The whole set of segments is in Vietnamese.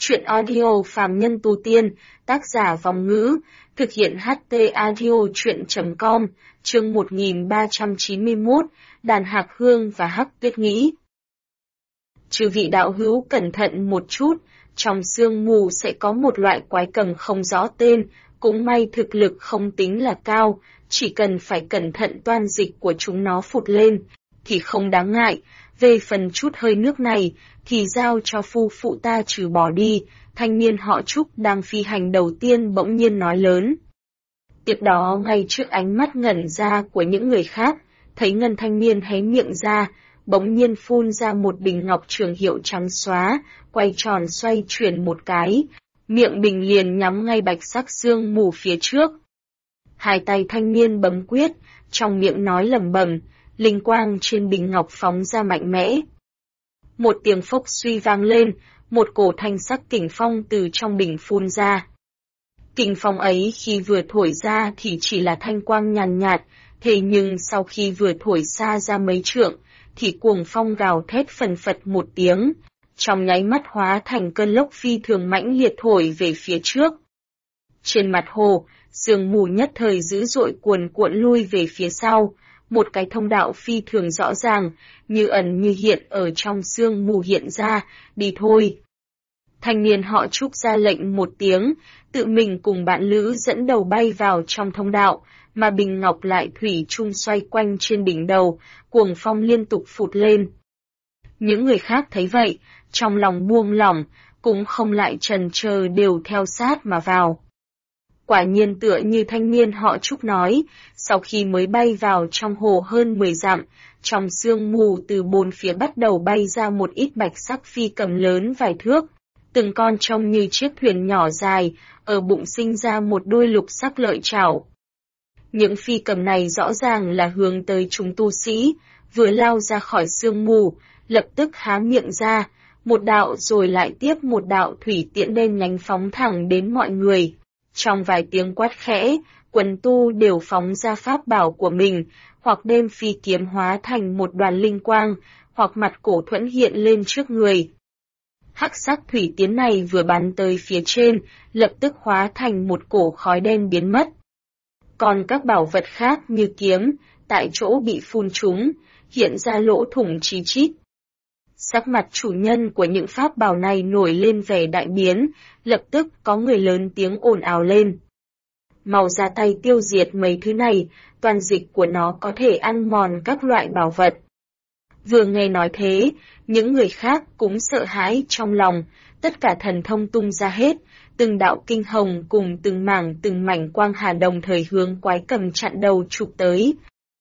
Chuyện audio phàm nhân tu tiên, tác giả Vòng Ngữ, thực hiện HT audio chuyện.com, chương 1391, Đàn Hạc Hương và Hắc Tuyết Nghĩ. Chư vị đạo hữu cẩn thận một chút, trong sương mù sẽ có một loại quái cầm không rõ tên, cũng may thực lực không tính là cao, chỉ cần phải cẩn thận toan dịch của chúng nó phụt lên, thì không đáng ngại. Về phần chút hơi nước này, thì giao cho phu phụ ta trừ bỏ đi. Thanh niên họ Trúc đang phi hành đầu tiên bỗng nhiên nói lớn. Tiếp đó ngay trước ánh mắt ngẩn ra của những người khác, thấy ngân thanh niên hé miệng ra, bỗng nhiên phun ra một bình ngọc trường hiệu trắng xóa, quay tròn xoay chuyển một cái, miệng bình liền nhắm ngay bạch sắc sương mù phía trước. Hai tay thanh niên bấm quyết, trong miệng nói lẩm bẩm, linh quang trên bình ngọc phóng ra mạnh mẽ. Một tiếng phốc suy vang lên, một cổ thanh sắc kình phong từ trong bình phun ra. Kình phong ấy khi vừa thổi ra thì chỉ là thanh quang nhàn nhạt, thế nhưng sau khi vừa thổi xa ra mấy trượng, thì cuồng phong gào thét phần phật một tiếng, trong nháy mắt hóa thành cơn lốc phi thường mãnh liệt thổi về phía trước. Trên mặt hồ, sương mù nhất thời dữ dội cuồn cuộn lui về phía sau, một cái thông đạo phi thường rõ ràng, như ẩn như hiện ở trong sương mù hiện ra, đi thôi. Thanh niên họ Trúc ra lệnh một tiếng, tự mình cùng bạn lữ dẫn đầu bay vào trong thông đạo, mà bình ngọc lại thủy chung xoay quanh trên đỉnh đầu, cuồng phong liên tục phụt lên. Những người khác thấy vậy, trong lòng buông lỏng, cũng không lại chần chờ đều theo sát mà vào. Quả nhiên tựa như thanh niên họ Trúc nói, sau khi mới bay vào trong hồ hơn 10 dặm, trong sương mù từ bốn phía bắt đầu bay ra một ít bạch sắc phi cầm lớn vài thước, từng con trông như chiếc thuyền nhỏ dài, ở bụng sinh ra một đôi lục sắc lợi chảo. Những phi cầm này rõ ràng là hướng tới chúng tu sĩ, vừa lao ra khỏi sương mù, lập tức há miệng ra, một đạo rồi lại tiếp một đạo thủy tiễn đen nhánh phóng thẳng đến mọi người. Trong vài tiếng quát khẽ, quần tu đều phóng ra pháp bảo của mình, hoặc đem phi kiếm hóa thành một đoàn linh quang, hoặc mặt cổ thuẫn hiện lên trước người. Hắc sắc thủy tiễn này vừa bắn tới phía trên, lập tức hóa thành một cổ khói đen biến mất. Còn các bảo vật khác như kiếm, tại chỗ bị phun trúng, hiện ra lỗ thủng chí chít. Sắc mặt chủ nhân của những pháp bảo này nổi lên vẻ đại biến, lập tức có người lớn tiếng ồn ào lên. Mau ra tay tiêu diệt mấy thứ này, toàn dịch của nó có thể ăn mòn các loại bảo vật. Vừa nghe nói thế, những người khác cũng sợ hãi trong lòng, tất cả thần thông tung ra hết, từng đạo kinh hồng cùng từng mảnh quang hà đồng thời hướng quái cầm chặn đầu chụp tới.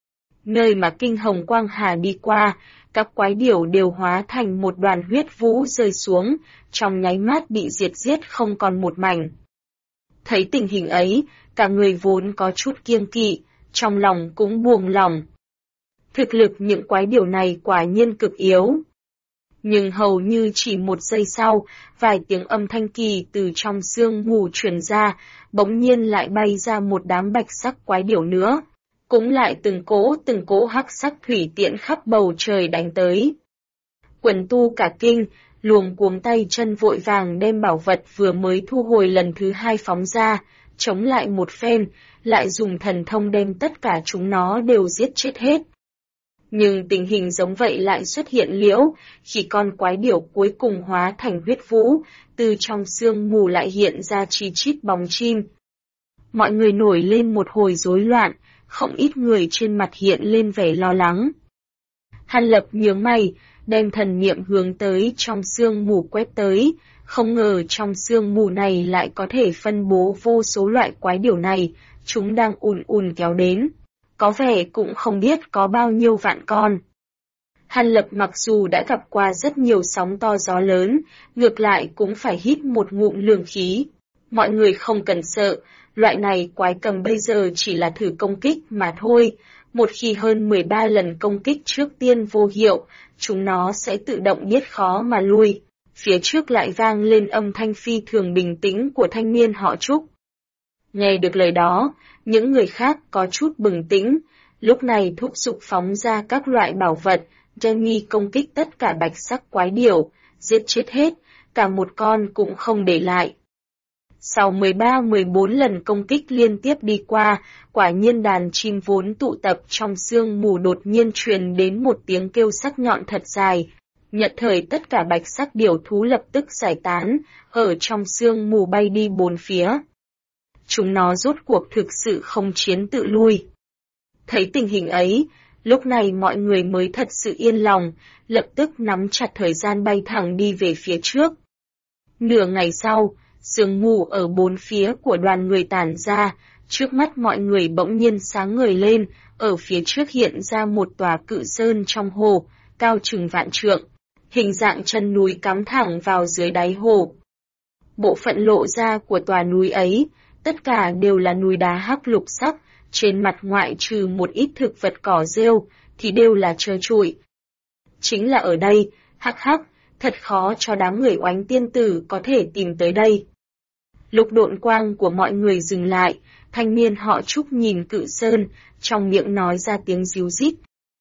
Nơi mà kinh hồng quang hà đi qua, các quái điểu đều hóa thành một đoàn huyết vũ rơi xuống, trong nháy mắt bị diệt giết không còn một mảnh. Thấy tình hình ấy, cả người vốn có chút kiêng kỵ, trong lòng cũng buông lỏng. Thực lực những quái điểu này quả nhiên cực yếu. Nhưng hầu như chỉ một giây sau, vài tiếng âm thanh kỳ từ trong sương mù truyền ra, bỗng nhiên lại bay ra một đám bạch sắc quái điểu nữa. Cũng lại từng cỗ hắc sắc thủy tiễn khắp bầu trời đánh tới. Quần tu cả kinh, luồng cuống tay chân vội vàng đem bảo vật vừa mới thu hồi lần thứ hai phóng ra, chống lại một phen, lại dùng thần thông đem tất cả chúng nó đều giết chết hết. Nhưng tình hình giống vậy lại xuất hiện liễu, khi con quái điểu cuối cùng hóa thành huyết vũ, từ trong sương mù lại hiện ra chi chít bóng chim. Mọi người nổi lên một hồi rối loạn, không ít người trên mặt hiện lên vẻ lo lắng. Hàn Lập nhướng mày, đem thần niệm hướng tới trong sương mù quét tới, không ngờ trong sương mù này lại có thể phân bố vô số loại quái điểu này, chúng đang ùn kéo đến, có vẻ cũng không biết có bao nhiêu vạn con. Hàn Lập mặc dù đã gặp qua rất nhiều sóng to gió lớn, ngược lại cũng phải hít một ngụm lương khí. Mọi người không cần sợ, loại này quái cầm bây giờ chỉ là thử công kích mà thôi, một khi hơn 13 lần công kích trước tiên vô hiệu, chúng nó sẽ tự động biết khó mà lui. Phía trước lại vang lên âm thanh phi thường bình tĩnh của thanh niên họ Trúc. Nghe được lời đó, những người khác có chút bừng tỉnh, lúc này thúc giục phóng ra các loại bảo vật, đem nghi công kích tất cả bạch sắc quái điểu, giết chết hết, cả một con cũng không để lại. Sau 13-14 lần công kích liên tiếp đi qua, quả nhiên đàn chim vốn tụ tập trong sương mù đột nhiên truyền đến một tiếng kêu sắc nhọn thật dài. Nhận thời tất cả bạch sắc điểu thú lập tức giải tán, ở trong sương mù bay đi bốn phía. Chúng nó rốt cuộc thực sự không chiến tự lui. Thấy tình hình ấy, lúc này mọi người mới thật sự yên lòng, lập tức nắm chặt thời gian bay thẳng đi về phía trước. Nửa ngày sau, sương mù ở bốn phía của đoàn người tản ra, trước mắt mọi người bỗng nhiên sáng ngời lên, ở phía trước hiện ra một tòa cự sơn trong hồ, cao chừng vạn trượng, hình dạng chân núi cắm thẳng vào dưới đáy hồ. Bộ phận lộ ra của tòa núi ấy, tất cả đều là núi đá hắc lục sắc, trên mặt ngoại trừ một ít thực vật cỏ rêu, thì đều là trơ trụi. Chính là ở đây, hắc hắc, thật khó cho đám người oánh tiên tử có thể tìm tới đây. Lúc độn quang của mọi người dừng lại, thanh niên họ Trúc nhìn cự sơn, trong miệng nói ra tiếng ríu rít.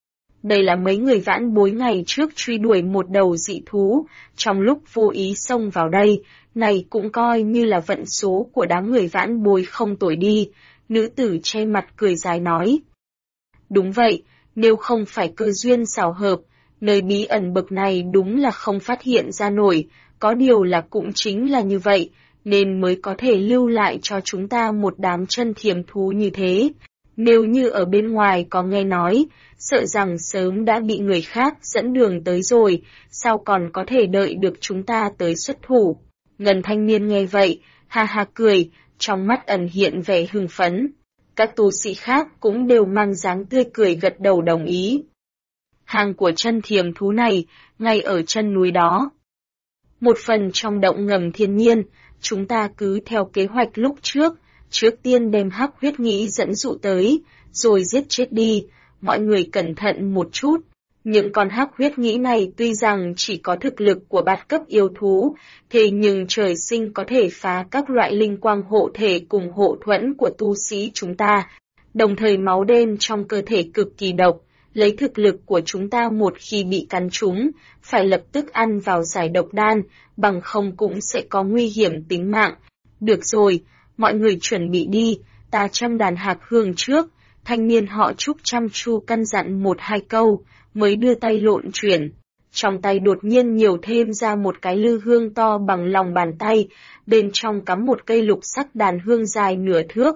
Đây là mấy người vãn bối ngày trước truy đuổi một đầu dị thú, trong lúc vô ý xông vào đây, này cũng coi như là vận số của đám người vãn bối không tồi đi, nữ tử che mặt cười dài nói. Đúng vậy, nếu không phải cơ duyên xảo hợp, nơi bí ẩn bậc này đúng là không phát hiện ra nổi, có điều là cũng chính là như vậy, nên mới có thể lưu lại cho chúng ta một đám chân thiềm thú như thế. Nếu như ở bên ngoài có nghe nói, sợ rằng sớm đã bị người khác dẫn đường tới rồi, sao còn có thể đợi được chúng ta tới xuất thủ. Ngân thanh niên nghe vậy, ha ha cười, trong mắt ẩn hiện vẻ hưng phấn. Các tu sĩ khác cũng đều mang dáng tươi cười gật đầu đồng ý. Hang của chân thiềm thú này, ngay ở chân núi đó. Một phần trong động ngầm thiên nhiên, chúng ta cứ theo kế hoạch lúc trước tiên đem hắc huyết nghĩ dẫn dụ tới, rồi giết chết đi, mọi người cẩn thận một chút. Những con hắc huyết nghĩ này tuy rằng chỉ có thực lực của bát cấp yêu thú, thế nhưng trời sinh có thể phá các loại linh quang hộ thể cùng hộ thuẫn của tu sĩ chúng ta, đồng thời máu đen trong cơ thể cực kỳ độc, lấy thực lực của chúng ta một khi bị cắn trúng, phải lập tức ăn vào giải độc đan, bằng không cũng sẽ có nguy hiểm tính mạng. Được rồi, mọi người chuẩn bị đi, ta châm đàn hạc hương trước. Thanh niên họ Trúc chăm chu căn dặn một hai câu, mới đưa tay lộn chuyển. Trong tay đột nhiên nhiều thêm ra một cái lư hương to bằng lòng bàn tay, bên trong cắm một cây lục sắc đàn hương dài nửa thước.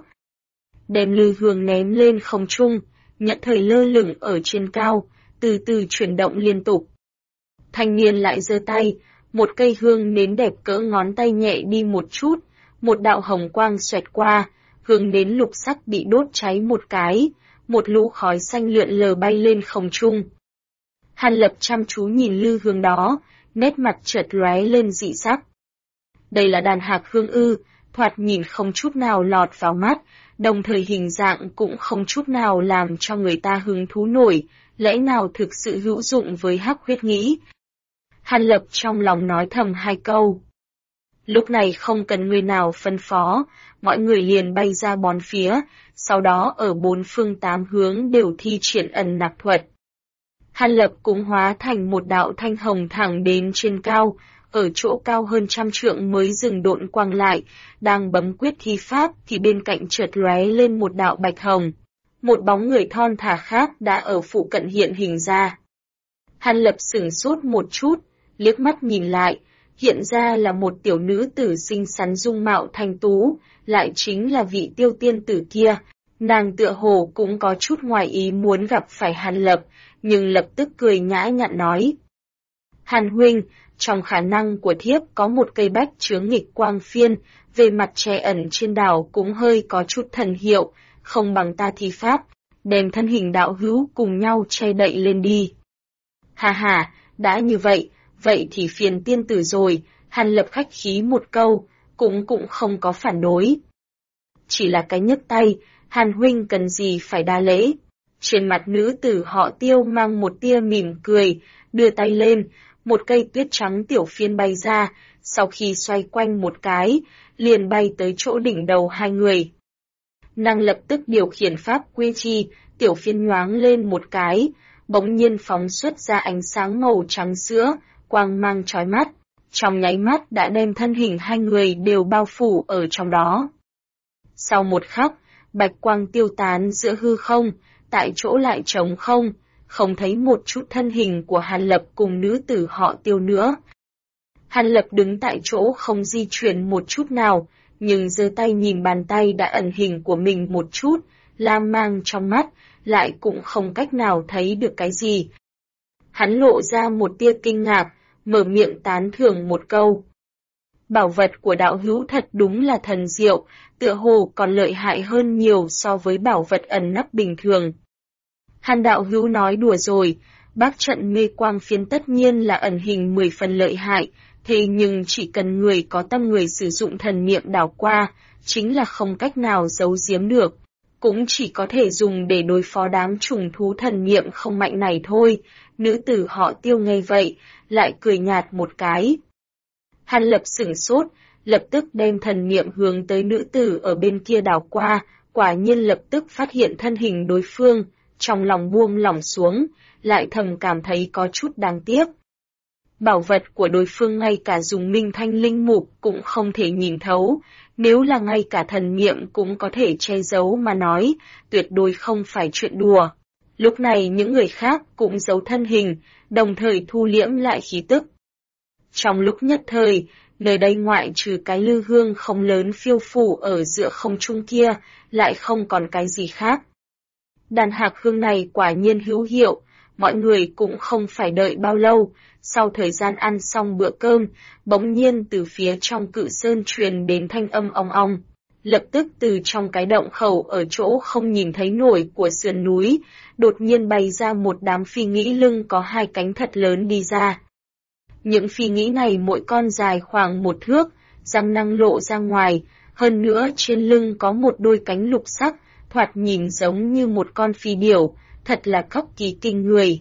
Đem lư hương ném lên không trung, nhận thời lơ lửng ở trên cao, từ từ chuyển động liên tục. Thanh niên lại giơ tay, một cây hương nến đẹp cỡ ngón tay nhẹ đi một chút, một đạo hồng quang xoẹt qua, hương đến lục sắc bị đốt cháy một cái, một lũ khói xanh lượn lờ bay lên không trung. Hàn Lập chăm chú nhìn lư hương đó, nét mặt chợt lóe lên dị sắc. Đây là đàn hạc hương ư, thoạt nhìn không chút nào lọt vào mắt, đồng thời hình dạng cũng không chút nào làm cho người ta hứng thú nổi, lẽ nào thực sự hữu dụng với hắc huyết nghĩ. Hàn Lập trong lòng nói thầm hai câu. Lúc này không cần người nào phân phó, mọi người liền bay ra bốn phía, sau đó ở bốn phương tám hướng đều thi triển ẩn nặc thuật. Hàn Lập cũng hóa thành một đạo thanh hồng thẳng đến trên cao, ở chỗ cao hơn 100 trượng mới dừng độn quang lại, đang bấm quyết thi pháp thì bên cạnh chợt lóe lên một đạo bạch hồng. Một bóng người thon thả khác đã ở phụ cận hiện hình ra. Hàn Lập sửng sốt một chút, liếc mắt nhìn lại, hiện ra là một tiểu nữ tử xinh xắn dung mạo thanh tú, lại chính là vị Tiêu tiên tử kia. Nàng tựa hồ cũng có chút ngoài ý muốn gặp phải Hàn Lập, nhưng lập tức cười nhã nhặn nói. Hàn huynh, trong khả năng của thiếp có một cây bách chướng nghịch quang phiên, về mặt che ẩn trên đảo cũng hơi có chút thần hiệu, không bằng ta thi pháp, đem thân hình đạo hữu cùng nhau che đậy lên đi. Hà hà, đã như vậy, vậy thì phiền tiên tử rồi, Hàn Lập khách khí một câu, cũng không có phản đối. Chỉ là cái nhấc tay, Hàn huynh cần gì phải đa lễ. Trên mặt nữ tử họ Tiêu mang một tia mỉm cười, đưa tay lên, một cây tuyết trắng tiểu phiên bay ra, sau khi xoay quanh một cái, liền bay tới chỗ đỉnh đầu hai người. Nàng lập tức điều khiển pháp quy chi, tiểu phiên nhoáng lên một cái, bỗng nhiên phóng xuất ra ánh sáng màu trắng sữa, quang mang chói mắt. trong nháy mắt đã đem thân hình hai người đều bao phủ ở trong đó. Sau một khắc, bạch quang tiêu tán giữa hư không, tại chỗ lại trống không, không thấy một chút thân hình của Hàn Lập cùng nữ tử họ Tiêu nữa. Hàn Lập đứng tại chỗ không di chuyển một chút nào, nhưng giơ tay nhìn bàn tay đã ẩn hình của mình một chút, lam mang trong mắt, lại cũng không cách nào thấy được cái gì. Hắn lộ ra một tia kinh ngạc, mở miệng tán thưởng một câu. Bảo vật của đạo hữu thật đúng là thần diệu, tựa hồ còn lợi hại hơn nhiều so với bảo vật ẩn nấp bình thường. Hàn đạo hữu nói đùa rồi, bác trận mê quang phiến tất nhiên là ẩn hình 10 phần lợi hại, thế nhưng chỉ cần người có tâm người sử dụng thần niệm đảo qua, chính là không cách nào giấu giếm được, cũng chỉ có thể dùng để đối phó đám trùng thú thần niệm không mạnh này thôi. Nữ tử họ Tiêu nghe vậy, lại cười nhạt một cái. Hàn Lập sửng sốt, lập tức đem thần niệm hướng tới nữ tử ở bên kia đảo qua, quả nhiên lập tức phát hiện thân hình đối phương, trong lòng buông lỏng xuống, lại thầm cảm thấy có chút đáng tiếc. Bảo vật của đối phương ngay cả dùng minh thanh linh mục cũng không thể nhìn thấu, nếu là ngay cả thần niệm cũng có thể che giấu mà nói, tuyệt đối không phải chuyện đùa. Lúc này những người khác cũng giấu thân hình, đồng thời thu liễm lại khí tức. Trong lúc nhất thời, nơi đây ngoại trừ cái lư hương không lớn phiêu phù ở giữa không trung kia, lại không còn cái gì khác. Đàn hạc hương này quả nhiên hữu hiệu, mọi người cũng không phải đợi bao lâu, sau thời gian ăn xong bữa cơm, bỗng nhiên từ phía trong cự sơn truyền đến thanh âm ong ong. Lập tức từ trong cái động khẩu ở chỗ không nhìn thấy nổi của sườn núi, đột nhiên bay ra một đám phi nghĩ lưng có hai cánh thật lớn đi ra. Những phi nghĩ này mỗi con dài khoảng 1 thước, răng nanh lộ ra ngoài, hơn nữa trên lưng có một đôi cánh lục sắc, thoạt nhìn giống như một con phi điểu, thật là cực kỳ kinh người.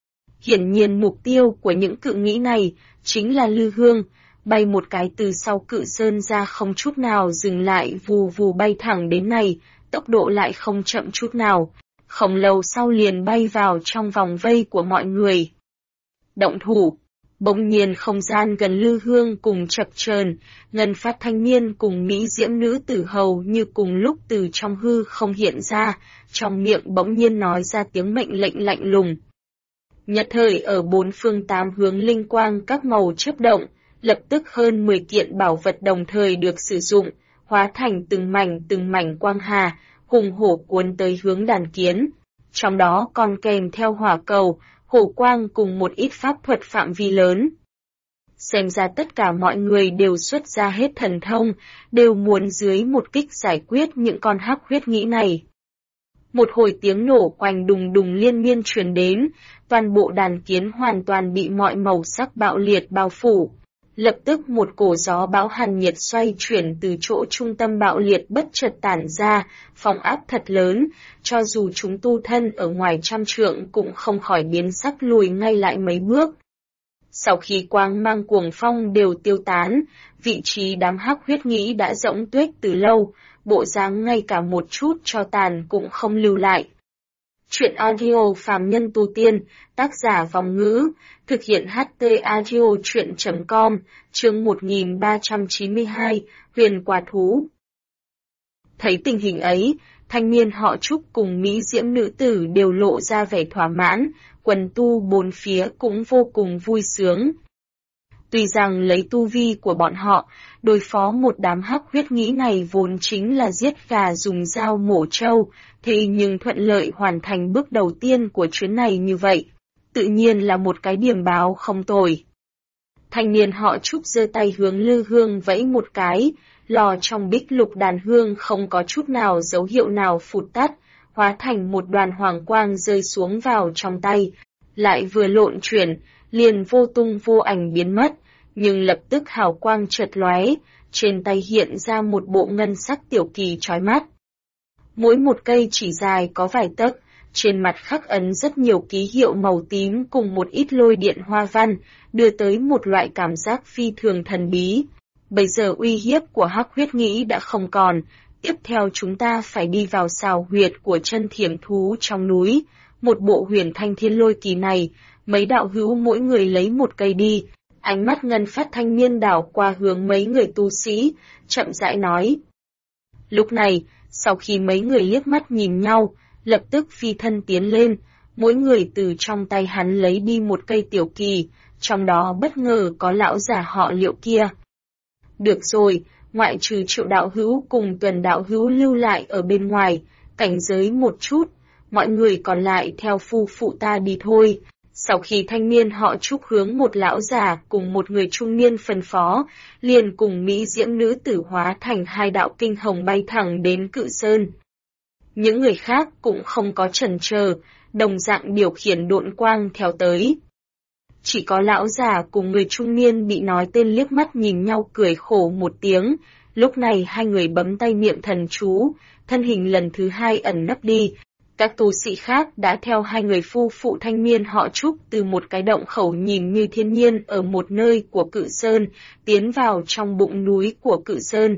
Hiển nhiên mục tiêu của những cự nghĩ này chính là lư hương, bay một cái từ sau cự sơn ra không chút nào dừng lại vù vù bay thẳng đến này, tốc độ lại không chậm chút nào, không lâu sau liền bay vào trong vòng vây của mọi người. Động thủ, bỗng nhiên không gian gần lư hương cùng chập chờn, ngân phát thanh niên cùng mỹ diễm nữ tử hầu như cùng lúc từ trong hư không hiện ra, trong miệng bỗng nhiên nói ra tiếng mệnh lệnh lạnh lùng. Nhất thời ở 4 phương 8 hướng linh quang các màu chớp động, lập tức hơn 10 kiện bảo vật đồng thời được sử dụng, hóa thành từng mảnh quang hà, hùng hổ cuốn tới hướng đàn kiến. Trong đó còn kèm theo hỏa cầu, hổ quang cùng một ít pháp thuật phạm vi lớn. Xem ra tất cả mọi người đều xuất ra hết thần thông, đều muốn dưới một kích giải quyết những con hắc huyết nghĩ này. Một hồi tiếng nổ oanh đùng đùng liên miên truyền đến, toàn bộ đàn kiến hoàn toàn bị mọi màu sắc bạo liệt bao phủ. Lập tức một cổ gió bão hàn nhiệt xoay chuyển từ chỗ trung tâm bạo liệt bất chợt tản ra, phong áp thật lớn, cho dù chúng tu thân ở ngoài trăm trượng cũng không khỏi biến sắc lùi ngay lại mấy bước. Sau khi quang mang cuồng phong đều tiêu tán, vị trí đám hắc huyết nghĩ đã rỗng tuếch từ lâu, bộ dáng ngay cả một chút tro tàn cũng không lưu lại. Chuyện audio phàm nhân tu tiên, tác giả Vòng Ngữ, thực hiện HT audio chuyện.com, chương 1392, Huyền Quả Thú. Thấy tình hình ấy, thanh niên họ Trúc cùng mỹ diễm nữ tử đều lộ ra vẻ thỏa mãn, quần tu bốn phía cũng vô cùng vui sướng. Tuy rằng lấy tu vi của bọn họ, đối phó một đám hắc huyết nghĩ này vốn chính là giết gà dùng dao mổ trâu, thế nhưng thuận lợi hoàn thành bước đầu tiên của chuyến này như vậy, tự nhiên là một cái điểm báo không tồi. Thanh niên họ Trúc giơ tay hướng lư hương vẫy một cái, lò trong bích lục đàn hương không có chút nào dấu hiệu nào phụt tắt, hóa thành một đoàn hoàng quang rơi xuống vào trong tay, lại vừa lộn chuyển, liền vô tung vô ảnh biến mất, nhưng lập tức hào quang chợt lóe, trên tay hiện ra một bộ ngân sắc tiểu kỳ chói mắt. Mỗi một cây chỉ dài có vài tấc, trên mặt khắc ấn rất nhiều ký hiệu màu tím cùng một ít lôi điện hoa văn, đưa tới một loại cảm giác phi thường thần bí. Bây giờ uy hiếp của hắc huyết nghĩ đã không còn, tiếp theo chúng ta phải đi vào xào huyệt của chân thiểm thú trong núi, một bộ huyền thanh thiên lôi kỳ này, mấy đạo hữu mỗi người lấy một cây đi, Ánh mắt ngân phát thanh niên đảo qua hướng mấy người tu sĩ, chậm rãi nói. Lúc này, sau khi mấy người liếc mắt nhìn nhau, lập tức phi thân tiến lên, mỗi người từ trong tay hắn lấy đi một cây tiểu kỳ, trong đó bất ngờ có lão giả họ Liệu kia. Được rồi, ngoại trừ Triệu đạo hữu cùng Tuần đạo hữu lưu lại ở bên ngoài, cảnh giới một chút, mọi người còn lại theo phu phụ ta đi thôi. Sau khi thanh niên họ Trúc hướng một lão già cùng một người trung niên phân phó, liền cùng Mỹ diễm nữ tử hóa thành hai đạo kinh hồng bay thẳng đến Cự Sơn. Những người khác cũng không có chần chờ, đồng dạng điều khiển độn quang theo tới. Chỉ có lão già cùng người trung niên bị nói tên liếc mắt nhìn nhau cười khổ một tiếng, lúc này hai người bấm tay niệm thần chú, thân hình lần thứ hai ẩn nấp đi. Các tu sĩ khác đã theo hai người phu phụ thanh niên họ Trúc từ một cái động khẩu nhìn như thiên nhiên ở một nơi của Cự Sơn, tiến vào trong bụng núi của Cự Sơn.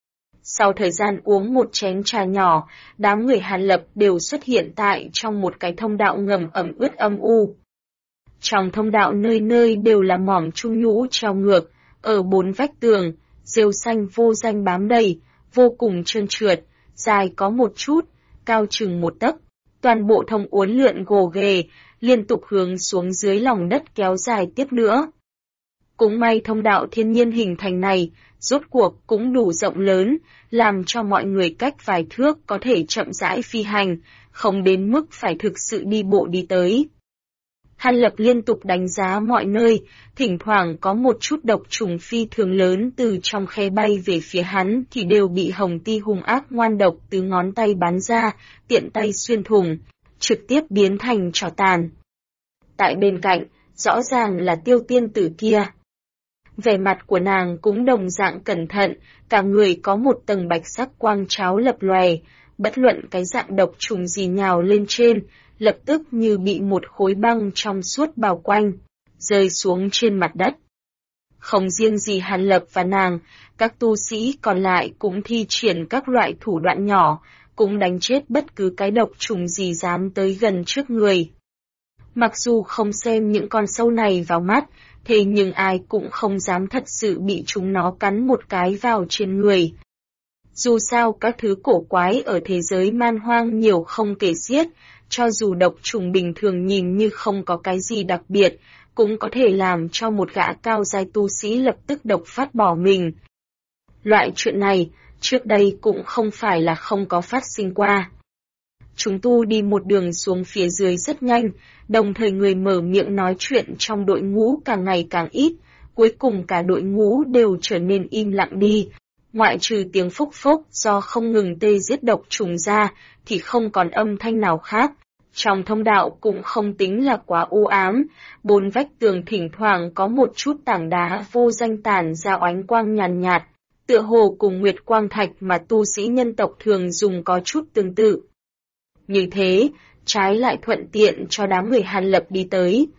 Sau thời gian uống một chén trà nhỏ, đám người Hàn Lập đều xuất hiện tại trong một cái thông đạo ngầm ẩm ướt âm u. Trong thông đạo nơi nơi đều là mỏm trung nhũ treo ngược, ở bốn vách tường, rêu xanh vô danh bám đầy, vô cùng trơn trượt, dài có một chút, cao chừng một tấc. Toàn bộ thông uốn lượn gồ ghề, liên tục hướng xuống dưới lòng đất kéo dài tiếp nữa. Cũng may thông đạo thiên nhiên hình thành này, rốt cuộc cũng đủ rộng lớn, làm cho mọi người cách vài thước có thể chậm rãi phi hành, không đến mức phải thực sự đi bộ đi tới. Hàn Lập liên tục đánh giá mọi nơi, thỉnh thoảng có một chút độc trùng phi thường lớn từ trong khe bay về phía hắn thì đều bị hồng ti hung ác ngoan độc từ ngón tay bắn ra, tiện tay xuyên thủng, trực tiếp biến thành tro tàn. Tại bên cạnh, rõ ràng là Tiêu tiên tử kia. Vẻ mặt của nàng cũng đồng dạng cẩn thận, cả người có một tầng bạch sắc quang cháo lập lòe, bất luận cái dạng độc trùng gì nhào lên trên, lập tức như bị một khối băng trong suốt bao quanh, rơi xuống trên mặt đất. Không riêng gì Hàn Lập và nàng, các tu sĩ còn lại cũng thi triển các loại thủ đoạn nhỏ, cũng đánh chết bất cứ cái độc trùng gì dám tới gần trước người. Mặc dù không xem những con sâu này vào mắt, thế nhưng ai cũng không dám thật sự bị chúng nó cắn một cái vào trên người. Dù sao các thứ cổ quái ở thế giới man hoang nhiều không kể xiết, cho dù độc trùng bình thường nhìn như không có cái gì đặc biệt, cũng có thể làm cho một gã cao giai tu sĩ lập tức độc phát bỏ mình. Loại chuyện này, trước đây cũng không phải là không có phát sinh qua. Chúng tu đi một đường xuống phía dưới rất nhanh, đồng thời người mở miệng nói chuyện trong đội ngũ càng ngày càng ít, cuối cùng cả đội ngũ đều trở nên im lặng đi. Ngoại trừ tiếng phốc phốc do không ngừng tê giết độc trùng ra, thì không còn âm thanh nào khác. Trong thông đạo cũng không tính là quá u ám, bốn vách tường thỉnh thoảng có một chút tảng đá vô danh tản ra oánh quang nhàn nhạt, tựa hồ cùng nguyệt quang thạch mà tu sĩ nhân tộc thường dùng có chút tương tự. Như thế, trái lại thuận tiện cho đám người Hàn Lập đi tới.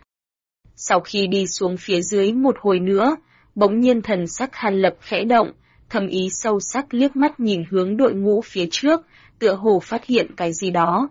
Sau khi đi xuống phía dưới một hồi nữa, bỗng nhiên thần sắc Hàn Lập khẽ động, thầm ý sâu sắc liếc mắt nhìn hướng đội ngũ phía trước, tựa hồ phát hiện cái gì đó.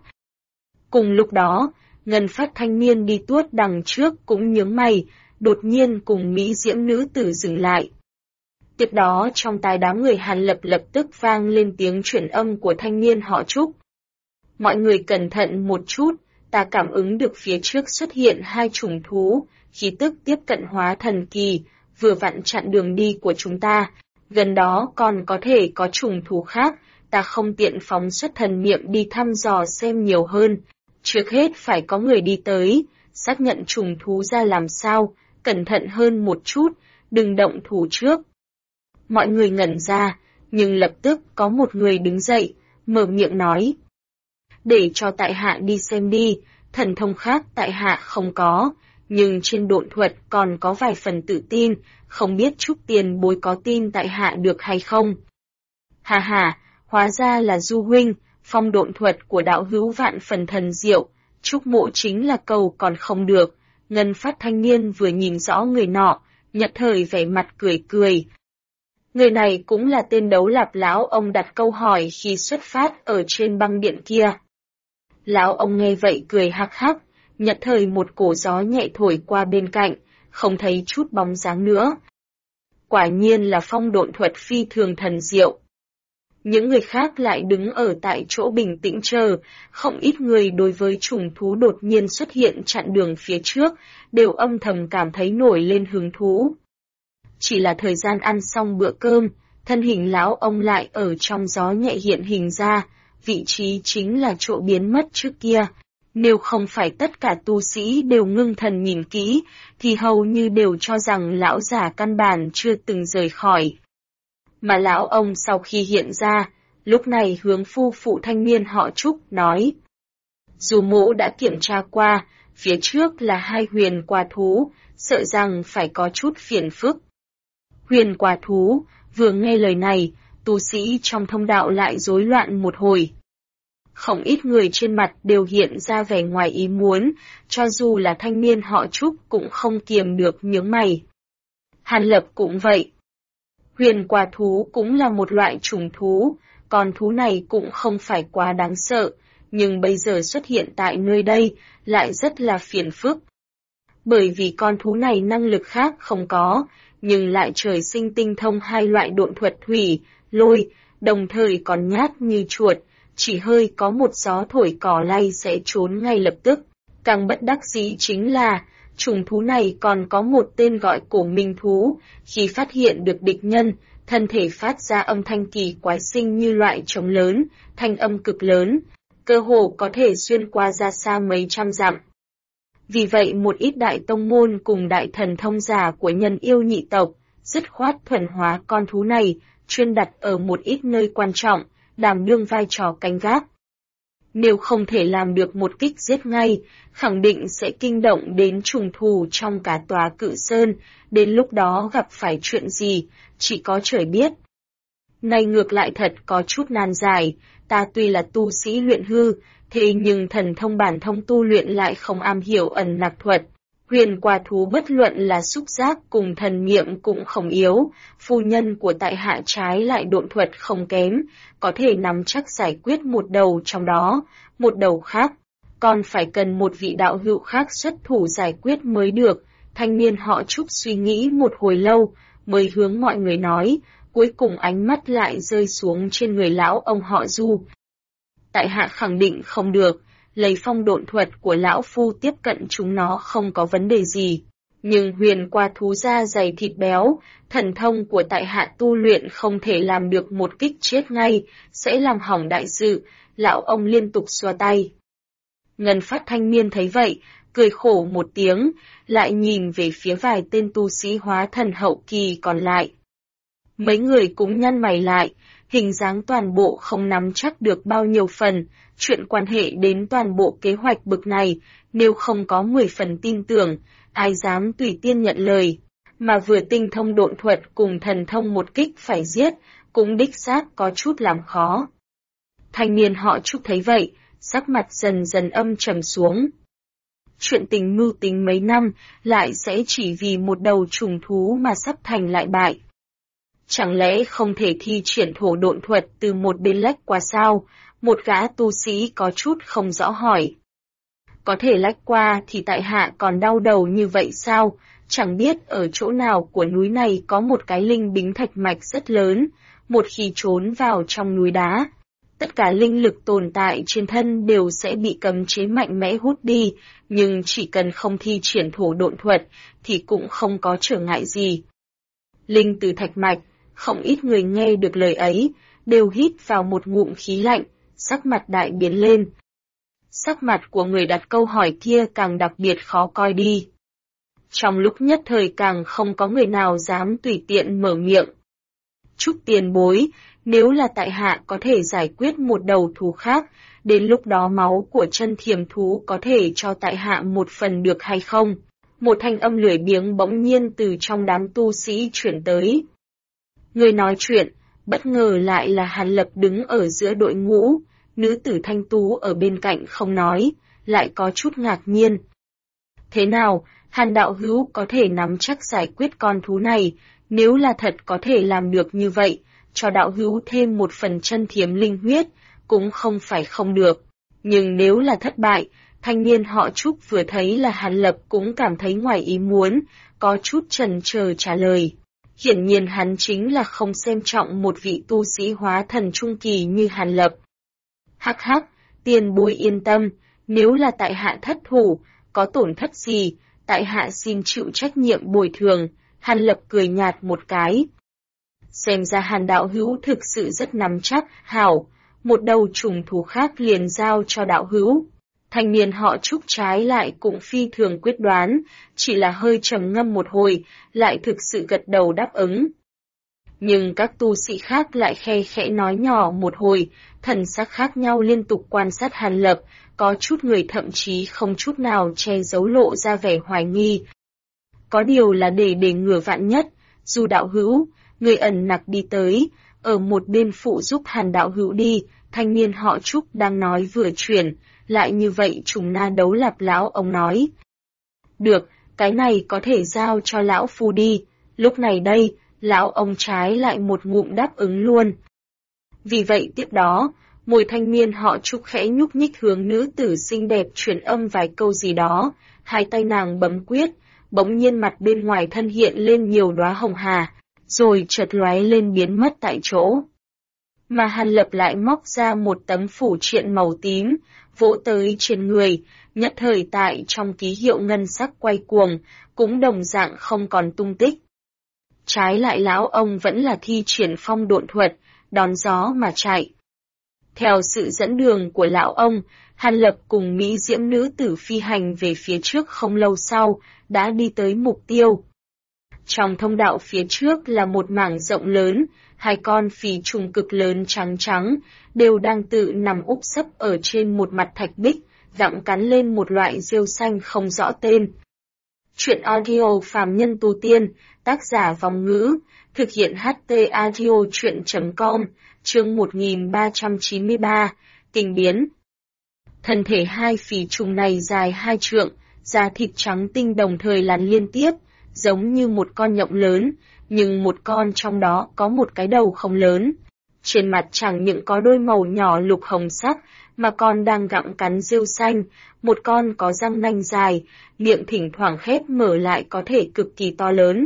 Cùng lúc đó, ngân phát thanh niên đi tuốt đằng trước cũng nhướng mày, đột nhiên cùng Mỹ diễm nữ tử dừng lại. Tiếp đó trong tai đám người Hàn Lập lập tức vang lên tiếng chuyển âm của thanh niên họ Trúc. Mọi người cẩn thận một chút, ta cảm ứng được phía trước xuất hiện hai trùng thú, khí tức tiếp cận hóa thần kỳ, vừa vặn chặn đường đi của chúng ta. Gần đó còn có thể có trùng thú khác, ta không tiện phóng xuất thần niệm đi thăm dò xem nhiều hơn. Trước hết phải có người đi tới, xác nhận trùng thú ra làm sao, cẩn thận hơn một chút, đừng động thủ trước. Mọi người ngẩn ra, nhưng lập tức có một người đứng dậy, mở miệng nói. Để cho tại hạ đi xem đi, thần thông khác tại hạ không có, nhưng trên độn thuật còn có vài phần tự tin, không biết Trúc tiền bối có tin tại hạ được hay không. Hà hà, hóa ra là Du huynh, phong độn thuật của đạo hữu vạn phần thần diệu, Trúc mộ chính là cầu còn không được. Ngân phát thanh niên vừa nhìn rõ người nọ, nhất thời vẻ mặt cười cười. Người này cũng là tên Đấu Lạp lão ông đặt câu hỏi khi xuất phát ở trên băng điện kia. Lão ông nghe vậy cười hắc hắc, nhất thời một cổ gió nhẹ thổi qua bên cạnh, không thấy chút bóng dáng nữa. Quả nhiên là phong độn thuật phi thường thần diệu. Những người khác lại đứng ở tại chỗ bình tĩnh chờ, không ít người đối với trùng thú đột nhiên xuất hiện chặn đường phía trước, đều âm thầm cảm thấy nổi lên hứng thú. Chỉ là thời gian ăn xong bữa cơm, thân hình lão ông lại ở trong gió nhẹ hiện hình ra, vị trí chính là chỗ biến mất trước kia. Nếu không phải tất cả tu sĩ đều ngưng thần nhìn kỹ, thì hầu như đều cho rằng lão già căn bản chưa từng rời khỏi. Mà lão ông sau khi hiện ra, lúc này hướng phu phụ thanh niên họ Trúc nói. Dù mỗ đã kiểm tra qua, phía trước là 2 huyền quả thú, sợ rằng phải có chút phiền phức. Huyền quả thú, vừa nghe lời này, tu sĩ trong thông đạo lại rối loạn một hồi. Không ít người trên mặt đều hiện ra vẻ ngoài ý muốn, cho dù là thanh niên họ Trúc cũng không kiềm được nhướng mày. Hàn Lập cũng vậy. Huyền quả thú cũng là một loại trùng thú, con thú này cũng không phải quá đáng sợ, nhưng bây giờ xuất hiện tại nơi đây lại rất là phiền phức. Bởi vì con thú này năng lực khác không có, nhưng lại trời sinh tinh thông 2 loại độn thuật thủy, lôi, đồng thời còn nhát như chuột, chỉ hơi có một gió thổi cỏ lay sẽ trốn ngay lập tức. Càng bất đắc dĩ chính là, trùng thú này còn có một tên gọi cổ minh thú, khi phát hiện được địch nhân, thân thể phát ra âm thanh kỳ quái sinh như loại trống lớn, thanh âm cực lớn, cơ hồ có thể xuyên qua ra xa mấy trăm dặm. Vì vậy một ít đại tông môn cùng đại thần thông giả của nhân yêu nhị tộc, dứt khoát thuần hóa con thú này, chuyên đặt ở một ít nơi quan trọng, đảm đương vai trò canh gác. Nếu không thể làm được một kích giết ngay, khẳng định sẽ kinh động đến trùng thù trong cả tòa Cự Sơn, đến lúc đó gặp phải chuyện gì, chỉ có trời biết. Này ngược lại thật có chút nan giải, ta tuy là tu sĩ luyện hư, thế nhưng thần thông bản thông tu luyện lại không am hiểu ẩn nặc thuật. Huyền quả thú bất luận là xúc giác cùng thần niệm cũng không yếu, phu nhân của tại hạ trái lại độn thuật không kém, có thể nắm chắc giải quyết một đầu trong đó, một đầu khác, còn phải cần một vị đạo hữu khác xuất thủ giải quyết mới được. Thanh niên họ Trúc suy nghĩ một hồi lâu, mới hướng mọi người nói, cuối cùng ánh mắt lại rơi xuống trên người lão ông họ Du. Tại hạ khẳng định không được, lấy phong độn thuật của lão phu tiếp cận chúng nó không có vấn đề gì. Nhưng huyền qua thú da dày thịt béo, thần thông của tại hạ tu luyện không thể làm được một kích chết ngay, sẽ làm hỏng đại sự, lão ông liên tục xoa tay. Ngân Phát thanh niên thấy vậy, cười khổ một tiếng, lại nhìn về phía vài tên tu sĩ hóa thần hậu kỳ còn lại. Mấy người cũng nhăn mày lại, hình dáng toàn bộ không nắm chắc được bao nhiêu phần, chuyện quan hệ đến toàn bộ kế hoạch bực này, nếu không có 10 phần tin tưởng, ai dám tùy tiên nhận lời, mà vừa tinh thông độn thuật cùng thần thông một kích phải giết, cũng đích xác có chút làm khó. Thanh niên họ Trúc thấy vậy, sắc mặt dần dần âm trầm xuống. Chuyện tình mưu tính mấy năm, lại sẽ chỉ vì một đầu trùng thú mà sắp thành lại bại. Chẳng lẽ không thể thi triển thổ độn thuật từ một bên lách qua sao? Một gã tu sĩ có chút không rõ hỏi. Có thể lách qua thì tại hạ còn đau đầu như vậy sao? Chẳng biết ở chỗ nào của núi này có một cái linh bính thạch mạch rất lớn, một khi trốn vào trong núi đá, tất cả linh lực tồn tại trên thân đều sẽ bị cấm chế mạnh mẽ hút đi, nhưng chỉ cần không thi triển thổ độn thuật thì cũng không có trở ngại gì. Linh từ thạch mạch, không ít người nghe được lời ấy, đều hít vào một ngụm khí lạnh, sắc mặt đại biến lên. Sắc mặt của người đặt câu hỏi kia càng đặc biệt khó coi đi. Trong lúc nhất thời càng không có người nào dám tùy tiện mở miệng. Chúc tiền bối, nếu là tại hạ có thể giải quyết một đầu thú khác, đến lúc đó máu của chân thiềm thú có thể cho tại hạ một phần được hay không? Một thanh âm lười biếng bỗng nhiên từ trong đám tu sĩ chuyển tới. Người nói chuyện, bất ngờ lại là Hàn Lập đứng ở giữa đội ngũ, nữ tử thanh tú ở bên cạnh không nói, lại có chút ngạc nhiên. Thế nào, Hàn đạo hữu có thể nắm chắc giải quyết con thú này, nếu là thật có thể làm được như vậy, cho đạo hữu thêm một phần chân thiềm linh huyết, cũng không phải không được. Nhưng nếu là thất bại, thanh niên họ Trúc vừa thấy là Hàn Lập cũng cảm thấy ngoài ý muốn, có chút chần chờ trả lời. Hiển nhiên hắn chính là không xem trọng một vị tu sĩ hóa thần trung kỳ như Hàn Lập. Hắc hắc, tiền bối yên tâm, nếu là tại hạ thất thủ, có tổn thất gì, tại hạ xin chịu trách nhiệm bồi thường. Hàn Lập cười nhạt một cái. Xem ra Hàn đạo hữu thực sự rất nắm chắc, hảo, một đầu trùng thú khác liền giao cho đạo hữu. Thanh niên họ Trúc trái lại cũng phi thường quyết đoán, chỉ là hơi trầm ngâm một hồi, lại thực sự gật đầu đáp ứng. Nhưng các tu sĩ khác lại khe khẽ nói nhỏ một hồi, thần sắc khác nhau liên tục quan sát Hàn Lập, có chút người thậm chí không chút nào che giấu lộ ra vẻ hoài nghi. Có điều là để ngừa vạn nhất, dù đạo hữu, người ẩn nặc đi tới, ở một bên phụ giúp Hàn đạo hữu đi, thanh niên họ Trúc đang nói vừa chuyển, lại như vậy trùng na đấu lạp lão ông nói. Được, cái này có thể giao cho lão phu đi, lúc này đây, lão ông trái lại một ngụm đáp ứng luôn. Vì vậy tiếp đó, môi thanh niên họ Trúc khẽ nhúc nhích hướng nữ tử xinh đẹp truyền âm vài câu gì đó, hai tay nàng bấm quyết, bỗng nhiên mặt bên ngoài thân hiện lên nhiều đóa hồng hà, rồi chợt lóe lên biến mất tại chỗ. Mà Hàn Lập lại móc ra một tấm phủ triện màu tím, vỗ tới trên người, nhất thời tại trong ký hiệu ngân sắc quay cuồng, cũng đồng dạng không còn tung tích. Trái lại lão ông vẫn là thi triển phong độn thuật, đón gió mà chạy. Theo sự dẫn đường của lão ông, Hàn Lập cùng mỹ diễm nữ tử phi hành về phía trước không lâu sau, đã đi tới mục tiêu. Trong thông đạo phía trước là một mảng rộng lớn, hai con phì trùng cực lớn trắng trắng, đều đang tự nằm úp sấp ở trên một mặt thạch bích, gặm cắn lên một loại rêu xanh không rõ tên. Chuyện audio phàm nhân tu tiên, tác giả Vòng Ngữ, thực hiện HT audio chuyện.com, chương 1393, kinh biến. Thân thể hai phì trùng này dài 2 trượng, da thịt trắng tinh đồng thời lăn liên tiếp, giống như một con nhộng lớn, nhưng một con trong đó có một cái đầu không lớn. Trên mặt chẳng những có đôi màu nhỏ lục hồng sắc, mà còn đang gặm cắn rêu xanh, một con có răng nanh dài, miệng thỉnh thoảng khép mở lại có thể cực kỳ to lớn.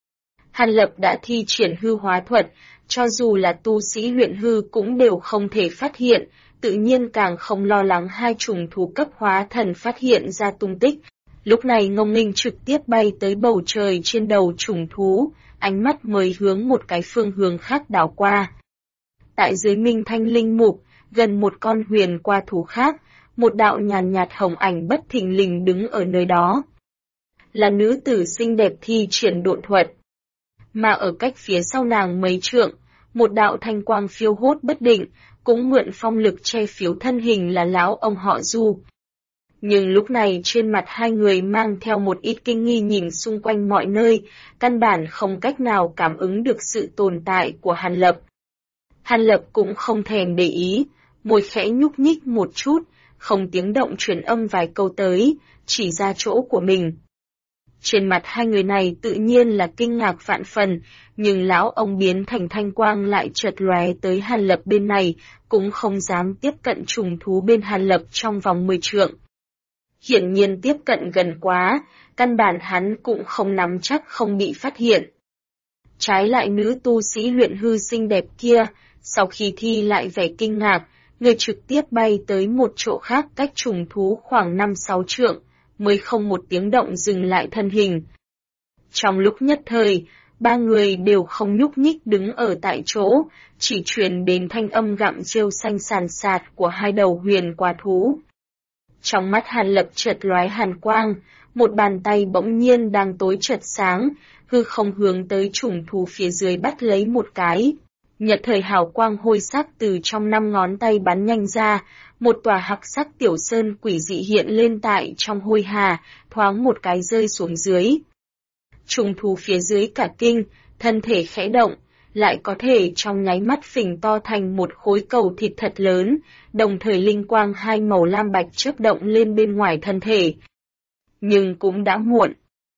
Hàn Lập đã thi triển hư hóa thuật, cho dù là tu sĩ luyện hư cũng đều không thể phát hiện, tự nhiên càng không lo lắng hai trùng thú cấp hóa thần phát hiện ra tung tích. Lúc này Ngông Nghênh trực tiếp bay tới bầu trời trên đầu trùng thú, ánh mắt mới hướng một cái phương hướng khác đảo qua. Tại dưới minh thanh linh mục, gần một con huyền qua thú khác, một đạo nhàn nhạt hồng ảnh bất thình lình đứng ở nơi đó. Là nữ tử xinh đẹp thi triển độn thuật. Mà ở cách phía sau nàng mấy trượng, một đạo thanh quang phiêu hốt bất định, cũng mượn phong lực che phiếu thân hình là lão ông họ Du. Nhưng lúc này trên mặt hai người mang theo một ít kinh nghi nhìn xung quanh mọi nơi, căn bản không cách nào cảm ứng được sự tồn tại của Hàn Lập. Hàn Lập cũng không thèm để ý, môi khẽ nhúc nhích một chút, không tiếng động truyền âm vài câu tới, chỉ ra chỗ của mình. Trên mặt hai người này tự nhiên là kinh ngạc vạn phần, nhưng lão ông biến thành thanh quang lại chợt lóe tới Hàn Lập bên này, cũng không dám tiếp cận trùng thú bên Hàn Lập trong vòng 10 trượng. Hiển nhiên tiếp cận gần quá, căn bản hắn cũng không nắm chắc không bị phát hiện. Trái lại nữ tu sĩ luyện hư xinh đẹp kia, sau khi thi lại vẻ kinh ngạc, người trực tiếp bay tới một chỗ khác cách trùng thú khoảng 5-6 trượng, mới không một tiếng động dừng lại thân hình. Trong lúc nhất thời, ba người đều không nhúc nhích đứng ở tại chỗ, chỉ truyền đến thanh âm gặm rêu xanh sàn sạt của hai đầu huyền qua thú. Trong mắt Hàn Lập chợt lóe hàn quang, một bàn tay bỗng nhiên đang tối chợt sáng, hư không hướng tới trùng thú phía dưới bắt lấy một cái. Nhật thời hào quang hôi sắc từ trong 5 ngón tay bắn nhanh ra, một tòa hắc sắc tiểu sơn quỷ dị hiện lên tại trong hôi hà, thoáng một cái rơi xuống dưới. Trùng thú phía dưới cả kinh, thân thể khẽ động, lại có thể trong nháy mắt phình to thành một khối cầu thịt thật lớn, đồng thời linh quang hai màu lam bạch chớp động lên bên ngoài thân thể. Nhưng cũng đã muộn.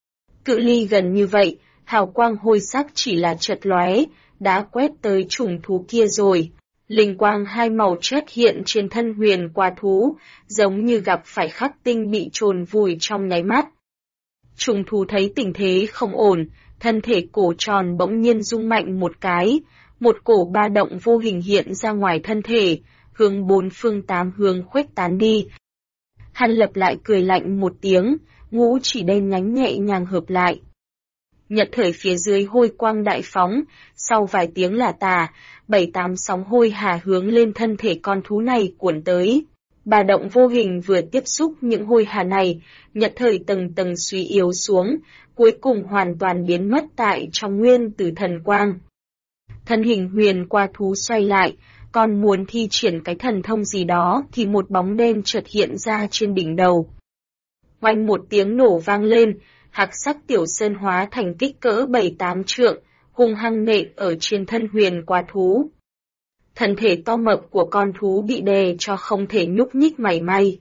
Cự ly gần như vậy, hào quang hôi sắc chỉ là chợt lóe, đã quét tới trùng thú kia rồi. Linh quang hai màu chớt hiện trên thân huyền qua thú, giống như gặp phải khắc tinh bị chôn vùi trong nháy mắt. Trùng thú thấy tình thế không ổn, thân thể cổ tròn bỗng nhiên rung mạnh một cái, một cổ ba động vô hình hiện ra ngoài thân thể, hướng bốn phương tám hướng khuếch tán đi. Hàn Lập lại cười lạnh một tiếng, ngũ chỉ đen nhánh nhẹ nhàng hợp lại. Nhật thời phía dưới hôi quang đại phóng, sau vài tiếng là tà, 7-8 sóng hôi hà hướng lên thân thể con thú này cuốn tới. Bà động vô hình vừa tiếp xúc những hôi hà này, nhật thời tầng tầng suy yếu xuống, cuối cùng hoàn toàn biến mất tại trong nguyên tử thần quang. Thân hình huyền qua thú xoay lại, còn muốn thi triển cái thần thông gì đó thì một bóng đen chợt hiện ra trên đỉnh đầu. Oanh một tiếng nổ vang lên, hạc sắc tiểu sơn hóa thành kích cỡ 7-8 trượng, hung hăng nện ở trên thân huyền qua thú. Thân thể to mập của con thú bị đè cho không thể nhúc nhích mảy may.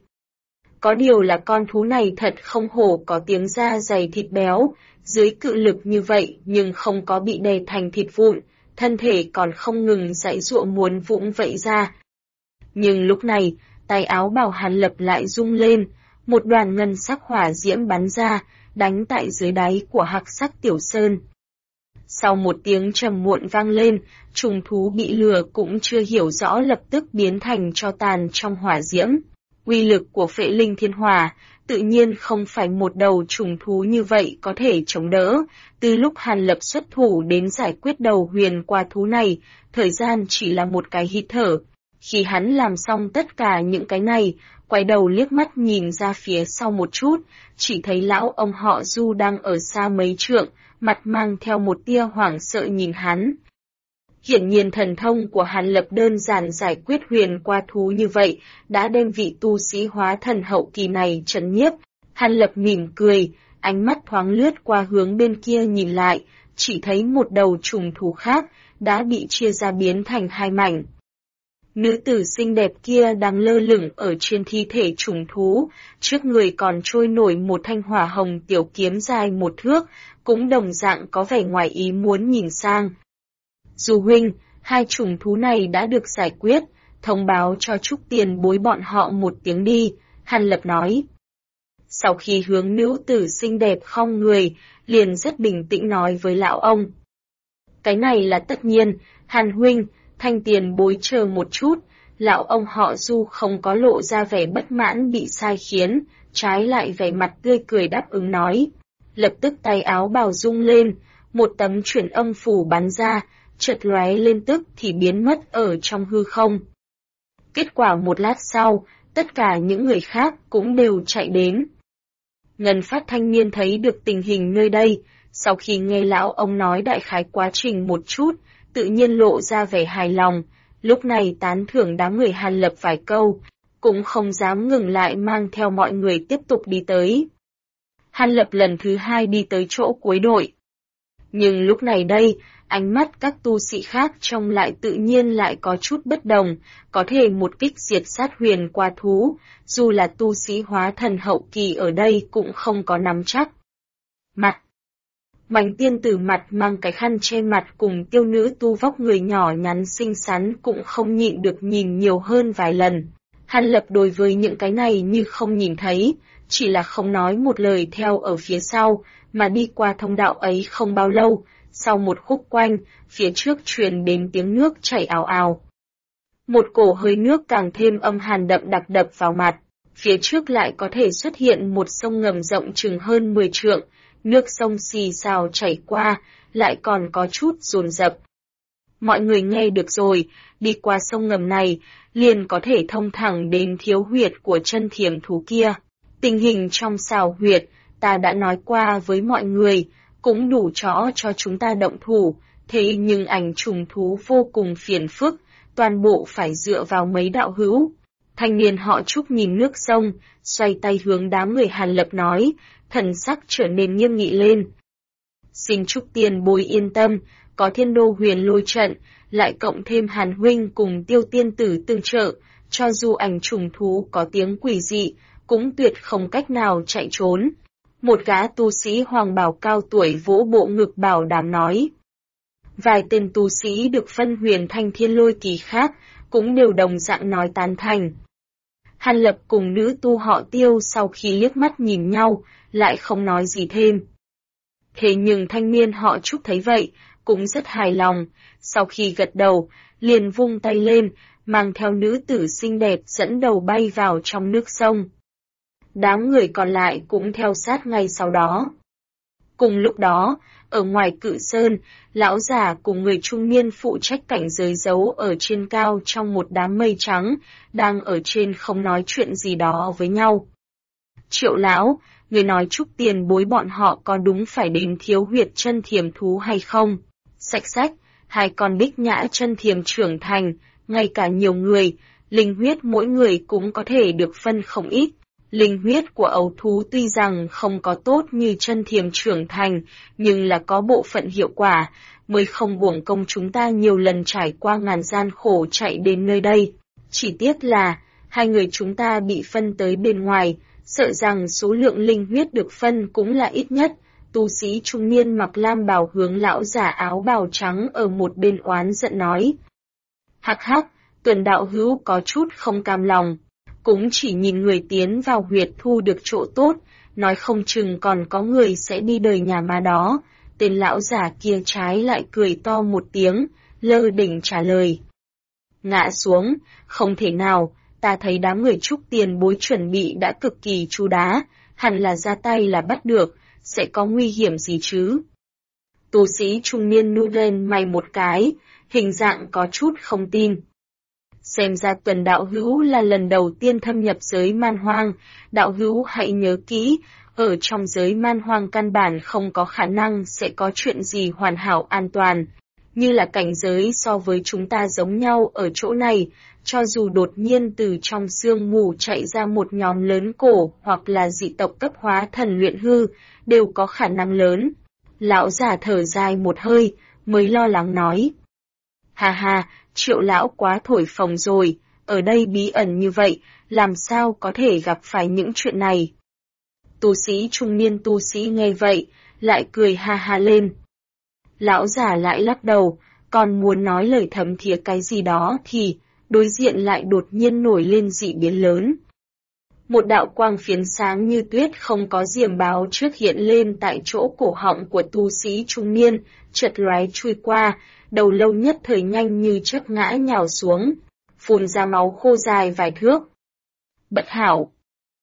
Có điều là con thú này thật không hổ có tiếng da dày thịt béo, dưới cự lực như vậy nhưng không có bị đè thành thịt vụn, thân thể còn không ngừng giãy giụa muốn vũng vậy ra. Nhưng lúc này, tay áo bào Hàn Lập lại rung lên, một đoàn ngân sắc hỏa diễm bắn ra, đánh tại dưới đáy của hạc sắc tiểu sơn. Sau một tiếng trầm muộn vang lên, trùng thú bị lừa cũng chưa hiểu rõ lập tức biến thành tro tàn trong hỏa diễm. Uy lực của phệ linh thiên hỏa, tự nhiên không phải một đầu trùng thú như vậy có thể chống đỡ. Từ lúc Hàn Lập xuất thủ đến giải quyết đầu huyền qua thú này, thời gian chỉ là một cái hít thở. Khi hắn làm xong tất cả những cái này, quay đầu liếc mắt nhìn ra phía sau một chút, chỉ thấy lão ông họ Du đang ở xa mấy trượng, mặt mang theo một tia hoảng sợ nhìn hắn. Hiển nhiên thần thông của Hàn Lập đơn giản giải quyết huyền qua thú như vậy, đã đem vị tu sĩ hóa thần hậu kỳ này trấn nhiếp. Hàn Lập mỉm cười, ánh mắt thoáng lướt qua hướng bên kia nhìn lại, chỉ thấy một đầu trùng thú khác, đã bị chia ra biến thành hai mảnh. Nữ tử xinh đẹp kia đang lơ lửng ở trên thi thể trùng thú, trước người còn trôi nổi một thanh hỏa hồng tiểu kiếm dài 1 thước, cũng đồng dạng có vẻ ngoài ý muốn nhìn sang. Du huynh, hai trùng thú này đã được giải quyết, thông báo cho Trúc tiền bối bọn họ một tiếng đi, Hàn Lập nói. Sau khi hướng nữ tử xinh đẹp khom người, liền rất bình tĩnh nói với lão ông. Cái này là tất nhiên, Hàn huynh, thanh tiền bối chờ một chút, lão ông họ Du không có lộ ra vẻ bất mãn bị sai khiến, trái lại vẻ mặt tươi cười đáp ứng nói. Lập tức tay áo bào rung lên, một tấm chuyển âm phủ bắn ra, chợt lóe lên tức thì biến mất ở trong hư không. Kết quả một lát sau, tất cả những người khác cũng đều chạy đến. Ngân Phát thanh niên thấy được tình hình nơi đây, sau khi nghe lão ông nói đại khái quá trình một chút, tự nhiên lộ ra vẻ hài lòng, lúc này tán thưởng đám người Hàn Lập vài câu, cũng không dám ngừng lại mang theo mọi người tiếp tục đi tới. Hàn Lập lần thứ 2 đi tới chỗ cuối đội. Nhưng lúc này đây, ánh mắt các tu sĩ khác trông lại tự nhiên lại có chút bất đồng, có thể một kích diệt sát huyền qua thú, dù là tu sĩ hóa thần hậu kỳ ở đây cũng không có nắm chắc. Mặt Bành tiên tử mặt mang cái khăn che mặt cùng tiêu nữ tu vóc người nhỏ nhắn xinh xắn cũng không nhịn được nhìn nhiều hơn vài lần. Hàn Lập đối với những cái này như không nhìn thấy, chỉ là không nói một lời theo ở phía sau, mà đi qua thông đạo ấy không bao lâu, sau một khúc quanh, phía trước truyền đến tiếng nước chảy ào ào. Một cổ hơi nước càng thêm âm hàn đậm đặc đập vào mặt, phía trước lại có thể xuất hiện một sông ngầm rộng chừng hơn 10 trượng, nước sông xì xào chảy qua, lại còn có chút dồn dập. Mọi người nghe được rồi, đi qua sông ngầm này, liền có thể thông thẳng đến thiếu huyệt của chân thiểm thú kia. Tình hình trong xào huyệt, ta đã nói qua với mọi người, cũng đủ rõ cho chúng ta động thủ, thế nhưng ảnh trùng thú vô cùng phiền phức, toàn bộ phải dựa vào mấy đạo hữu. Thanh niên họ Trúc nhìn nước sông, xoay tay hướng đám người Hàn Lập nói, thần sắc trở nên nghiêm nghị lên. Xin Trúc tiền bối yên tâm, có Thiên Đô Huyền Lôi trận, lại cộng thêm Hàn huynh cùng Tiêu tiên tử tương trợ, cho dù ảnh trùng thú có tiếng quỷ dị, cũng tuyệt không cách nào chạy trốn. Một gã tu sĩ hoàng bào cao tuổi vỗ bộ ngực bảo đảm nói. Vài tên tu sĩ được phân huyền thanh thiên lôi kỳ khác, cũng đều đồng dạng nói tán thành. Hàn Lập cùng nữ tu họ Tiêu sau khi liếc mắt nhìn nhau, lại không nói gì thêm. Thế nhưng thanh niên họ Trúc thấy vậy, cũng rất hài lòng, sau khi gật đầu, liền vung tay lên, mang theo nữ tử xinh đẹp dẫn đầu bay vào trong nước sông. Đám người còn lại cũng theo sát ngay sau đó. Cùng lúc đó, ở ngoài Cự Sơn, lão già cùng người trung niên phụ trách cảnh giới giấu ở trên cao trong một đám mây trắng, đang ở trên không nói chuyện gì đó với nhau. Triệu lão, người nói Trúc tiền bối bọn họ có đúng phải đến Thiếu Huyệt chân thiềm thú hay không? Sạch sách, hai con bích nhã chân thiềm trưởng thành, ngay cả nhiều người, linh huyết mỗi người cũng có thể được phân không ít. Linh huyết của ấu thú tuy rằng không có tốt như chân thiềm trưởng thành, nhưng là có bộ phận hiệu quả, mới không uổng công chúng ta nhiều lần trải qua ngàn gian khổ chạy đến nơi đây. Chỉ tiếc là, hai người chúng ta bị phân tới bên ngoài, sợ rằng số lượng linh huyết được phân cũng là ít nhất. Tu sĩ trung niên mặc lam bào hướng lão giả áo bào trắng ở một bên oán giận nói. Hắc hắc, Tuần đạo hữu có chút không cam lòng. Cũng chỉ nhìn người tiến vào huyệt thu được chỗ tốt, nói không chừng còn có người sẽ đi đời nhà ma đó. Tên lão giả kia trái lại cười to một tiếng, lơ đỉnh trả lời. Ngã xuống, không thể nào, ta thấy đám người Trúc tiền bối chuẩn bị đã cực kỳ chu đáo, hẳn là ra tay là bắt được, sẽ có nguy hiểm gì chứ? Tu sĩ trung niên nu lên mày một cái, hình dạng có chút không tin. Xem ra Tuần đạo hữu là lần đầu tiên thâm nhập giới man hoang, đạo hữu hãy nhớ kỹ, ở trong giới man hoang căn bản không có khả năng sẽ có chuyện gì hoàn hảo an toàn. Như là cảnh giới so với chúng ta giống nhau ở chỗ này, cho dù đột nhiên từ trong sương mù chạy ra một nhóm lớn cổ hoặc là dị tộc cấp hóa thần luyện hư, đều có khả năng lớn. Lão già thở dài một hơi, mới lo lắng nói. Hà hà, Triệu lão quá thổi phồng rồi, ở đây bí ẩn như vậy, làm sao có thể gặp phải những chuyện này. Tu sĩ trung niên tu sĩ nghe vậy, lại cười ha ha lên. Lão già lại lắc đầu, còn muốn nói lời thấm thía cái gì đó thì, đối diện lại đột nhiên nổi lên dị biến lớn. Một đạo quang phiến sáng như tuyết không có diềm báo trước hiện lên tại chỗ cổ họng của tu sĩ trung niên, chợt lóe chui qua, đầu lâu nhất thời nhanh như chớp ngã nhào xuống, phun ra máu khô dài vài thước. Bất hảo!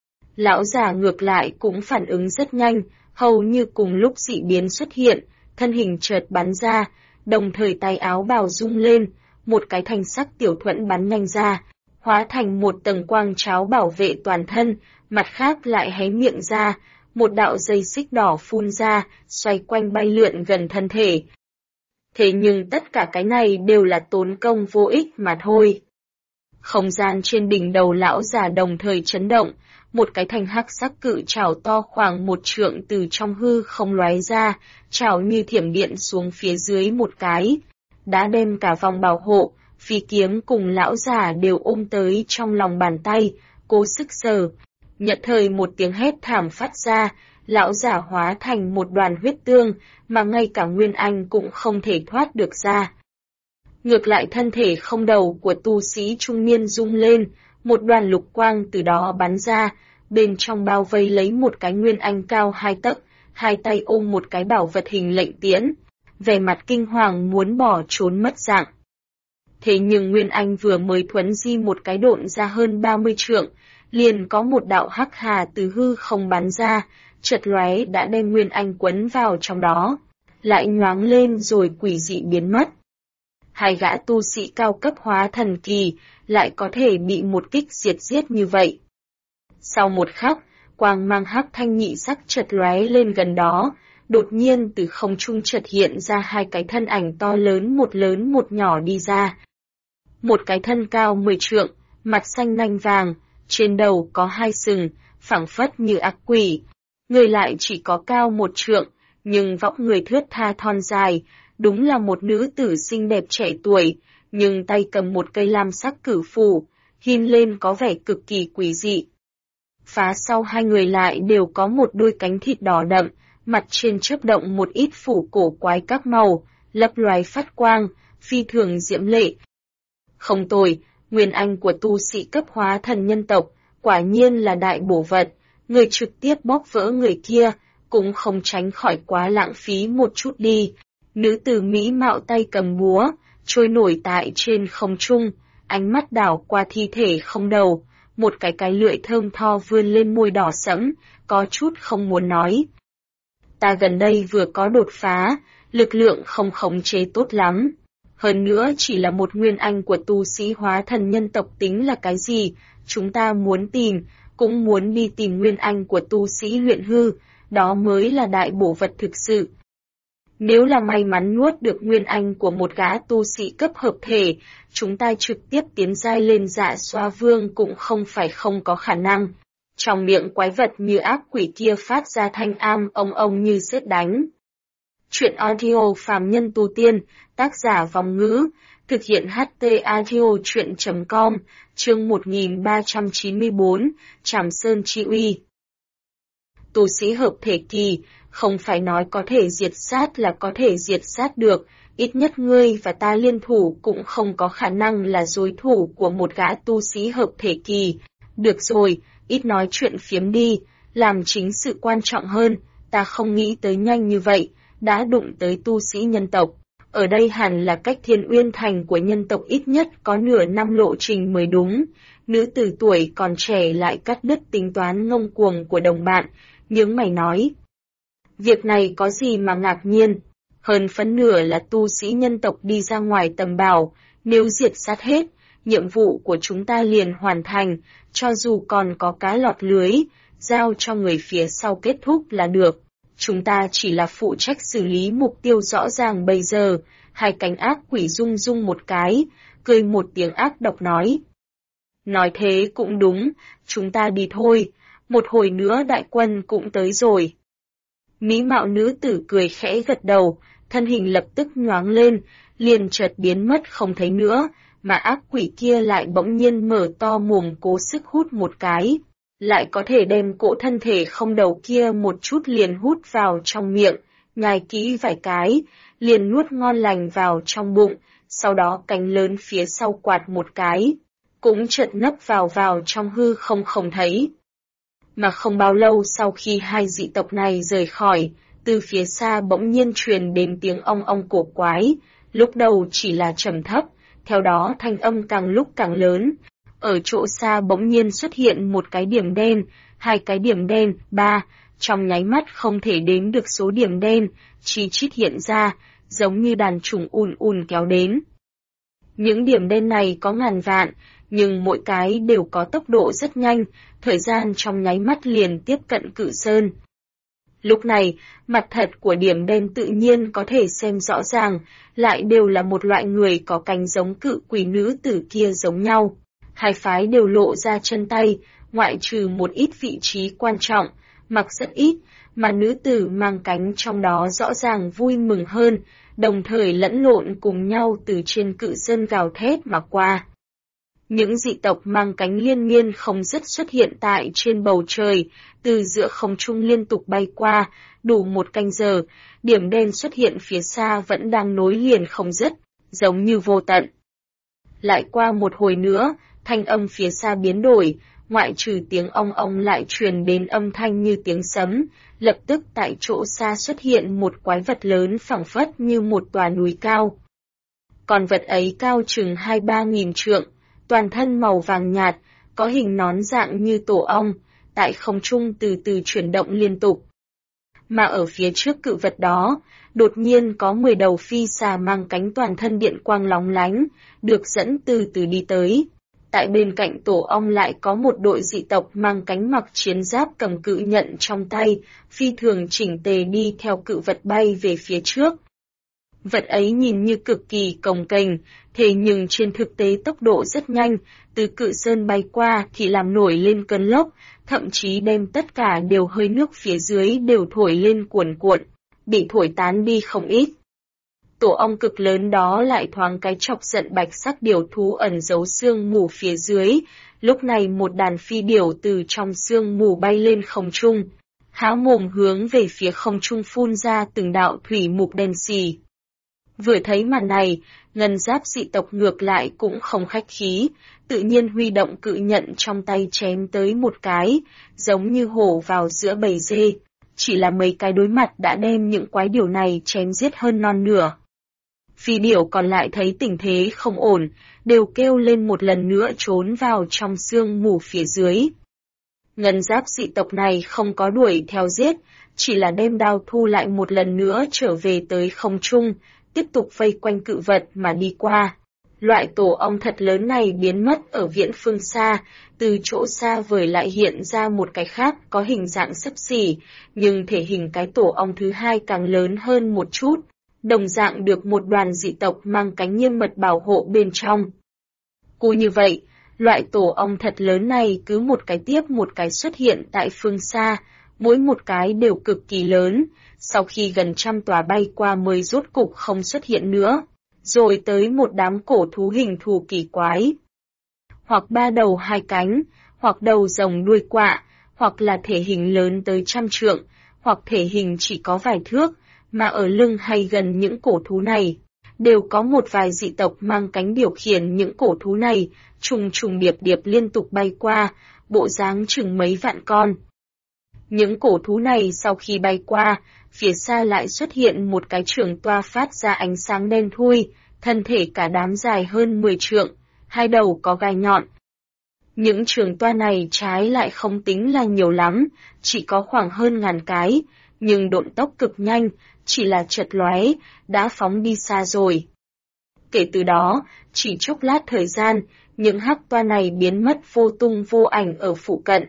Lão già ngược lại cũng phản ứng rất nhanh, hầu như cùng lúc dị biến xuất hiện, thân hình chợt bắn ra, đồng thời tay áo bào rung lên, một cái thanh sắc tiểu thuẫn bắn nhanh ra, hóa thành một tầng quang cháo bảo vệ toàn thân, mặt khác lại hé miệng ra, một đạo dây xích đỏ phun ra, xoay quanh bay lượn gần thân thể. Thế nhưng tất cả cái này đều là tốn công vô ích mà thôi. Không gian trên đỉnh đầu lão già đồng thời chấn động, một cái thanh hắc sắc cự chảo to khoảng 1 trượng từ trong hư không lóe ra, chảo như thiểm điện xuống phía dưới một cái, đã đem cả vòng bảo hộ, phi kiếm cùng lão già đều ôm tới trong lòng bàn tay, cố sức sờ. Nhận thời một tiếng hét thảm phát ra, lão già hóa thành một đoàn huyết tương, mà ngay cả Nguyên Anh cũng không thể thoát được ra. Ngược lại thân thể không đầu của tu sĩ trung niên rung lên, một đoàn lục quang từ đó bắn ra, bên trong bao vây lấy một cái Nguyên Anh cao 2 tấc, hai tay ôm một cái bảo vật hình lệnh tiễn, vẻ mặt kinh hoàng muốn bỏ trốn mất dạng. Thế nhưng Nguyên Anh vừa mới thuấn di một cái độn ra hơn 30 trượng, liền có một đạo hắc hà từ hư không bắn ra, chợt lóe đã đem Nguyên Anh quấn vào trong đó, lại nhoáng lên rồi quỷ dị biến mất. Hai gã tu sĩ cao cấp hóa thần kỳ lại có thể bị một kích diệt giết như vậy. Sau một khắc, quang mang hắc thanh nhị sắc chợt lóe lên gần đó, đột nhiên từ không trung chợt hiện ra hai cái thân ảnh to lớn một nhỏ đi ra. Một cái thân cao 10 trượng, mặt xanh nanh vàng, trên đầu có 2 sừng, phảng phất như ác quỷ. Người lại chỉ có cao 1 trượng, nhưng vóc người thướt tha thon dài, đúng là một nữ tử xinh đẹp trẻ tuổi, nhưng tay cầm một cây lam sắc cử phù, hin lên có vẻ cực kỳ quỷ dị. Phá sau hai người lại đều có một đôi cánh thịt đỏ đậm, mặt trên chớp động một ít phủ cổ quái các màu, lấp loài phát quang, phi thường diễm lệ. Không tồi, Nguyên Anh của tu sĩ cấp hóa thần nhân tộc, Quả nhiên là đại bổ vật, người trực tiếp bóp vỡ người kia, cũng không tránh khỏi quá lãng phí một chút đi. Nữ tử mỹ mạo tay cầm búa, trôi nổi tại trên không trung, ánh mắt đảo qua thi thể không đầu, một cái lưỡi thơm tho vươn lên môi đỏ sẫm, có chút không muốn nói. Ta gần đây vừa có đột phá, lực lượng không khống chế tốt lắm. Hơn nữa chỉ là một nguyên anh của tu sĩ hóa thần nhân tộc tính là cái gì, chúng ta muốn tìm, cũng muốn đi tìm nguyên anh của tu sĩ luyện hư, đó mới là đại bổ vật thực sự. Nếu là may mắn nuốt được nguyên anh của một gã tu sĩ cấp hợp thể, chúng ta trực tiếp tiến giai lên Dạ Xoa Vương cũng không phải không có khả năng. Trong miệng quái vật như ác quỷ kia phát ra thanh am ông như sét đánh. Chuyện audio phàm nhân tu tiên, tác giả Vòng Ngữ, thực hiện HT audio chuyện.com, chương 1394, Trảm Sơn Chi Uy. Tu sĩ hợp thể kỳ, không phải nói có thể diệt sát là có thể diệt sát được, ít nhất ngươi và ta liên thủ cũng không có khả năng là đối thủ của một gã tu sĩ hợp thể kỳ. Được rồi, ít nói chuyện phiếm đi, làm chính sự quan trọng hơn, ta không nghĩ tới nhanh như vậy, đã đụng tới tu sĩ nhân tộc. Ở đây hẳn là cách Thiên Uyên Thành của nhân tộc ít nhất có nửa năm lộ trình mới đúng. Nữ tử tuổi còn trẻ lại cắt đứt tính toán ngông cuồng của đồng bạn, nhướng mày nói. Việc này có gì mà ngạc nhiên, hơn phân nửa là tu sĩ nhân tộc đi ra ngoài tầm bảo, nếu diệt sát hết, nhiệm vụ của chúng ta liền hoàn thành, cho dù còn có cá lọt lưới, giao cho người phía sau kết thúc là được. Chúng ta chỉ là phụ trách xử lý mục tiêu rõ ràng bây giờ. Hai cánh ác quỷ rung rung một cái, cười một tiếng ác độc nói. Nói thế cũng đúng, chúng ta đi thôi, một hồi nữa đại quân cũng tới rồi. Mỹ mạo nữ tử cười khẽ gật đầu, thân hình lập tức nhoáng lên, liền chợt biến mất không thấy nữa, mà ác quỷ kia lại bỗng nhiên mở to mồm cố sức hút một cái. Lại có thể đem cỗ thân thể không đầu kia một chút liền hút vào trong miệng, nhai kỹ vài cái, liền nuốt ngon lành vào trong bụng, sau đó cánh lớn phía sau quạt một cái, cũng chợt nấp vào trong hư không thấy. Mà không bao lâu sau khi hai dị tộc này rời khỏi, từ phía xa bỗng nhiên truyền đến tiếng ong cổ quái, lúc đầu chỉ là trầm thấp, theo đó thanh âm càng lúc càng lớn. Ở chỗ xa bỗng nhiên xuất hiện một cái điểm đen, hai cái điểm đen, ba, trong nháy mắt không thể đếm được số điểm đen, chi chít hiện ra, giống như đàn trùng ùn kéo đến. Những điểm đen này có ngàn vạn, nhưng mỗi cái đều có tốc độ rất nhanh, thời gian trong nháy mắt liền tiếp cận Cự Sơn. Lúc này, mặt thật của điểm đen tự nhiên có thể xem rõ ràng, lại đều là một loại người có cánh giống cự quỷ nữ tử kia giống nhau. Hai phái đều lộ ra chân tay, ngoại trừ một ít vị trí quan trọng, mặc rất ít, mà nữ tử mang cánh trong đó rõ ràng vui mừng hơn, đồng thời lẫn lộn cùng nhau từ trên Cự Sơn gào thét mà qua. Những dị tộc mang cánh liên miên không dứt xuất hiện tại trên bầu trời, từ giữa không trung liên tục bay qua, đủ một canh giờ, điểm đen xuất hiện phía xa vẫn đang nối liền không dứt, giống như vô tận. Lại qua một hồi nữa, thanh âm phía xa biến đổi, ngoại trừ tiếng ong lại truyền đến âm thanh như tiếng sấm, lập tức tại chỗ xa xuất hiện một quái vật lớn phảng phất như một tòa núi cao. Con vật ấy cao chừng 2-3 nghìn trượng, toàn thân màu vàng nhạt, có hình nón dạng như tổ ong, tại không trung từ từ chuyển động liên tục. Mà ở phía trước cự vật đó, đột nhiên có 10 đầu phi xà mang cánh toàn thân điện quang lóng lánh, được dẫn từ từ đi tới. Tại bên cạnh tổ ong lại có một đội dị tộc mang cánh mặc chiến giáp cầm cự nhận trong tay, phi thường chỉnh tề đi theo cự vật bay về phía trước. Vật ấy nhìn như cực kỳ cồng kềnh, thế nhưng trên thực tế tốc độ rất nhanh, từ Cự Sơn bay qua thì làm nổi lên cơn lốc, thậm chí đem tất cả đều hơi nước phía dưới đều thổi lên cuồn cuộn, bị thổi tán đi không ít. Tổ ong cực lớn đó lại thoáng cái chọc giận bạch sắc điểu thú ẩn giấu sương mù phía dưới, lúc này một đàn phi điểu từ trong sương mù bay lên không trung, há mồm hướng về phía không trung phun ra từng đạo thủy mục đen xì. Vừa thấy màn này, ngân giáp dị tộc ngược lại cũng không khách khí, tự nhiên huy động cự nhận trong tay chém tới một cái, giống như hổ vào giữa bầy dê. Chỉ là mấy cái đối mặt đã đem những quái điểu này chém giết hơn non nửa. Phi điểu còn lại thấy tình thế không ổn, đều kêu lên một lần nữa trốn vào trong sương mù phía dưới. Ngân giáp dị tộc này không có đuổi theo giết, chỉ là đem đao thu lại một lần nữa trở về tới không trung, tiếp tục vây quanh cự vật mà đi qua. Loại tổ ong thật lớn này biến mất ở viễn phương xa, từ chỗ xa vời lại hiện ra một cái khác có hình dạng xấp xỉ, nhưng thể hình cái tổ ong thứ hai càng lớn hơn một chút, đồng dạng được một đoàn dị tộc mang cánh nghiêm mật bảo hộ bên trong. Cứ như vậy, loại tổ ong thật lớn này cứ một cái tiếp một cái xuất hiện tại phương xa, mỗi một cái đều cực kỳ lớn, sau khi gần trăm tòa bay qua mới rốt cục không xuất hiện nữa, rồi tới một đám cổ thú hình thù kỳ quái. Hoặc ba đầu hai cánh, hoặc đầu rồng đuôi quạ, hoặc là thể hình lớn tới trăm trượng, hoặc thể hình chỉ có vài thước, mà ở lưng hay gần những cổ thú này, đều có một vài dị tộc mang cánh điều khiển những cổ thú này, trùng trùng điệp điệp liên tục bay qua, bộ dáng chừng mấy vạn con. Những cổ thú này sau khi bay qua, phía xa lại xuất hiện một cái trường toa phát ra ánh sáng đen thui, thân thể cả đám dài hơn 10 trượng, hai đầu có gai nhọn. Những trường toa này trái lại không tính là nhiều lắm, chỉ có khoảng hơn 1000 cái, nhưng độn tốc cực nhanh, chỉ là chật lóe, đã phóng đi xa rồi. Kể từ đó, chỉ chốc lát thời gian, những hắc toa này biến mất vô tung vô ảnh ở phụ cận.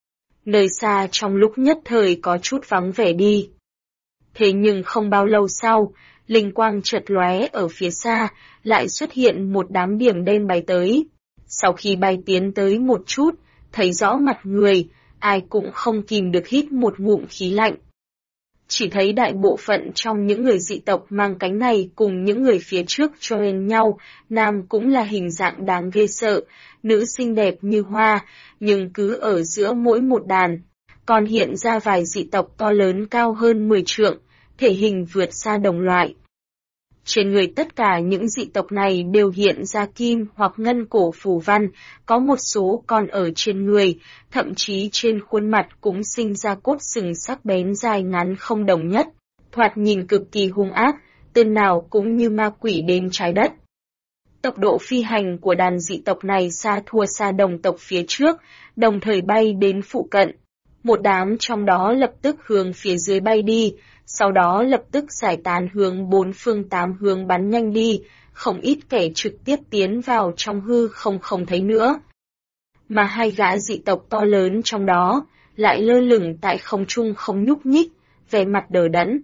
Nơi xa trong lúc nhất thời có chút vắng vẻ đi. Thế nhưng không bao lâu sau, linh quang chợt lóe ở phía xa, lại xuất hiện một đám điểm đen bay tới. Sau khi bay tiến tới một chút, thấy rõ mặt người, ai cũng không kìm được hít một ngụm khí lạnh. Chỉ thấy đại bộ phận trong những người dị tộc mang cánh này cùng những người phía trước join nhau, nam cũng là hình dạng đáng ghê sợ, nữ xinh đẹp như hoa, nhưng cứ ở giữa mỗi một đàn, còn hiện ra vài dị tộc to lớn cao hơn 10 trượng, thể hình vượt xa đồng loại. Trên người tất cả những dị tộc này đều hiện ra kim hoặc ngân cổ phù văn, có một số còn ở trên người, thậm chí trên khuôn mặt cũng sinh ra cốt sừng sắc bén dài ngắn không đồng nhất, thoạt nhìn cực kỳ hung ác, tên nào cũng như ma quỷ đến trái đất. Tốc độ phi hành của đàn dị tộc này xa thua xa đồng tộc phía trước, đồng thời bay đến phụ cận. Một đám trong đó lập tức hướng phía dưới bay đi, sau đó lập tức giải tán hướng bốn phương tám hướng bắn nhanh đi, không ít kẻ trực tiếp tiến vào trong hư không thấy nữa. Mà hai gã dị tộc to lớn trong đó, lại lơ lửng tại không trung không nhúc nhích, vẻ mặt đờ đẫn.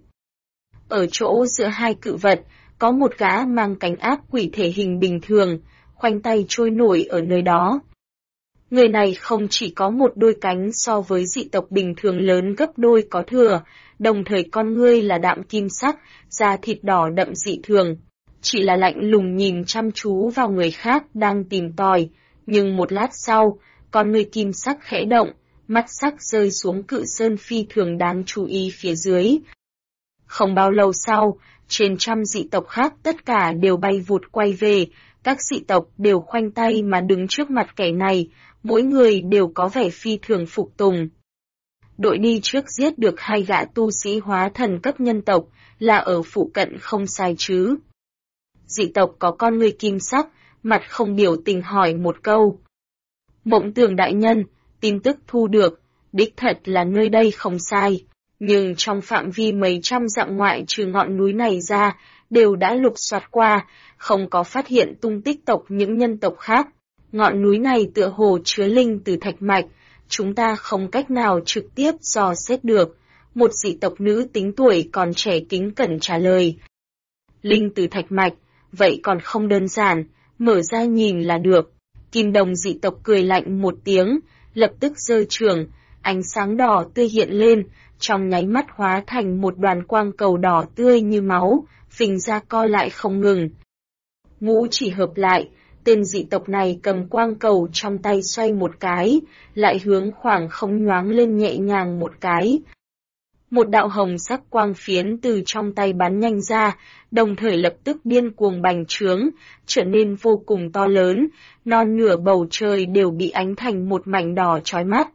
Ở chỗ giữa hai cự vật, có một gã mang cánh ác quỷ thể hình bình thường, khoanh tay trôi nổi ở nơi đó. Người này không chỉ có một đôi cánh so với dị tộc bình thường lớn gấp đôi có thừa, đồng thời con ngươi là đạm kim sắc, da thịt đỏ đậm dị thường. Chỉ là lạnh lùng nhìn chăm chú vào người khác đang tìm tòi, nhưng một lát sau, con ngươi kim sắc khẽ động, mắt sắc rơi xuống cự sơn phi thường đáng chú ý phía dưới. Không bao lâu sau, trên trăm dị tộc khác tất cả đều bay vụt quay về, các dị tộc đều khoanh tay mà đứng trước mặt kẻ này, mỗi người đều có vẻ phi thường phục tùng. Đội đi trước giết được hai gã tu sĩ hóa thần cấp nhân tộc, là ở phụ cận không sai chứ. Dị tộc có con người kim sắc, mặt không biểu tình hỏi một câu. Mộng Tường đại nhân, tin tức thu được, đích thật là nơi đây không sai, nhưng trong phạm vi mấy trăm dặm ngoại trừ ngọn núi này ra, đều đã lục soát qua, không có phát hiện tung tích tộc những nhân tộc khác. Ngọn núi này tựa hồ chứa linh từ thạch mạch, chúng ta không cách nào trực tiếp dò xét được. Một dị tộc nữ tính tuổi còn trẻ kính cẩn trả lời. Linh từ thạch mạch, vậy còn không đơn giản, mở ra nhìn là được. Kim đồng dị tộc cười lạnh một tiếng, lập tức giơ trường, ánh sáng đỏ tươi hiện lên, trong nháy mắt hóa thành một đoàn quang cầu đỏ tươi như máu, phình ra co lại không ngừng. Ngũ chỉ hợp lại, tên dị tộc này cầm quang cầu trong tay xoay một cái, lại hướng khoảng không nhoáng lên nhẹ nhàng một cái. Một đạo hồng sắc quang phiến từ trong tay bắn nhanh ra, đồng thời lập tức điên cuồng bành trướng, trở nên vô cùng to lớn, non nửa bầu trời đều bị ánh thành một mảnh đỏ chói mắt.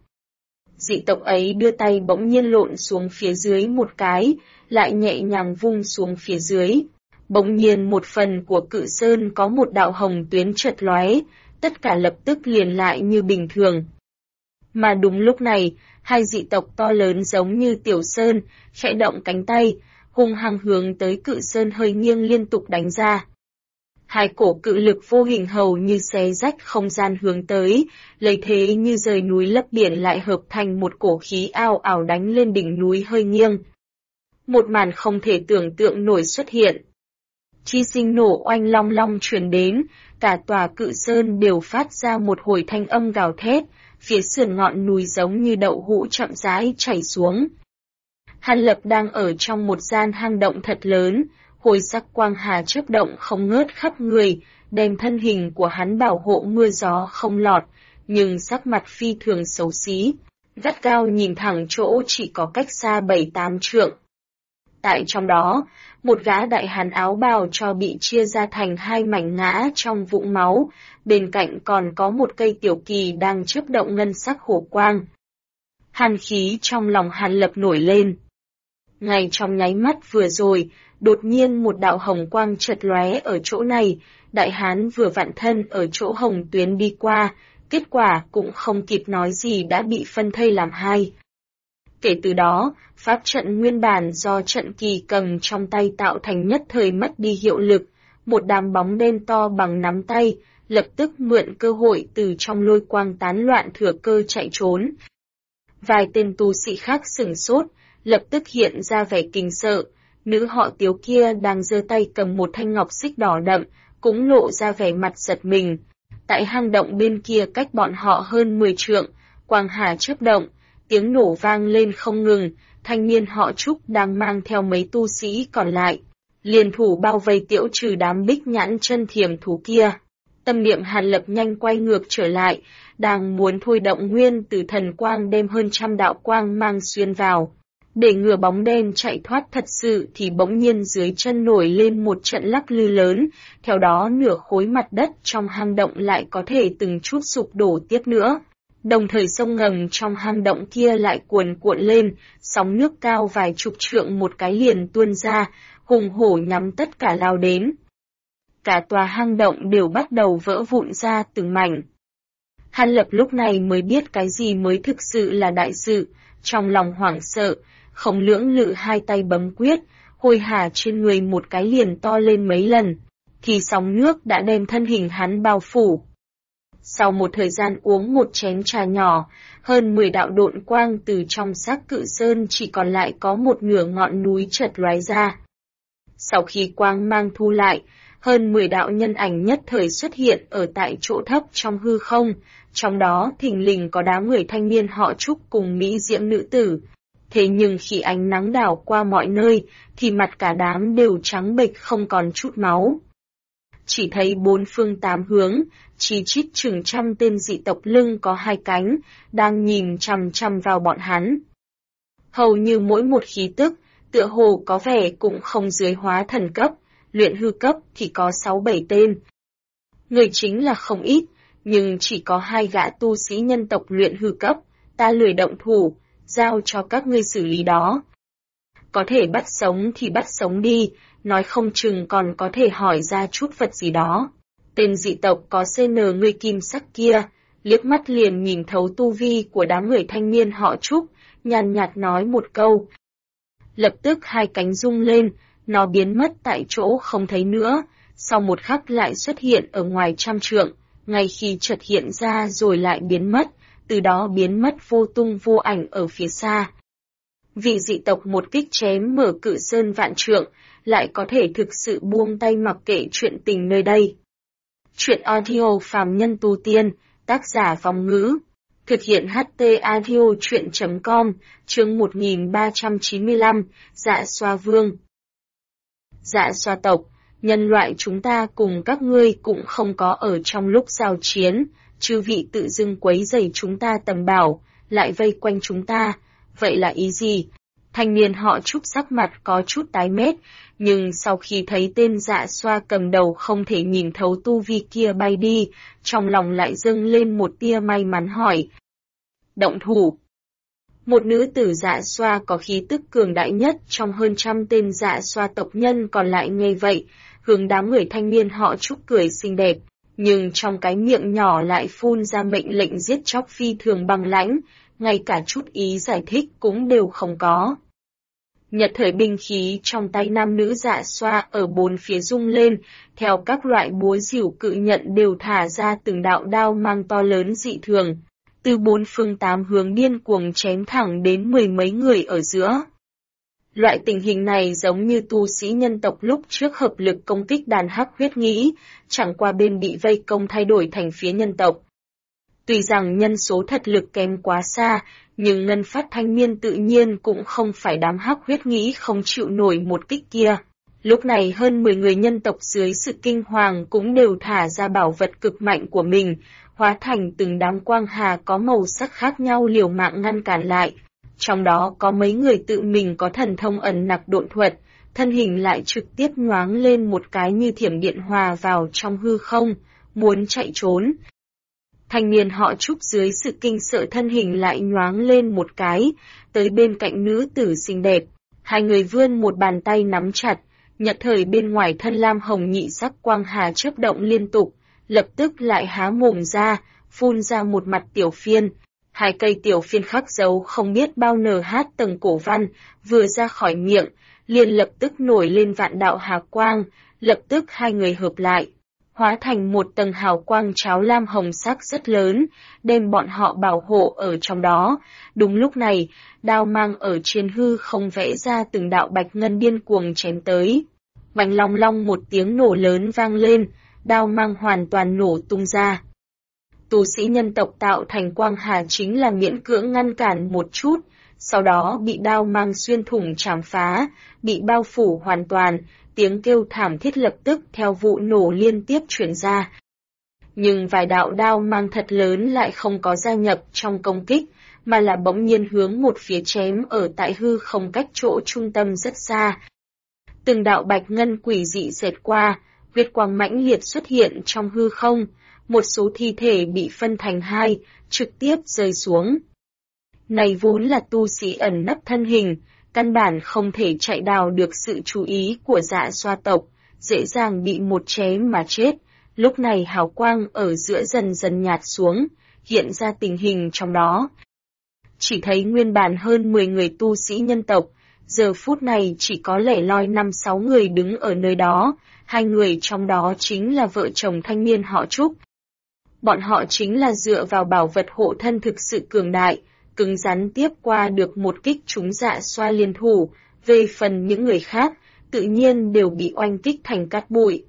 Dị tộc ấy đưa tay bỗng nhiên lộn xuống phía dưới một cái, lại nhẹ nhàng vung xuống phía dưới. Bỗng nhiên một phần của cự sơn có một đạo hồng tuyến chợt lóe, tất cả lập tức liền lại như bình thường. Mà đúng lúc này, hai dị tộc to lớn giống như tiểu sơn, khẽ động cánh tay, hung hăng hướng tới cự sơn hơi nghiêng liên tục đánh ra. Hai cổ cự lực vô hình hầu như xé rách không gian hướng tới, lấy thế như rời núi lấp biển lại hợp thành một cổ khí ào ào đánh lên đỉnh núi hơi nghiêng. Một màn không thể tưởng tượng nổi xuất hiện. Chi sinh nổ oanh long long truyền đến, cả tòa cự sơn đều phát ra một hồi thanh âm gào thét, phía sườn ngọn núi giống như đậu hũ chậm rãi chảy xuống. Hàn Lập đang ở trong một gian hang động thật lớn, hồi sắc quang hà chớp động không ngớt khắp người, đem thân hình của hắn bảo hộ mưa gió không lọt, nhưng sắc mặt phi thường xấu xí, gắt gao nhìn thẳng chỗ chỉ có cách xa 7-8 trượng. Tại trong đó, một gã đại hán áo bào cho bị chia ra thành hai mảnh ngã trong vũng máu, bên cạnh còn có một cây tiểu kỳ đang chớp động ngân sắc hổ quang. Hàn khí trong lòng Hàn Lập nổi lên. Ngay trong nháy mắt vừa rồi, đột nhiên một đạo hồng quang chợt lóe ở chỗ này, đại hán vừa vặn thân ở chỗ hồng tuyến đi qua, kết quả cũng không kịp nói gì đã bị phân thây làm hai. Kể từ đó, pháp trận nguyên bản do trận kỳ cầm trong tay tạo thành nhất thời mất đi hiệu lực, một đám bóng đen to bằng nắm tay, lập tức mượn cơ hội từ trong lôi quang tán loạn thừa cơ chạy trốn. Vài tên tu sĩ khác sửng sốt, lập tức hiện ra vẻ kinh sợ, nữ họ Tiếu kia đang giơ tay cầm một thanh ngọc xích đỏ đậm, cũng lộ ra vẻ mặt giật mình. Tại hang động bên kia cách bọn họ hơn 10 trượng, quang hà chớp động, tiếng nổ vang lên không ngừng, thanh niên họ Trúc đang mang theo mấy tu sĩ còn lại, liền thủ bao vây tiễu trừ đám bích nhãn chân thiềm thú kia. Tâm niệm Hàn Lập nhanh quay ngược trở lại, đang muốn thôi động nguyên từ thần quang đem hơn trăm đạo quang mang xuyên vào. Để ngừa bóng đen chạy thoát thật sự thì bỗng nhiên dưới chân nổi lên một trận lắc lư lớn, theo đó nửa khối mặt đất trong hang động lại có thể từng chút sụp đổ tiếp nữa. Đồng thời sông ngầm trong hang động kia lại cuồn cuộn lên, sóng nước cao vài chục trượng một cái liền tuôn ra, hùng hổ nhắm tất cả lao đến. Cả tòa hang động đều bắt đầu vỡ vụn ra từng mảnh. Hàn Lập lúc này mới biết cái gì mới thực sự là đại sự, trong lòng hoảng sợ, không lưỡng lự hai tay bấm quyết, hôi hà trên người một cái liền to lên mấy lần, thì sóng nước đã đem thân hình hắn bao phủ. Sau một thời gian uống một chén trà nhỏ, hơn 10 đạo độn quang từ trong xác cự sơn chỉ còn lại có một nửa ngọn núi chợt lóe ra. Sau khi quang mang thu lại, hơn 10 đạo nhân ảnh nhất thời xuất hiện ở tại chỗ thấp trong hư không, trong đó thình lình có đám người thanh niên họ Trúc cùng mỹ diễm nữ tử. Thế nhưng khi ánh nắng đảo qua mọi nơi, thì mặt cả đám đều trắng bệch không còn chút máu. Chỉ thấy bốn phương tám hướng, chí chít chừng trăm tên dị tộc lưng có hai cánh, đang nhìn chằm chằm vào bọn hắn. Hầu như mỗi một khí tức, tựa hồ có vẻ cũng không dưới hóa thần cấp, luyện hư cấp thì có 6-7 tên. Người chính là không ít, nhưng chỉ có 2 gã tu sĩ nhân tộc luyện hư cấp, ta lười động thủ, giao cho các ngươi xử lý đó. Có thể bắt sống thì bắt sống đi, nói không chừng còn có thể hỏi ra chút vật gì đó. Tên dị tộc có CN người kim sắc kia, liếc mắt liền nhìn thấu tu vi của đám người thanh niên họ Trúc, nhàn nhạt nói một câu. Lập tức hai cánh rung lên, nó biến mất tại chỗ không thấy nữa, sau một khắc lại xuất hiện ở ngoài trăm trượng, ngay khi chợt hiện ra rồi lại biến mất, từ đó biến mất vô tung vô ảnh ở phía xa. Vị dị tộc một kích chém mở cự sơn vạn trượng, lại có thể thực sự buông tay mặc kệ chuyện tình nơi đây. Chuyện audio phàm nhân tu tiên, tác giả Phong Ngữ, thực hiện HT audio chuyện.com, chương 1395, Dạ Xoa Vương. Dạ Xoa tộc, nhân loại chúng ta cùng các ngươi cũng không có ở trong lúc giao chiến, chư vị tự dưng quấy rầy chúng ta tầm bảo, lại vây quanh chúng ta, vậy là ý gì? Thanh niên họ Trúc sắc mặt có chút tái mét, nhưng sau khi thấy tên Dạ Xoa cầm đầu không thể nhìn thấu tu vi kia bay đi, trong lòng lại dâng lên một tia may mắn hỏi. Động thủ. Một nữ tử Dạ Xoa có khí tức cường đại nhất trong hơn 100 tên Dạ Xoa tộc nhân còn lại nghe vậy, hướng đám người thanh niên họ Trúc cười xinh đẹp, nhưng trong cái miệng nhỏ lại phun ra mệnh lệnh giết chóc phi thường băng lãnh, ngay cả chút ý giải thích cũng đều không có. Nhật thời binh khí trong tay nam nữ Dạ Xoa ở bốn phía rung lên, theo các loại búa rìu cự nhận đều thả ra từng đạo đao mang to lớn dị thường, từ bốn phương tám hướng điên cuồng chém thẳng đến 10 mấy người ở giữa. Loại tình hình này giống như tu sĩ nhân tộc lúc trước hợp lực công kích đàn hắc huyết nghĩ, chẳng qua bên bị vây công thay đổi thành phía nhân tộc. Tuy rằng nhân số thật lực kém quá xa, nhưng ngân phát thanh niên tự nhiên cũng không phải đám hắc huyết nghĩ không chịu nổi một kích kia. Lúc này hơn 10 người nhân tộc dưới sự kinh hoàng cũng đều thả ra bảo vật cực mạnh của mình, hóa thành từng đám quang hà có màu sắc khác nhau liều mạng ngăn cản lại. Trong đó có mấy người tự mình có thần thông ẩn nặc độn thuật, thân hình lại trực tiếp nhoáng lên một cái như thiểm điện hòa vào trong hư không, muốn chạy trốn. Thanh niên họ Trúc dưới sự kinh sợ thân hình lại nhoáng lên một cái, tới bên cạnh nữ tử xinh đẹp. Hai người vươn một bàn tay nắm chặt, nhật thời bên ngoài thân lam hồng nhị sắc quang hà chớp động liên tục, lập tức lại há mồm ra, phun ra một mặt tiểu phiên. Hai cây tiểu phiên khắc dấu không biết bao NH tầng cổ văn, vừa ra khỏi miệng, liền lập tức nổi lên vạn đạo hà quang, lập tức hai người hợp lại, hóa thành một tầng hào quang cháo lam hồng sắc rất lớn, đem bọn họ bảo hộ ở trong đó. Đúng lúc này, đao mang ở trên hư không vẽ ra từng đạo bạch ngân điên cuồng chém tới. Bành long long một tiếng nổ lớn vang lên, đao mang hoàn toàn nổ tung ra. Tu sĩ nhân tộc tạo thành quang hà chính là miễn cưỡng ngăn cản một chút, sau đó bị đao mang xuyên thủng chảm phá, bị bao phủ hoàn toàn, tiếng kêu thảm thiết lập tức theo vụ nổ liên tiếp truyền ra. Nhưng vài đạo đao mang thật lớn lại không có gia nhập trong công kích, mà là bỗng nhiên hướng một phía chém ở tại hư không cách chỗ trung tâm rất xa. Từng đạo bạch ngân quỷ dị xẹt qua, huyết quang mãnh liệt xuất hiện trong hư không, một số thi thể bị phân thành hai, trực tiếp rơi xuống. Này vốn là tu sĩ ẩn nấp thân hình, căn bản không thể chạy đào được sự chú ý của Dạ Xoa tộc, dễ dàng bị một chém mà chết. Lúc này hào quang ở giữa dần dần nhạt xuống, hiện ra tình hình trong đó. Chỉ thấy nguyên bản hơn 10 người tu sĩ nhân tộc, giờ phút này chỉ có lẻ loi 5-6 người đứng ở nơi đó, hai người trong đó chính là vợ chồng thanh niên họ Trúc. Bọn họ chính là dựa vào bảo vật hộ thân thực sự cường đại, cứng rắn tiếp qua được một kích trúng Dạ Xoa liên thủ, về phần những người khác, tự nhiên đều bị oanh kích thành cát bụi.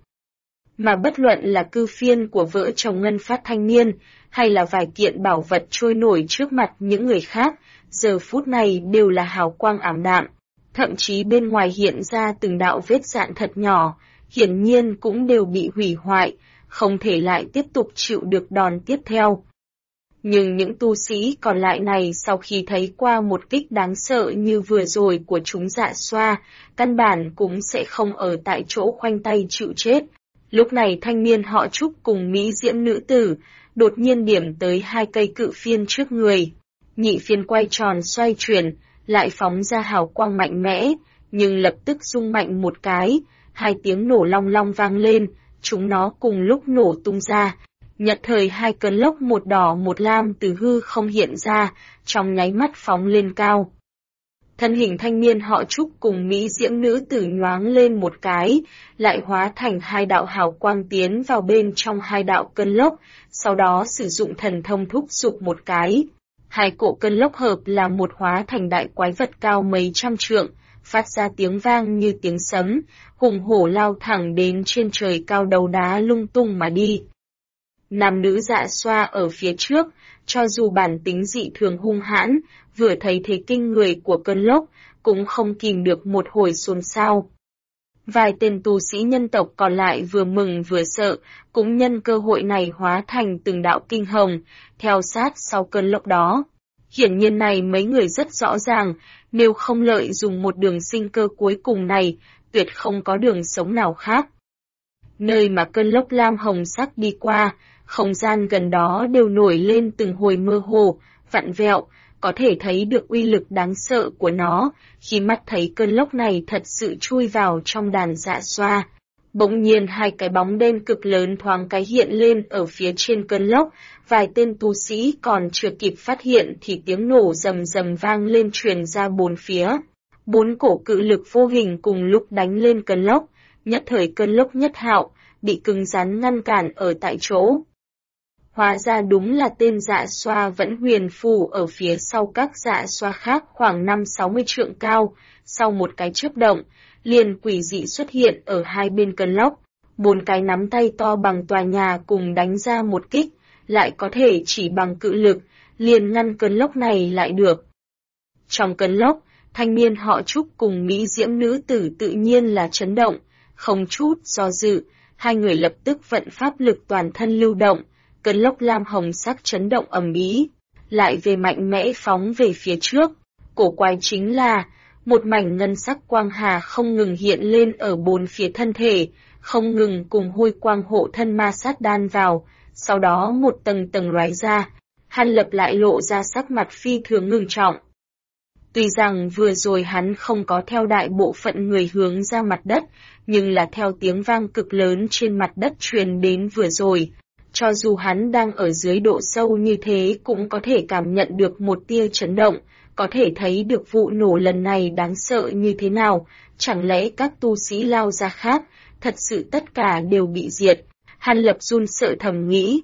Mà bất luận là cư phiên của vợ chồng ngân phát thanh niên, hay là vài kiện bảo vật trôi nổi trước mặt những người khác, giờ phút này đều là hào quang ảm đạm, thậm chí bên ngoài hiện ra từng đạo vết rạn thật nhỏ, hiển nhiên cũng đều bị hủy hoại, không thể lại tiếp tục chịu được đòn tiếp theo. Nhưng những tu sĩ còn lại này sau khi thấy qua một kích đáng sợ như vừa rồi của chúng Dạ Xoa, căn bản cũng sẽ không ở tại chỗ khoanh tay chịu chết. Lúc này thanh niên họ Trúc cùng mỹ diễm nữ tử, đột nhiên điểm tới hai cây cự phiên trước người. Nhị phiên quay tròn xoay chuyển, lại phóng ra hào quang mạnh mẽ, nhưng lập tức rung mạnh một cái, hai tiếng nổ long long vang lên, chúng nó cùng lúc nổ tung ra. Nhật thời hai cơn lốc một đỏ một lam từ hư không hiện ra, trong nháy mắt phóng lên cao. Thân hình thanh niên họ Trúc cùng mỹ diễm nữ tử nhoáng lên một cái, lại hóa thành hai đạo hào quang tiến vào bên trong hai đạo cơn lốc, sau đó sử dụng thần thông thúc giục một cái. Hai cỗ cơn lốc hợp là một hóa thành đại quái vật cao mấy trăm trượng, phát ra tiếng vang như tiếng sấm, hùng hổ lao thẳng đến trên trời cao đầu đá lung tung mà đi. Nam nữ Dạ Xoa ở phía trước, cho dù bản tính dị thường hung hãn, vừa thấy thế kinh người của cơn lốc, cũng không kìm được một hồi xôn xao. Vài tên tu sĩ nhân tộc còn lại vừa mừng vừa sợ, cũng nhân cơ hội này hóa thành từng đạo kinh hồng, theo sát sau cơn lốc đó. Hiển nhiên này mấy người rất rõ ràng, nếu không lợi dùng một đường sinh cơ cuối cùng này, tuyệt không có đường sống nào khác. Nơi mà cơn lốc lam hồng sắc đi qua, không gian gần đó đều nổi lên từng hồi mơ hồ, vặn vẹo, có thể thấy được uy lực đáng sợ của nó, khi mắt thấy cơn lốc này thật sự chui vào trong đàn dạ xoa. Bỗng nhiên hai cái bóng đen cực lớn thoáng cái hiện lên ở phía trên cơn lốc, vài tên tu sĩ còn chưa kịp phát hiện thì tiếng nổ rầm rầm vang lên truyền ra bốn phía. Bốn cổ cự lực vô hình cùng lúc đánh lên cơn lốc, nhất thời cơn lốc nhất hạo, bị cứng rắn ngăn cản ở tại chỗ. Hóa ra đúng là tên dạ xoa vẫn huyền phù ở phía sau các dạ xoa khác khoảng 5-60 trượng cao, sau một cái chớp động, liền quỷ dị xuất hiện ở hai bên cơn lốc, bốn cái nắm tay to bằng tòa nhà cùng đánh ra một kích, lại có thể chỉ bằng cự lực, liền ngăn cơn lốc này lại được. Trong cơn lốc, thanh niên họ Trúc cùng mỹ diễm nữ tử tự nhiên là chấn động, không chút do dự, hai người lập tức vận pháp lực toàn thân lưu động, cơn lốc lam hồng sắc chấn động ầm ĩ, lại về mạnh mẽ phóng về phía trước. Cổ quái chính là, một mảnh ngân sắc quang hà không ngừng hiện lên ở bốn phía thân thể, không ngừng cùng hôi quang hộ thân ma sát đan vào, sau đó một tầng tầng lóe ra, Hàn Lập lại lộ ra sắc mặt phi thường ngưng trọng. Tuy rằng vừa rồi hắn không có theo đại bộ phận người hướng ra mặt đất, nhưng là theo tiếng vang cực lớn trên mặt đất truyền đến vừa rồi. Cho dù hắn đang ở dưới độ sâu như thế cũng có thể cảm nhận được một tia chấn động, có thể thấy được vụ nổ lần này đáng sợ như thế nào, chẳng lẽ các tu sĩ lao ra khác, thật sự tất cả đều bị diệt. Hàn Lập run sợ thầm nghĩ.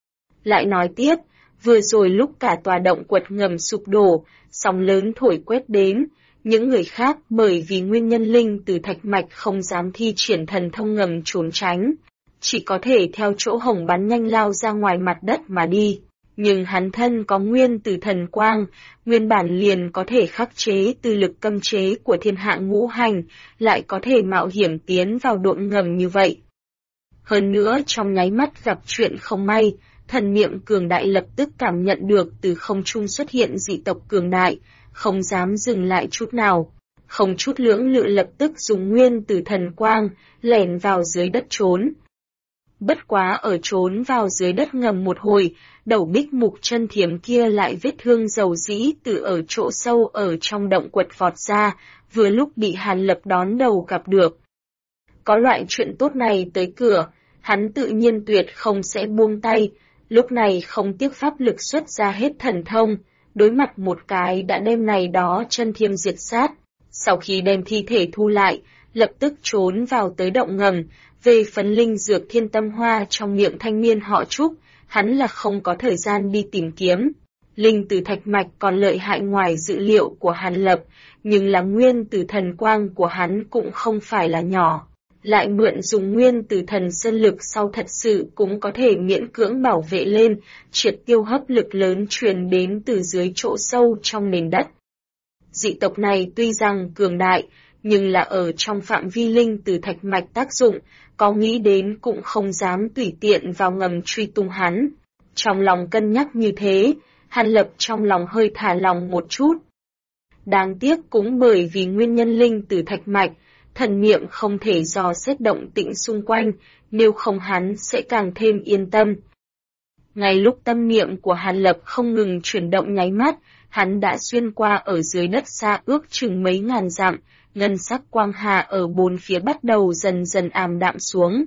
Lại nói tiếp, vừa rồi lúc cả tòa động quật ngầm sụp đổ, sóng lớn thổi quét đến, những người khác bởi vì nguyên nhân linh từ thạch mạch không dám thi triển thần thông ngầm trốn tránh, chỉ có thể theo chỗ hồng bắn nhanh lao ra ngoài mặt đất mà đi. Nhưng hắn thân có nguyên từ thần quang, nguyên bản liền có thể khắc chế từ lực cấm chế của thiên hạ ngũ hành, lại có thể mạo hiểm tiến vào độn ngầm như vậy. Hơn nữa trong nháy mắt gặp chuyện không may, thần niệm cường đại lập tức cảm nhận được từ không trung xuất hiện dị tộc cường đại, không dám dừng lại chút nào. Không chút lưỡng lự lập tức dùng nguyên từ thần quang, lẻn vào dưới đất trốn. Bất quá ở trốn vào dưới đất ngầm một hồi, đầu bích mục chân thiểm kia lại vết thương dầu dĩ từ ở chỗ sâu ở trong động quật vọt ra, vừa lúc bị Hàn Lập đón đầu gặp được. Có loại chuyện tốt này tới cửa, hắn tự nhiên tuyệt không sẽ buông tay, lúc này không tiếc pháp lực xuất ra hết thần thông, đối mặt một cái đã đem này đó chân thiêm diệt sát. Sau khi đem thi thể thu lại, lập tức trốn vào tới động ngầm. Về phần linh dược thiên tâm hoa trong miệng thanh niên họ Trúc, hắn là không có thời gian đi tìm kiếm. Linh từ thạch mạch còn lợi hại ngoài dữ liệu của Hàn Lập, nhưng là nguyên từ thần quang của hắn cũng không phải là nhỏ. Lại mượn dùng nguyên từ thần sơn lực sau thật sự cũng có thể miễn cưỡng bảo vệ lên, triệt tiêu hấp lực lớn truyền đến từ dưới chỗ sâu trong nền đất. Dị tộc này tuy rằng cường đại, nhưng là ở trong phạm vi linh từ thạch mạch tác dụng, có nghĩ đến cũng không dám tùy tiện vào ngầm truy tung hắn. Trong lòng cân nhắc như thế, Hàn Lập trong lòng hơi thả lòng một chút. Đáng tiếc cũng bởi vì nguyên nhân linh từ thạch mạch, thần niệm không thể dò xét động tĩnh xung quanh, nếu không hắn sẽ càng thêm yên tâm. Ngay lúc tâm niệm của Hàn Lập không ngừng chuyển động nháy mắt, hắn đã xuyên qua ở dưới đất xa ước chừng mấy ngàn dặm, ngân sắc quang hà ở bốn phía bắt đầu dần dần ảm đạm xuống.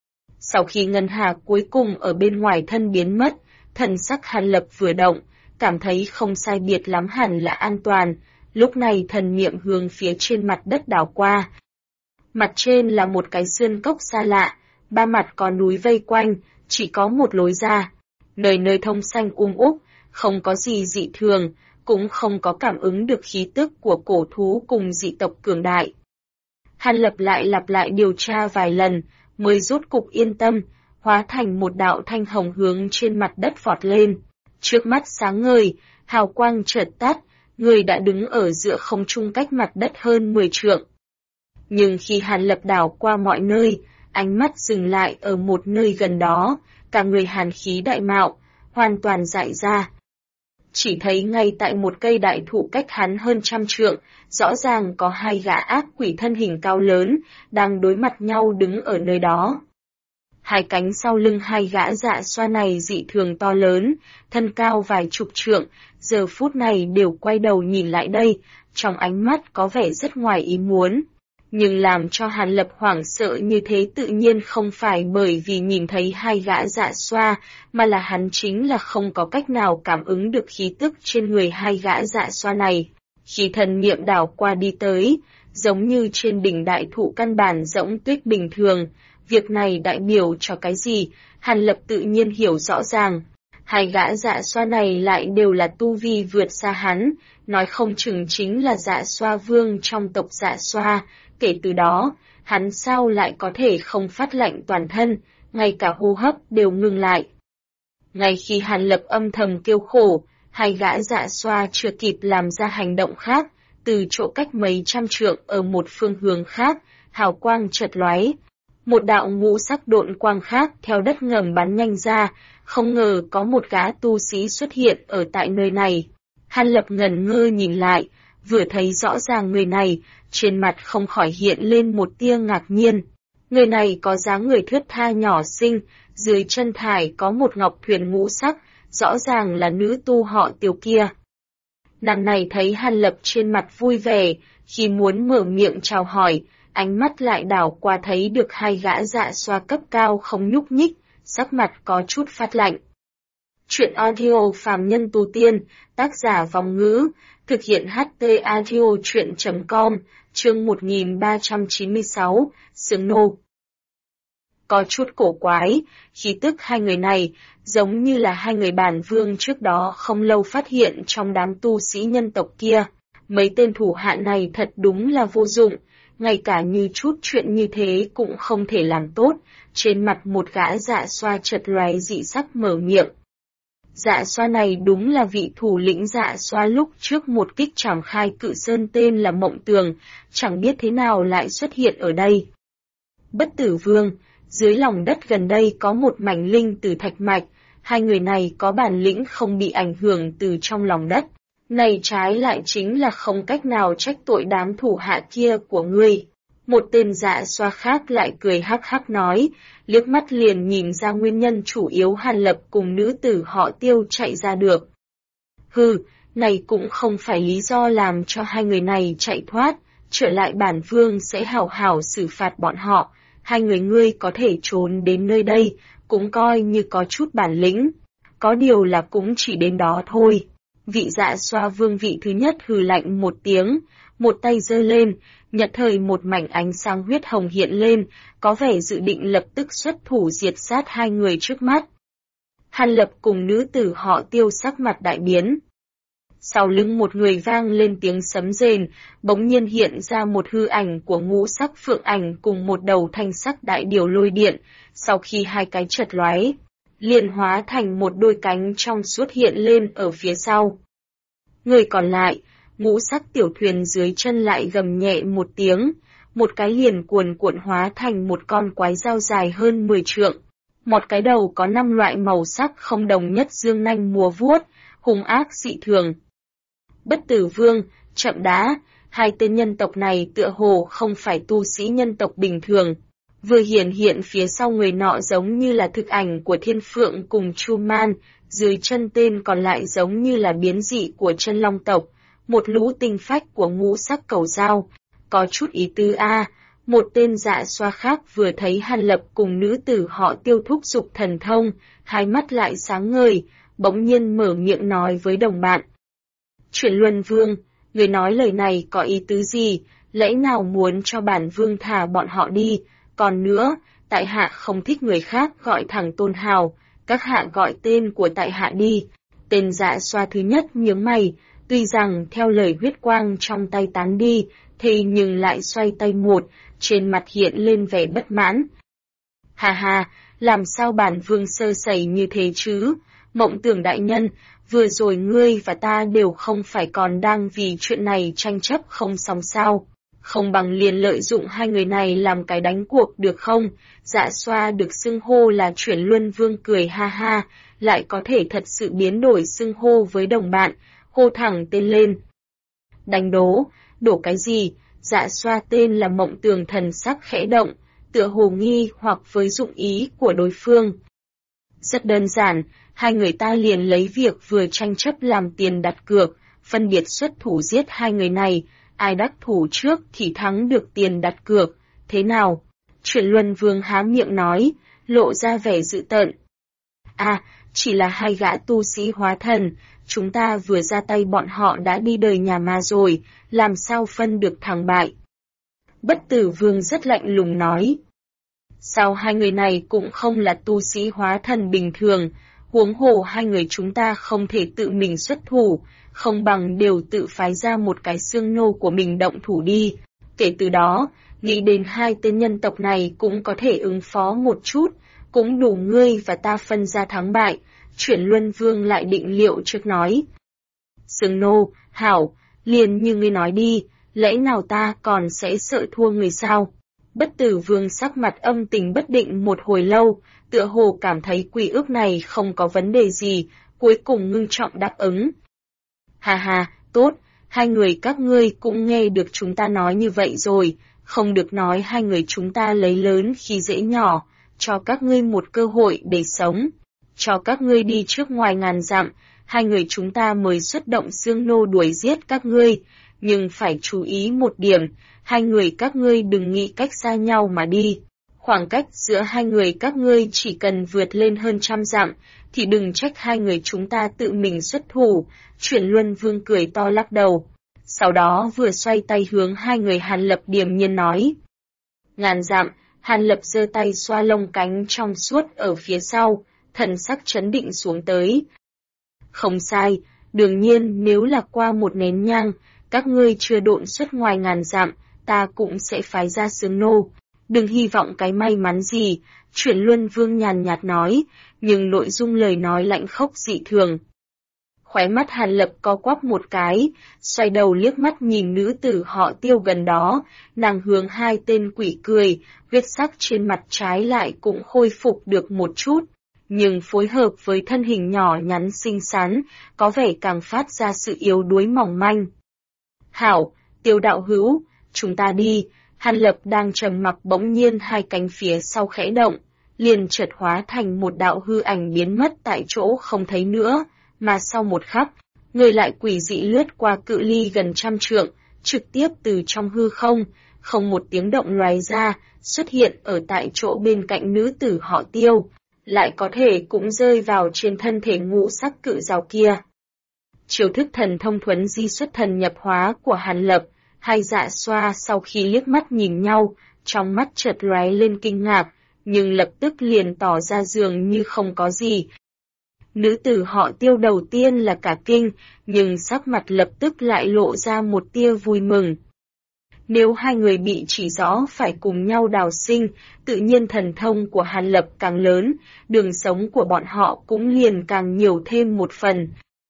Sau khi ngân hà cuối cùng ở bên ngoài thân biến mất, thần sắc Hàn Lập vừa động, cảm thấy không sai biệt lắm hẳn là an toàn, lúc này thần niệm hướng phía trên mặt đất đảo qua. Mặt trên là một cái sơn cốc xa lạ, ba mặt có núi vây quanh, chỉ có một lối ra, nơi nơi thông xanh úp, không có gì dị thường, cũng không có cảm ứng được khí tức của cổ thú cùng dị tộc cường đại. Hàn Lập lại lặp lại điều tra vài lần, mới rốt cục yên tâm, hóa thành một đạo thanh hồng hướng trên mặt đất vọt lên. Trước mắt sáng ngời, hào quang chợt tắt, người đã đứng ở giữa không trung cách mặt đất hơn 10 trượng. Nhưng khi Hàn Lập đảo qua mọi nơi, ánh mắt dừng lại ở một nơi gần đó, cả người hàn khí đại mạo, hoàn toàn dại ra. Chỉ thấy ngay tại một cây đại thụ cách hắn hơn 100 trượng, rõ ràng có hai gã ác quỷ thân hình cao lớn, đang đối mặt nhau đứng ở nơi đó. Hai cánh sau lưng hai gã dạ xoa này dị thường to lớn, thân cao vài chục trượng, giờ phút này đều quay đầu nhìn lại đây, trong ánh mắt có vẻ rất ngoài ý muốn. Nhưng làm cho Hàn Lập hoảng sợ như thế tự nhiên không phải bởi vì nhìn thấy hai gã dạ xoa, mà là hắn chính là không có cách nào cảm ứng được khí tức trên người hai gã dạ xoa này. Khi thần niệm đảo qua đi tới, giống như trên đỉnh đại thụ căn bản rỗng tuyết bình thường, việc này đại biểu cho cái gì, Hàn Lập tự nhiên hiểu rõ ràng. Hai gã dạ xoa này lại đều là tu vi vượt xa hắn, nói không chừng chính là dạ xoa vương trong tộc dạ xoa, kể từ đó, hắn sao lại có thể không phát lạnh toàn thân, ngay cả hô hấp đều ngừng lại. Ngay khi Hàn Lập âm thầm kêu khổ, hai gã dạ xoa chưa kịp làm ra hành động khác, từ chỗ cách mấy trăm trượng ở một phương hướng khác, hào quang chợt lóe. Một đạo ngũ sắc độn quang khác theo đất ngầm bắn nhanh ra, không ngờ có một gã tu sĩ xuất hiện ở tại nơi này. Hàn Lập ngẩn ngơ nhìn lại, vừa thấy rõ ràng người này, trên mặt không khỏi hiện lên một tia ngạc nhiên. Người này có dáng người thướt tha nhỏ xinh, dưới chân thải có một ngọc thuyền ngũ sắc, rõ ràng là nữ tu họ Tiêu kia. Nàng này thấy Hàn Lập trên mặt vui vẻ, khi muốn mở miệng chào hỏi, ánh mắt lại đảo qua thấy được hai gã dạ xoa cấp cao không nhúc nhích, sắc mặt có chút phát lạnh. Chuyện audio phàm nhân tu tiên, tác giả Vong Ngữ, thực hiện HT audio chuyện.com, chương 1396, Sướng Nô. Có chút cổ quái, khí tức hai người này, giống như là hai người bản vương trước đó không lâu phát hiện trong đám tu sĩ nhân tộc kia. Mấy tên thủ hạ này thật đúng là vô dụng, ngay cả như chút chuyện như thế cũng không thể làm tốt, trên mặt một gã dạ xoa chợt lóe dị sắc mở miệng. Dạ xoa này đúng là vị thủ lĩnh dạ xoa lúc trước một kích trảm khai cự sơn tên là Mộng Tường, chẳng biết thế nào lại xuất hiện ở đây. Bất Tử Vương, dưới lòng đất gần đây có một mảnh linh từ thạch mạch, hai người này có bản lĩnh không bị ảnh hưởng từ trong lòng đất. Này trái lại chính là không cách nào trách tội đám thủ hạ kia của ngươi. Một tên dạ xoa khác lại cười hắc hắc nói, liếc mắt liền nhìn ra nguyên nhân chủ yếu Hàn Lập cùng nữ tử họ Tiêu chạy ra được. Hừ, này cũng không phải lý do làm cho hai người này chạy thoát, trở lại bản vương sẽ hảo hảo xử phạt bọn họ, hai người ngươi có thể trốn đến nơi đây, cũng coi như có chút bản lĩnh, có điều là cũng chỉ đến đó thôi. Vị dạ xoa vương vị thứ nhất hừ lạnh một tiếng, một tay giơ lên, nhật thời một mảnh ánh sáng huyết hồng hiện lên, có vẻ dự định lập tức xuất thủ diệt sát hai người trước mắt. Hàn Lập cùng nữ tử họ Tiêu sắc mặt đại biến. Sau lưng một người vang lên tiếng sấm rền, bỗng nhiên hiện ra một hư ảnh của ngũ sắc phượng ảnh cùng một đầu thanh sắc đại điểu lôi điện, sau khi hai cái chợt lóe, liền hóa thành một đôi cánh trong suốt hiện lên ở phía sau. Người còn lại, ngũ sắc tiểu thuyền dưới chân lại gầm nhẹ một tiếng, một cái liền cuồn cuộn hóa thành một con quái dao dài hơn 10 trượng. Một cái đầu có 5 loại màu sắc không đồng nhất dương nanh múa vuốt, hung ác dị thường. Bất Tử Vương, Chậm Đá, hai tên nhân tộc này tựa hồ không phải tu sĩ nhân tộc bình thường. Vừa hiện phía sau người nọ giống như là thực ảnh của Thiên Phượng cùng Chu Man, dưới chân tên còn lại giống như là biến dị của chân long tộc, một lũ tinh phách của ngũ sắc cầu dao. Có chút ý tứ a. Một tên dạ xoa khác vừa thấy Hàn Lập cùng nữ tử họ Tiêu thúc dục thần thông, hai mắt lại sáng ngời, bỗng nhiên mở miệng nói với đồng bạn. Chuyển Luân Vương, người nói lời này có ý tứ gì, lẽ nào muốn cho bản vương thả bọn họ đi, còn nữa, tại hạ không thích người khác gọi thẳng tôn hào, các hạ gọi tên của tại hạ đi. Tên dạ xoa thứ nhất nhướng mày, tuy rằng theo lời huyết quang trong tay tán đi, thế nhưng lại xoay tay một, trên mặt hiện lên vẻ bất mãn. Hà hà, làm sao bản vương sơ sẩy như thế chứ? Mộng Tưởng đại nhân, vừa rồi ngươi và ta đều không phải còn đang vì chuyện này tranh chấp không xong sao? Không bằng liền lợi dụng hai người này làm cái đánh cuộc được không? Dạ Xoa được xưng hô là Chuyển Luân Vương cười ha ha, lại có thể thật sự biến đổi xưng hô với đồng bạn, hô thẳng tên lên. Đánh đổ cái gì? Dạ Xoa tên là Mộng Tường thần sắc khẽ động, tựa hồ nghi hoặc với dụng ý của đối phương. Rất đơn giản, hai người ta liền lấy việc vừa tranh chấp làm tiền đặt cược, phân biệt xuất thủ giết hai người này, ai đắc thủ trước thì thắng được tiền đặt cược, thế nào? Chuyển Luân Vương há miệng nói, lộ ra vẻ dữ tợn. À, chỉ là hai gã tu sĩ hóa thần, chúng ta vừa ra tay bọn họ đã đi đời nhà ma rồi, làm sao phân được thắng bại? Bất Tử Vương rất lạnh lùng nói. Sao hai người này cũng không là tu sĩ hóa thần bình thường, huống hồ hai người chúng ta không thể tự mình xuất thủ, không bằng đều tự phái ra một cái xương nô của mình động thủ đi. Kể từ đó, nghĩ đến hai tên nhân tộc này cũng có thể ứng phó một chút, cũng đủ ngươi và ta phân ra thắng bại. Chuyển Luân Vương lại định liệu trước nói. Xương nô, hảo, liền như ngươi nói đi, lẽ nào ta còn sẽ sợ thua người sao? Bất Tử Vương sắc mặt âm tình bất định một hồi lâu, tựa hồ cảm thấy quy ước này không có vấn đề gì, cuối cùng ngưng trọng đáp ứng. Hà hà, tốt, hai người các ngươi cũng nghe được chúng ta nói như vậy rồi, không được nói hai người chúng ta lấy lớn khi dễ nhỏ, cho các ngươi một cơ hội để sống. Cho các ngươi đi trước ngoài ngàn dặm, hai người chúng ta mới xuất động xương nô đuổi giết các ngươi, nhưng phải chú ý một điểm, hai người các ngươi đừng nghĩ cách xa nhau mà đi. Khoảng cách giữa hai người các ngươi chỉ cần vượt lên hơn 100 dặm, thì đừng trách hai người chúng ta tự mình xuất thủ. Chuyển Luân Vương cười to lắc đầu. Sau đó vừa xoay tay hướng hai người Hàn Lập điềm nhiên nói. Ngàn dặm, Hàn Lập giơ tay xoa lông cánh trong suốt ở phía sau, thần sắc trấn định xuống tới. Không sai, đương nhiên nếu là qua một nén nhang, các ngươi chưa độn xuất ngoài ngàn dặm, ta cũng sẽ phái ra xương nô. Đừng hy vọng cái may mắn gì, Chuyển Luân Vương nhàn nhạt nói, nhưng nội dung lời nói lạnh khốc dị thường. Khóe mắt Hàn Lập co quắp một cái, xoay đầu liếc mắt nhìn nữ tử họ Tiêu gần đó, nàng hướng hai tên quỷ cười, huyết sắc trên mặt trái lại cũng khôi phục được một chút, nhưng phối hợp với thân hình nhỏ nhắn xinh xắn, có vẻ càng phát ra sự yếu đuối mỏng manh. Hảo, Tiêu đạo hữu, chúng ta đi. Hàn Lập đang trầm mặc bỗng nhiên hai cánh phía sau khẽ động, liền chợt hóa thành một đạo hư ảnh biến mất tại chỗ không thấy nữa, mà sau một khắc, người lại quỷ dị lướt qua cự ly gần 100 trượng, trực tiếp từ trong hư không một tiếng động lóe ra, xuất hiện ở tại chỗ bên cạnh nữ tử họ Tiêu, lại có thể cũng rơi vào trên thân thể ngũ sắc cự rào kia. Chiêu thức thần thông thuấn di xuất thần nhập hóa của Hàn Lập, hai Dạ Xoa sau khi liếc mắt nhìn nhau, trong mắt chợt lóe lên kinh ngạc, nhưng lập tức liền tỏ ra dường như không có gì. Nữ tử họ Tiêu đầu tiên là cả kinh, nhưng sắc mặt lập tức lại lộ ra một tia vui mừng. Nếu hai người bị chỉ rõ phải cùng nhau đào sinh, tự nhiên thần thông của Hàn Lập càng lớn, đường sống của bọn họ cũng liền càng nhiều thêm một phần.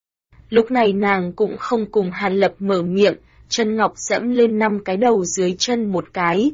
Lúc này nàng cũng không cùng Hàn Lập mở miệng, chân ngọc dẫm lên 5 cái đầu dưới chân một cái.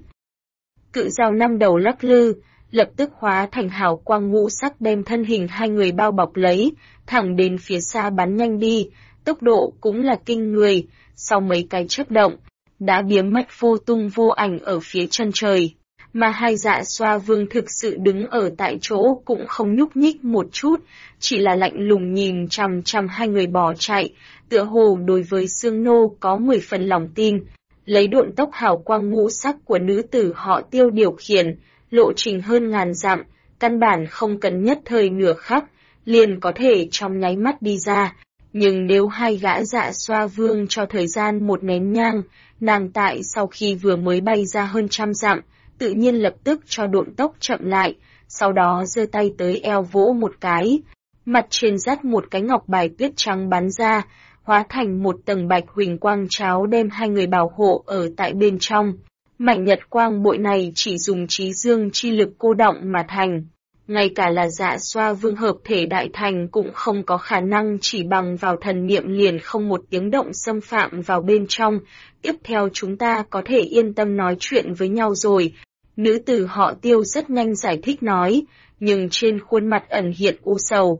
Cự dao 5 đầu lắc lư, lập tức hóa thành hào quang ngũ sắc đem thân hình hai người bao bọc lấy, thẳng đến phía xa bắn nhanh đi, tốc độ cũng là kinh người, sau mấy cái chớp động, đã biến mất vô tung vô ảnh ở phía chân trời. Mà hai Dạ Xoa Vương thực sự đứng ở tại chỗ cũng không nhúc nhích một chút, chỉ là lạnh lùng nhìn chằm chằm hai người bỏ chạy, tựa hồ đối với Sương Nô có 10 phần lòng tin, lấy độn tốc hào quang ngũ sắc của nữ tử họ Tiêu điều khiển, lộ trình hơn ngàn dặm, căn bản không cần nhất thời nửa khắc, liền có thể trong nháy mắt đi ra. Nhưng nếu hai gã Dạ Xoa Vương cho thời gian một nén nhang, nàng tại sau khi vừa mới bay ra hơn 100 dặm, tự nhiên lập tức cho độn tốc chậm lại, sau đó giơ tay tới eo vỗ một cái, mặt trên dắt một cái ngọc bài tuyết trắng bắn ra, hóa thành một tầng bạch huỳnh quang cháo đem hai người bảo hộ ở tại bên trong. Mảnh nhật quang bội này chỉ dùng trí dương chi lực cô động mà thành, ngay cả là Dạ Xoa Vương hợp thể đại thành cũng không có khả năng chỉ bằng vào thần niệm liền không một tiếng động xâm phạm vào bên trong. Tiếp theo chúng ta có thể yên tâm nói chuyện với nhau rồi. Nữ tử họ Tiêu rất nhanh giải thích nói, nhưng trên khuôn mặt ẩn hiện u sầu.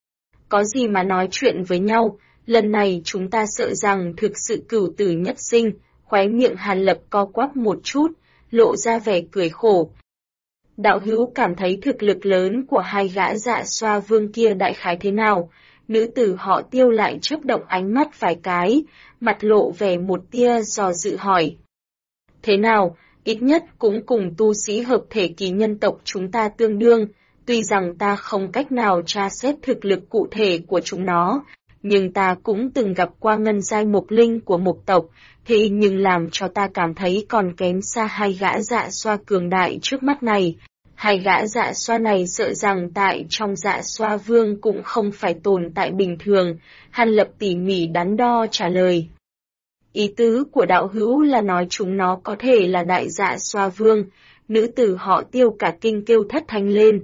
Có gì mà nói chuyện với nhau, lần này chúng ta sợ rằng thực sự cửu tử nhất sinh. Khóe miệng Hàn Lập co quắp một chút, lộ ra vẻ cười khổ. Đạo hữu cảm thấy thực lực lớn của hai gã Dạ Xoa Vương kia đại khái thế nào? Nữ tử họ Tiêu lại chớp động ánh mắt vài cái, mặt lộ vẻ một tia dò dự hỏi. Thế nào, ít nhất cũng cùng tu sĩ hợp thể kỳ nhân tộc chúng ta tương đương, tuy rằng ta không cách nào tra xét thực lực cụ thể của chúng nó, nhưng ta cũng từng gặp qua ngân giai mộc linh của mộc tộc, thế nhưng làm cho ta cảm thấy còn kém xa hai gã Dạ Xoa cường đại trước mắt này. Hai gã Dạ Xoa này sợ rằng tại trong Dạ Xoa Vương cũng không phải tồn tại bình thường. Hàn Lập tỉ mỉ đắn đo trả lời. Ý tứ của đạo hữu là nói chúng nó có thể là đại Dạ Xoa Vương. Nữ tử họ Tiêu cả kinh kêu thất thanh lên.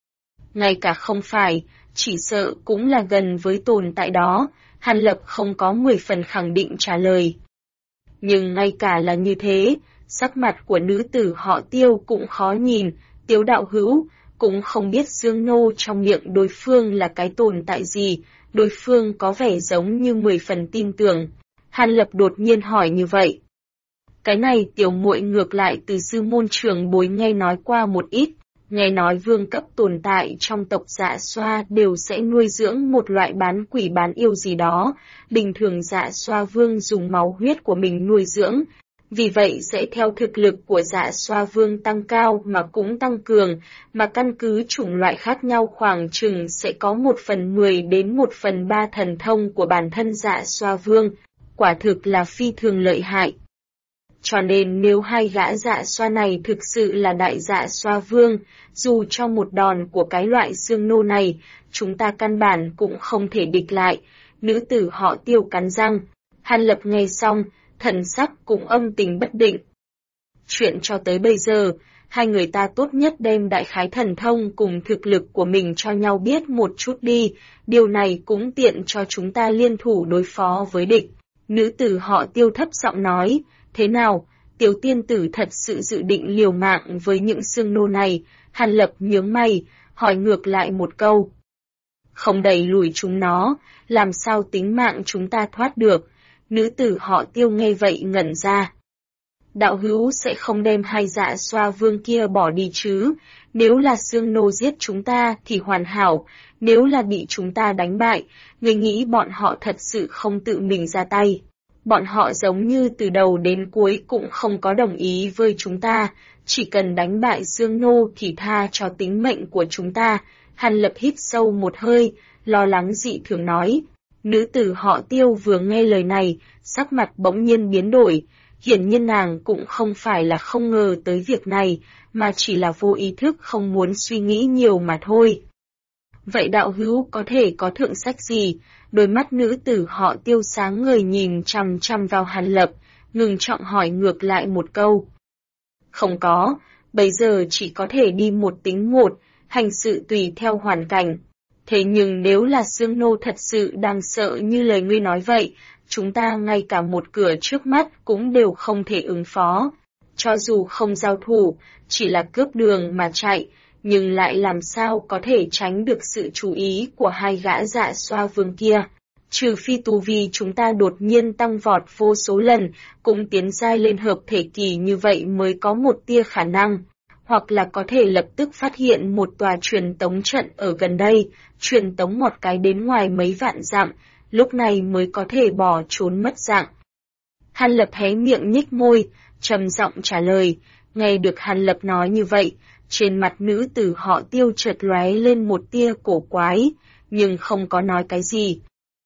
Ngay cả không phải, chỉ sợ cũng là gần với tồn tại đó. Hàn Lập không có 10 phần khẳng định trả lời. Nhưng ngay cả là như thế, sắc mặt của nữ tử họ Tiêu cũng khó nhìn. Tiếu đạo hữu, cũng không biết xương nô trong miệng đối phương là cái tồn tại gì, đối phương có vẻ giống như 10 phần tin tưởng. Hàn Lập đột nhiên hỏi như vậy. Cái này tiểu muội ngược lại từ sư môn trưởng bối nghe nói qua một ít, nghe nói vương cấp tồn tại trong tộc Dạ Xoa đều sẽ nuôi dưỡng một loại bán quỷ bán yêu gì đó, bình thường Dạ Xoa Vương dùng máu huyết của mình nuôi dưỡng. Vì vậy sẽ theo thực lực của Dạ Xoa Vương tăng cao mà cũng tăng cường, mà căn cứ chủng loại khác nhau khoảng chừng sẽ có 1/10 đến 1/3 thần thông của bản thân Dạ Xoa Vương, quả thực là phi thường lợi hại. Cho nên nếu hai gã Dạ Xoa này thực sự là đại Dạ Xoa Vương, dù cho một đòn của cái loại xương nô này, chúng ta căn bản cũng không thể địch lại. Nữ tử họ Tiêu cắn răng. Hàn Lập nghe xong, thần sắc cũng âm tình bất định. Chuyện cho tới bây giờ, hai người ta tốt nhất đem đại khái thần thông cùng thực lực của mình cho nhau biết một chút đi, điều này cũng tiện cho chúng ta liên thủ đối phó với địch. Nữ tử họ Tiêu thấp giọng nói, thế nào, Tiểu tiên tử thật sự dự định liều mạng với những xương nô này? Hàn Lập nhướng mày, hỏi ngược lại một câu. Không đẩy lùi chúng nó, làm sao tính mạng chúng ta thoát được? Nữ tử họ Tiêu nghe vậy ngẩn ra. Đạo hữu sẽ không đem hai Dạ Xoa Vương kia bỏ đi chứ? Nếu là xương nô giết chúng ta thì hoàn hảo, nếu là bị chúng ta đánh bại, người nghĩ bọn họ thật sự không tự mình ra tay. Bọn họ giống như từ đầu đến cuối cũng không có đồng ý với chúng ta, chỉ cần đánh bại xương nô thì tha cho tính mệnh của chúng ta. Hàn Lập hít sâu một hơi, lo lắng dị thường nói. Nữ tử họ Tiêu vừa nghe lời này, sắc mặt bỗng nhiên biến đổi, hiển nhiên nàng cũng không phải là không ngờ tới việc này, mà chỉ là vô ý thức không muốn suy nghĩ nhiều mà thôi. Vậy đạo hữu có thể có thượng sách gì? Đôi mắt nữ tử họ Tiêu sáng ngời nhìn chằm chằm vào Hàn Lập, ngừng trọng hỏi ngược lại một câu. Không có, bây giờ chỉ có thể đi một tính một, hành sự tùy theo hoàn cảnh. Thế nhưng nếu là xương nô thật sự đang sợ như lời ngươi nói vậy, chúng ta ngay cả một cửa trước mắt cũng đều không thể ứng phó. Cho dù không giao thủ, chỉ là cướp đường mà chạy, nhưng lại làm sao có thể tránh được sự chú ý của hai gã Dạ Xoa Vương kia. Trừ phi tu vi chúng ta đột nhiên tăng vọt vô số lần, cũng tiến giai lên hợp thể kỳ như vậy mới có một tia khả năng. Hoặc là có thể lập tức phát hiện một tòa truyền tống trận ở gần đây, truyền tống một cái đến ngoài mấy vạn dặm, lúc này mới có thể bỏ trốn mất dạng. Hàn Lập hé miệng nhếch môi, trầm giọng trả lời. Nghe được Hàn Lập nói như vậy, trên mặt nữ tử họ Tiêu chợt lóe lên một tia cổ quái, nhưng không có nói cái gì.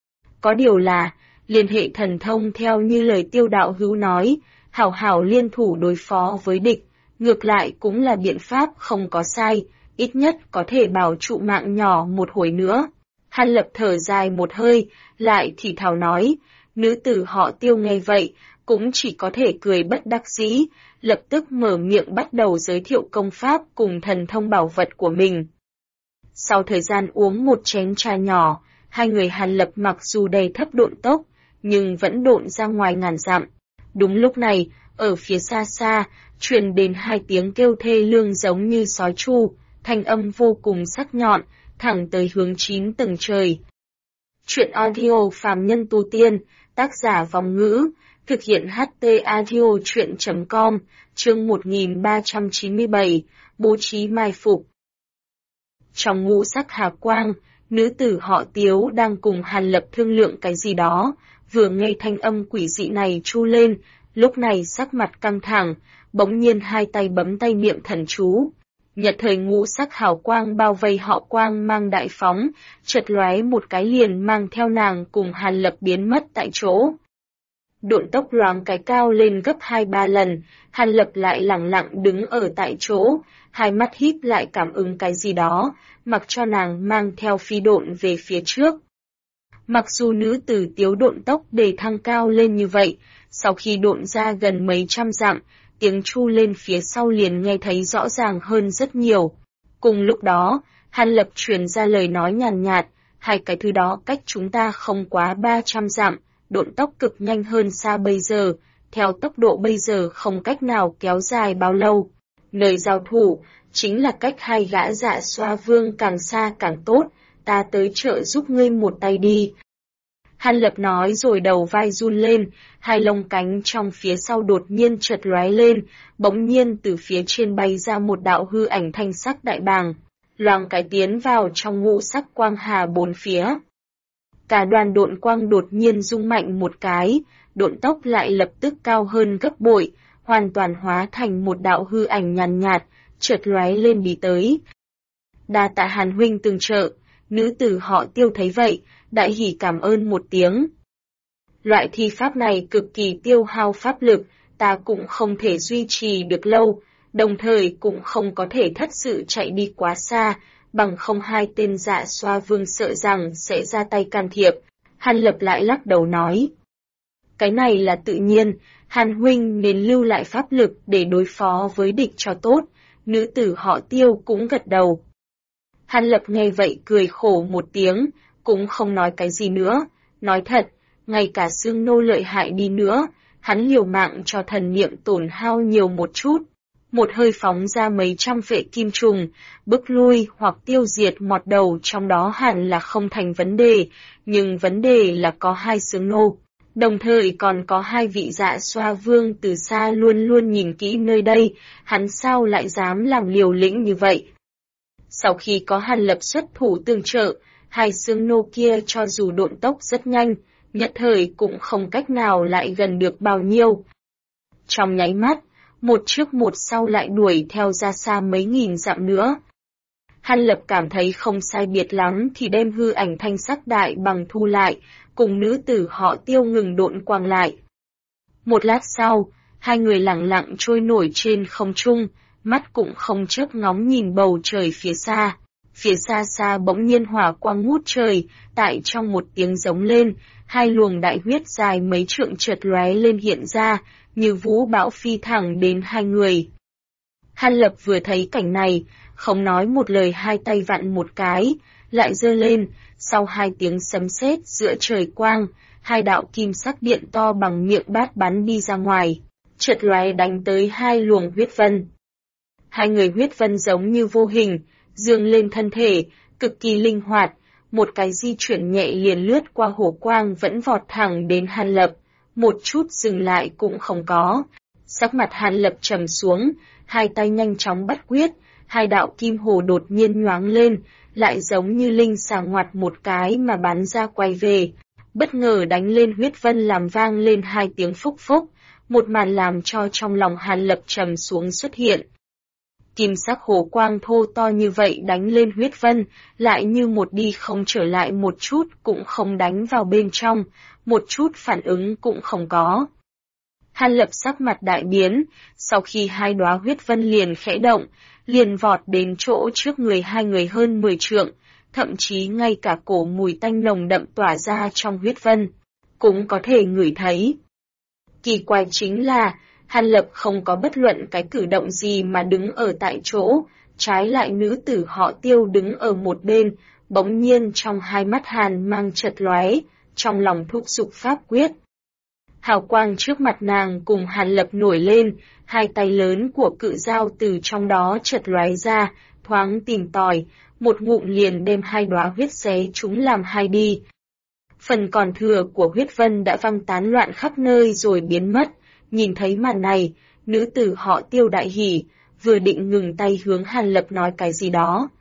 Có điều là, liên hệ thần thông theo như lời Tiêu đạo hữu nói, hảo hảo liên thủ đối phó với địch, ngược lại cũng là biện pháp không có sai, ít nhất có thể bảo trụ mạng nhỏ một hồi nữa. Hàn Lập thở dài một hơi, lại thì thào nói, nữ tử họ Tiêu nghe vậy, cũng chỉ có thể cười bất đắc dĩ, lập tức mở miệng bắt đầu giới thiệu công pháp cùng thần thông bảo vật của mình. Sau thời gian uống một chén trà nhỏ, hai người Hàn Lập mặc dù đầy thấp độn tốc, nhưng vẫn độn ra ngoài ngàn dặm. Đúng lúc này, ở phía xa xa, truyền đến hai tiếng kêu thê lương giống như sói tru, thanh âm vô cùng sắc nhọn, thẳng tới hướng 9 tầng trời. Chuyện audio phàm nhân tu tiên, tác giả Vong Ngữ, thực hiện HT audio chuyện.com, chương 1397, bố trí mai phục. Trong ngũ sắc hà quang, nữ tử họ Tiếu đang cùng Hàn Lập thương lượng cái gì đó, vừa nghe thanh âm quỷ dị này tru lên, lúc này sắc mặt căng thẳng, bỗng nhiên hai tay bấm tay niệm thần chú. Nhật thời ngũ sắc hào quang bao vây họ quang mang đại phóng, chợt lóe một cái liền mang theo nàng cùng Hàn Lập biến mất tại chỗ. Độn tốc loáng cái cao lên gấp 2-3 lần, Hàn Lập lại lẳng lặng đứng ở tại chỗ, hai mắt híp lại cảm ứng cái gì đó, mặc cho nàng mang theo phi độn về phía trước. Mặc dù nữ tử Tiếu độn tốc để thăng cao lên như vậy, sau khi độn ra gần mấy trăm dặm, tiếng chu lên phía sau liền nghe thấy rõ ràng hơn rất nhiều. Cùng lúc đó, Hàn Lập truyền ra lời nói nhàn nhạt, hai cái thứ đó cách chúng ta không quá 300 dặm, độn tốc cực nhanh hơn xa bây giờ, theo tốc độ bây giờ không cách nào kéo dài bao lâu. Nơi giao thủ, chính là cách hai gã Dạ Xoa Vương càng xa càng tốt, ta tới trợ giúp ngươi một tay đi. Hàn Lập nói rồi đầu vai run lên, hai lông cánh trong phía sau đột nhiên chợt lóe lên, bỗng nhiên từ phía trên bay ra một đạo hư ảnh thanh sắc đại bàng, loáng cái tiến vào trong ngũ sắc quang hà bốn phía. Cả đoàn độn quang đột nhiên rung mạnh một cái, độn tốc lại lập tức cao hơn gấp bội, hoàn toàn hóa thành một đạo hư ảnh nhàn nhạt, chợt lóe lên đi tới. Đa tạ Hàn huynh tương trợ, nữ tử họ Tiêu thấy vậy, đại hỉ cảm ơn một tiếng. Loại thi pháp này cực kỳ tiêu hao pháp lực, ta cũng không thể duy trì được lâu, đồng thời cũng không có thể thất sự chạy đi quá xa, bằng không hai tên Dạ Xoa Vương sợ rằng sẽ ra tay can thiệp. Hàn Lập lại lắc đầu nói. Cái này là tự nhiên, Hàn huynh nên lưu lại pháp lực để đối phó với địch cho tốt, nữ tử họ Tiêu cũng gật đầu. Hàn Lập nghe vậy cười khổ một tiếng, cũng không nói cái gì nữa, nói thật, ngay cả xương nô lợi hại đi nữa, hắn liều mạng cho thần niệm tổn hao nhiều một chút. Một hơi phóng ra mấy trăm vệ kim trùng, bức lui hoặc tiêu diệt một đầu trong đó hẳn là không thành vấn đề, nhưng vấn đề là có hai xương nô. Đồng thời còn có hai vị Dạ Xoa Vương từ xa luôn luôn nhìn kỹ nơi đây, hắn sao lại dám làm liều lĩnh như vậy. Sau khi có Hàn Lập xuất thủ tương trợ, hai xương nô kia cho dù độn tốc rất nhanh, nhất thời cũng không cách nào lại gần được bao nhiêu. Trong nháy mắt, một trước một sau lại đuổi theo ra xa mấy nghìn dặm nữa. Hàn Lập cảm thấy không sai biệt lắm thì đem hư ảnh thanh sắc đại bằng thu lại, cùng nữ tử họ Tiêu ngừng độn quang lại. Một lát sau, hai người lẳng lặng trôi nổi trên không trung, mắt cũng không chớp ngóng nhìn bầu trời phía xa. Phía xa xa bỗng nhiên hỏa quang ngút trời, tại trong một tiếng giống lên, hai luồng đại huyết dài mấy trượng chợt lóe lên hiện ra, như vũ bão phi thẳng đến hai người. Hàn Lập vừa thấy cảnh này, không nói một lời hai tay vặn một cái, lại giơ lên, sau hai tiếng sấm sét giữa trời quang, hai đạo kim sắc điện to bằng miệng bát bắn đi ra ngoài, chợt lóe đánh tới hai luồng huyết vân. Hai người huyết vân giống như vô hình, dương lên thân thể, cực kỳ linh hoạt, một cái di chuyển nhẹ liền lướt qua hổ quang vẫn vọt thẳng đến Hàn Lập, một chút dừng lại cũng không có. Sắc mặt Hàn Lập trầm xuống, hai tay nhanh chóng bắt quyết, hai đạo kim hồ đột nhiên nhoáng lên, lại giống như linh xà ngoặt một cái mà bắn ra quay về, bất ngờ đánh lên huyết vân làm vang lên hai tiếng phúc phúc, một màn làm cho trong lòng Hàn Lập trầm xuống xuất hiện. Kim sắc hồ quang thô to như vậy đánh lên huyết vân, lại như một đi không trở lại một chút cũng không đánh vào bên trong, một chút phản ứng cũng không có. Hàn Lập sắc mặt đại biến, sau khi hai đóa huyết vân liền khẽ động, liền vọt đến chỗ trước người hai người hơn 10 trượng, thậm chí ngay cả cổ mùi tanh nồng đậm tỏa ra trong huyết vân, cũng có thể ngửi thấy. Kỳ quái chính là, Hàn Lập không có bất luận cái cử động gì mà đứng ở tại chỗ, trái lại nữ tử họ Tiêu đứng ở một bên, bỗng nhiên trong hai mắt hàn mang chật lóe, trong lòng thúc giục pháp quyết. Hào quang trước mặt nàng cùng Hàn Lập nổi lên, hai tay lớn của cự dao từ trong đó chật lóe ra, thoáng tìm tòi, một ngụm liền đem hai đóa huyết xé chúng làm hai đi. Phần còn thừa của huyết vân đã văng tán loạn khắp nơi rồi biến mất, nhìn thấy màn này, nữ tử họ Tiêu đại hỉ, vừa định ngừng tay hướng Hàn Lập nói cái gì đó.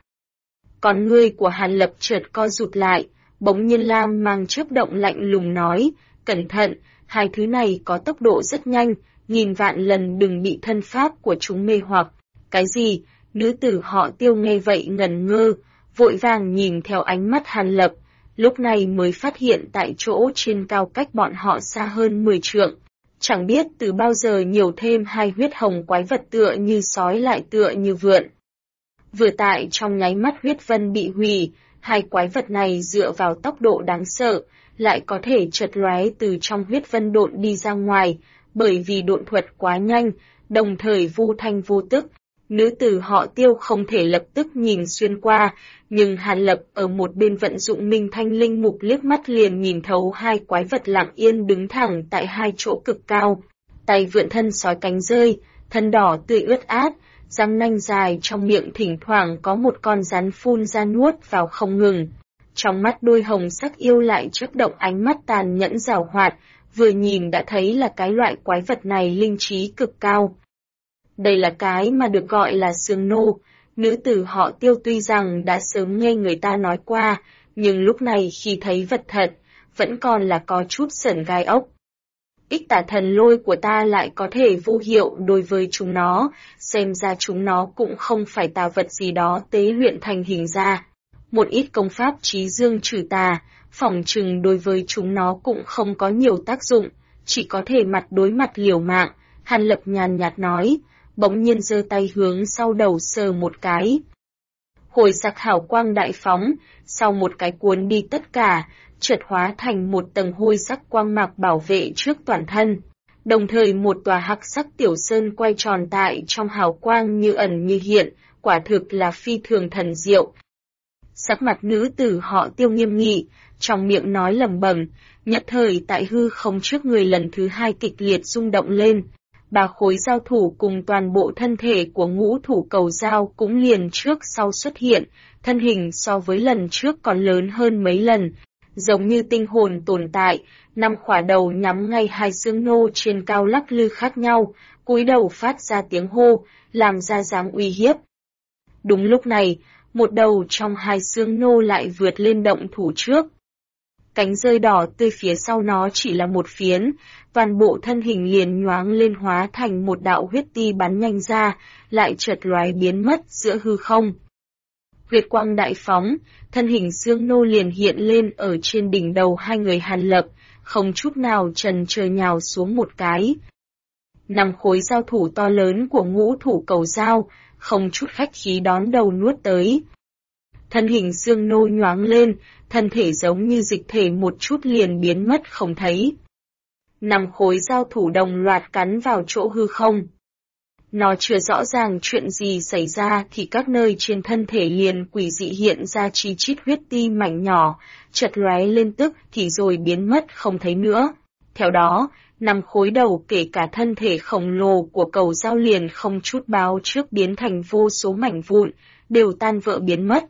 Con ngươi của Hàn Lập chợt co rụt lại, bỗng nhiên lam mang chớp động lạnh lùng nói, cẩn thận, hai thứ này có tốc độ rất nhanh, nghìn vạn lần đừng bị thân pháp của chúng mê hoặc. Cái gì? Nữ tử họ Tiêu nghe vậy ngẩn ngơ, vội vàng nhìn theo ánh mắt Hàn Lập, lúc này mới phát hiện tại chỗ trên cao cách bọn họ xa hơn 10 trượng. Chẳng biết từ bao giờ nhiều thêm hai huyết hồng quái vật tựa như sói lại tựa như vượn. Vừa tại trong nháy mắt huyết vân bị hủy, hai quái vật này dựa vào tốc độ đáng sợ, lại có thể chật lóe từ trong huyết vân độn đi ra ngoài, bởi vì độn thuật quá nhanh, đồng thời vô thanh vô tức. Nữ tử họ Tiêu không thể lập tức nhìn xuyên qua, nhưng Hàn Lập ở một bên vận dụng Minh Thanh Linh Mục liếc mắt liền nhìn thấu hai quái vật lặng yên đứng thẳng tại hai chỗ cực cao. Tay vượn thân sói cánh rơi, thân đỏ tươi ướt át, răng nanh dài trong miệng thỉnh thoảng có một con rắn phun ra nuốt vào không ngừng. Trong mắt đôi hồng sắc yêu lại chớp động ánh mắt tàn nhẫn giảo hoạt, vừa nhìn đã thấy là cái loại quái vật này linh trí cực cao. Đây là cái mà được gọi là xương nô. Nữ tử họ Tiêu tuy rằng đã sớm nghe người ta nói qua, nhưng lúc này khi thấy vật thật, vẫn còn là có chút sởn gai ốc. Ích tả thần lôi của ta lại có thể vô hiệu đối với chúng nó, xem ra chúng nó cũng không phải tà vật gì đó tế luyện thành hình ra. Một ít công pháp trí dương trừ tà, phỏng chừng đối với chúng nó cũng không có nhiều tác dụng, chỉ có thể mặt đối mặt liều mạng. Hàn Lập nhàn nhạt nói, bỗng nhiên giơ tay hướng sau đầu sờ một cái. Hồi sắc hào quang đại phóng, sau một cái cuốn đi tất cả, chợt hóa thành một tầng hôi sắc quang mạc bảo vệ trước toàn thân. Đồng thời một tòa hắc sắc tiểu sơn quay tròn tại trong hào quang như ẩn như hiện, quả thực là phi thường thần diệu. Sắc mặt nữ tử họ Tiêu nghiêm nghị, trong miệng nói lẩm bẩm, nhất thời tại hư không trước người lần thứ hai kịch liệt rung động lên. Ba khối giao thủ cùng toàn bộ thân thể của ngũ thủ cầu dao cũng liền trước sau xuất hiện, thân hình so với lần trước còn lớn hơn mấy lần, giống như tinh hồn tồn tại, năm khỏa đầu nhắm ngay hai xương nô trên cao lắc lư khác nhau, cúi đầu phát ra tiếng hô, làm ra dáng uy hiếp. Đúng lúc này, một đầu trong hai xương nô lại vượt lên động thủ trước. Cánh rơi đỏ tươi phía sau nó chỉ là một phiến, toàn bộ thân hình liền nhoáng lên hóa thành một đạo huyết ti bắn nhanh ra, lại chợt lóe biến mất giữa hư không. Huyết quang đại phóng, thân hình xương nô liền hiện lên ở trên đỉnh đầu hai người Hàn Lập, không chút nào chần chờ nhào xuống một cái. Năm khối giao thủ to lớn của ngũ thủ cầu dao, không chút khách khí đón đầu nuốt tới. Thân hình xương nô nhoáng lên, thân thể giống như dịch thể một chút liền biến mất không thấy. Năm khối giao thủ đồng loạt cắn vào chỗ hư không. Nó chưa rõ ràng chuyện gì xảy ra thì các nơi trên thân thể liền quỷ dị hiện ra chi chít huyết ti mảnh nhỏ, chợt lóe lên tức thì rồi biến mất không thấy nữa. Theo đó, năm khối đầu kể cả thân thể khổng lồ của cầu dao liền không chút báo trước biến thành vô số mảnh vụn, đều tan vỡ biến mất.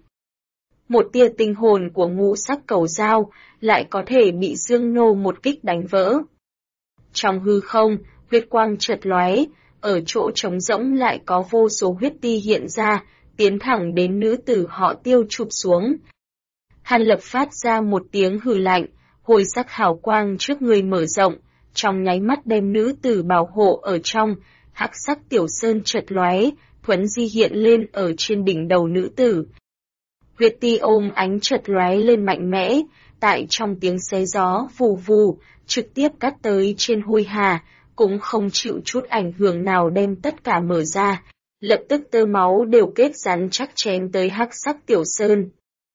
Một tia tinh hồn của ngũ sắc cầu dao lại có thể bị Dương Nô một kích đánh vỡ. Trong hư không, huyết quang chợt lóe, ở chỗ trống rỗng lại có vô số huyết ti hiện ra, tiến thẳng đến nữ tử họ Tiêu chụp xuống. Hàn Lập phát ra một tiếng hừ lạnh, hồi sắc hào quang trước người mở rộng, trong nháy mắt đem nữ tử bảo hộ ở trong, hắc sắc tiểu sơn chợt lóe, thuấn di hiện lên ở trên đỉnh đầu nữ tử. Huyết ti ôm ánh chợt lóe lên mạnh mẽ, tại trong tiếng xé gió vù vù, trực tiếp cắt tới trên hôi hà, cũng không chịu chút ảnh hưởng nào đem tất cả mở ra, lập tức tơ máu đều kết rắn chắc chém tới hắc sắc tiểu sơn.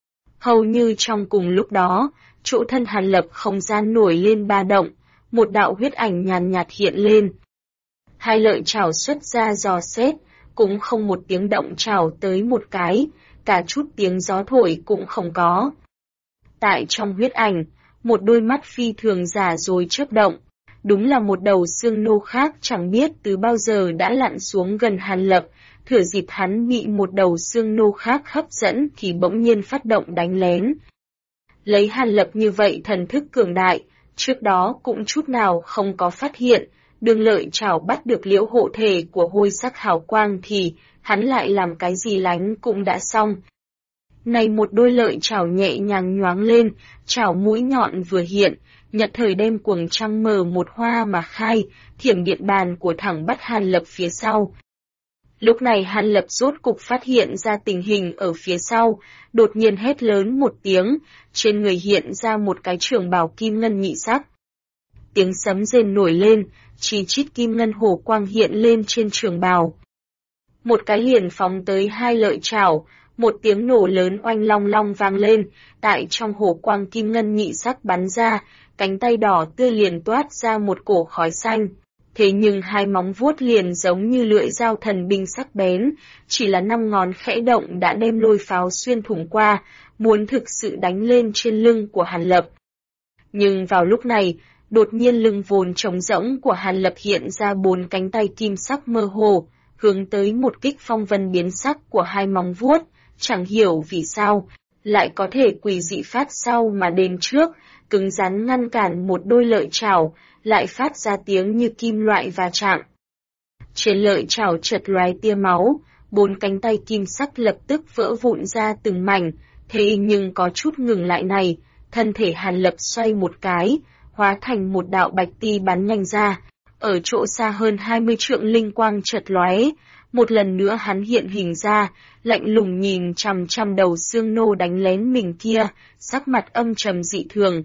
Hầu như trong cùng lúc đó, chỗ thân Hàn Lập không gian nổi lên ba động, một đạo huyết ảnh nhàn nhạt hiện lên. Hai lợi chảo xuất ra giò xét, cũng không một tiếng động chào tới một cái, cả chút tiếng gió thổi cũng không có. Tại trong huyết ảnh, một đôi mắt phi thường giả rồi chớp động, đúng là một đầu xương nô khác chẳng biết từ bao giờ đã lặn xuống gần Hàn Lập, thừa dịp hắn bị một đầu xương nô khác hấp dẫn thì bỗng nhiên phát động đánh lén. Lấy Hàn Lập như vậy thần thức cường đại, trước đó cũng chút nào không có phát hiện, Đường Lợi Trảo bắt được liễu hộ thể của hôi sắc hào quang thì hắn lại làm cái gì lánh cũng đã xong. Này một đôi lợi chảo nhẹ nhàng nhoáng lên, chảo mũi nhọn vừa hiện, nhật thời đêm cuồng trăng mờ một hoa mà khai, thiểm điện bàn của thẳng bắt Hàn Lập phía sau. Lúc này Hàn Lập rốt cục phát hiện ra tình hình ở phía sau, đột nhiên hét lớn một tiếng, trên người hiện ra một cái trường bào kim ngân nhị sắc. Tiếng sấm rền nổi lên, chi chít kim ngân hồ quang hiện lên trên trường bào. Một cái liền phóng tới hai lợi chảo, một tiếng nổ lớn oanh long long vang lên, tại trong hồ quang kim ngân nhị sắc bắn ra, cánh tay đỏ tươi liền toát ra một cổ khói xanh. Thế nhưng hai móng vuốt liền giống như lưỡi dao thần binh sắc bén, chỉ là 5 ngón khẽ động đã đem lôi pháo xuyên thủng qua, muốn thực sự đánh lên trên lưng của Hàn Lập. Nhưng vào lúc này, đột nhiên lưng vốn trống rỗng của Hàn Lập hiện ra 4 cánh tay kim sắc mơ hồ, hướng tới một kích phong vân biến sắc của hai móng vuốt, chẳng hiểu vì sao, lại có thể quỷ dị phát sau mà đến trước, cứng rắn ngăn cản một đôi lợi chảo, lại phát ra tiếng như kim loại va chạm. Trên lợi chảo chợt lóe tia máu, 4 cánh tay kim sắc lập tức vỡ vụn ra từng mảnh, thế nhưng có chút ngừng lại này, thân thể Hàn Lập xoay một cái, hóa thành một đạo bạch ti bắn nhanh ra, ở chỗ xa hơn 20 trượng linh quang chợt lóe, một lần nữa hắn hiện hình ra, lạnh lùng nhìn chằm chằm đầu xương nô đánh lén mình kia, sắc mặt âm trầm dị thường.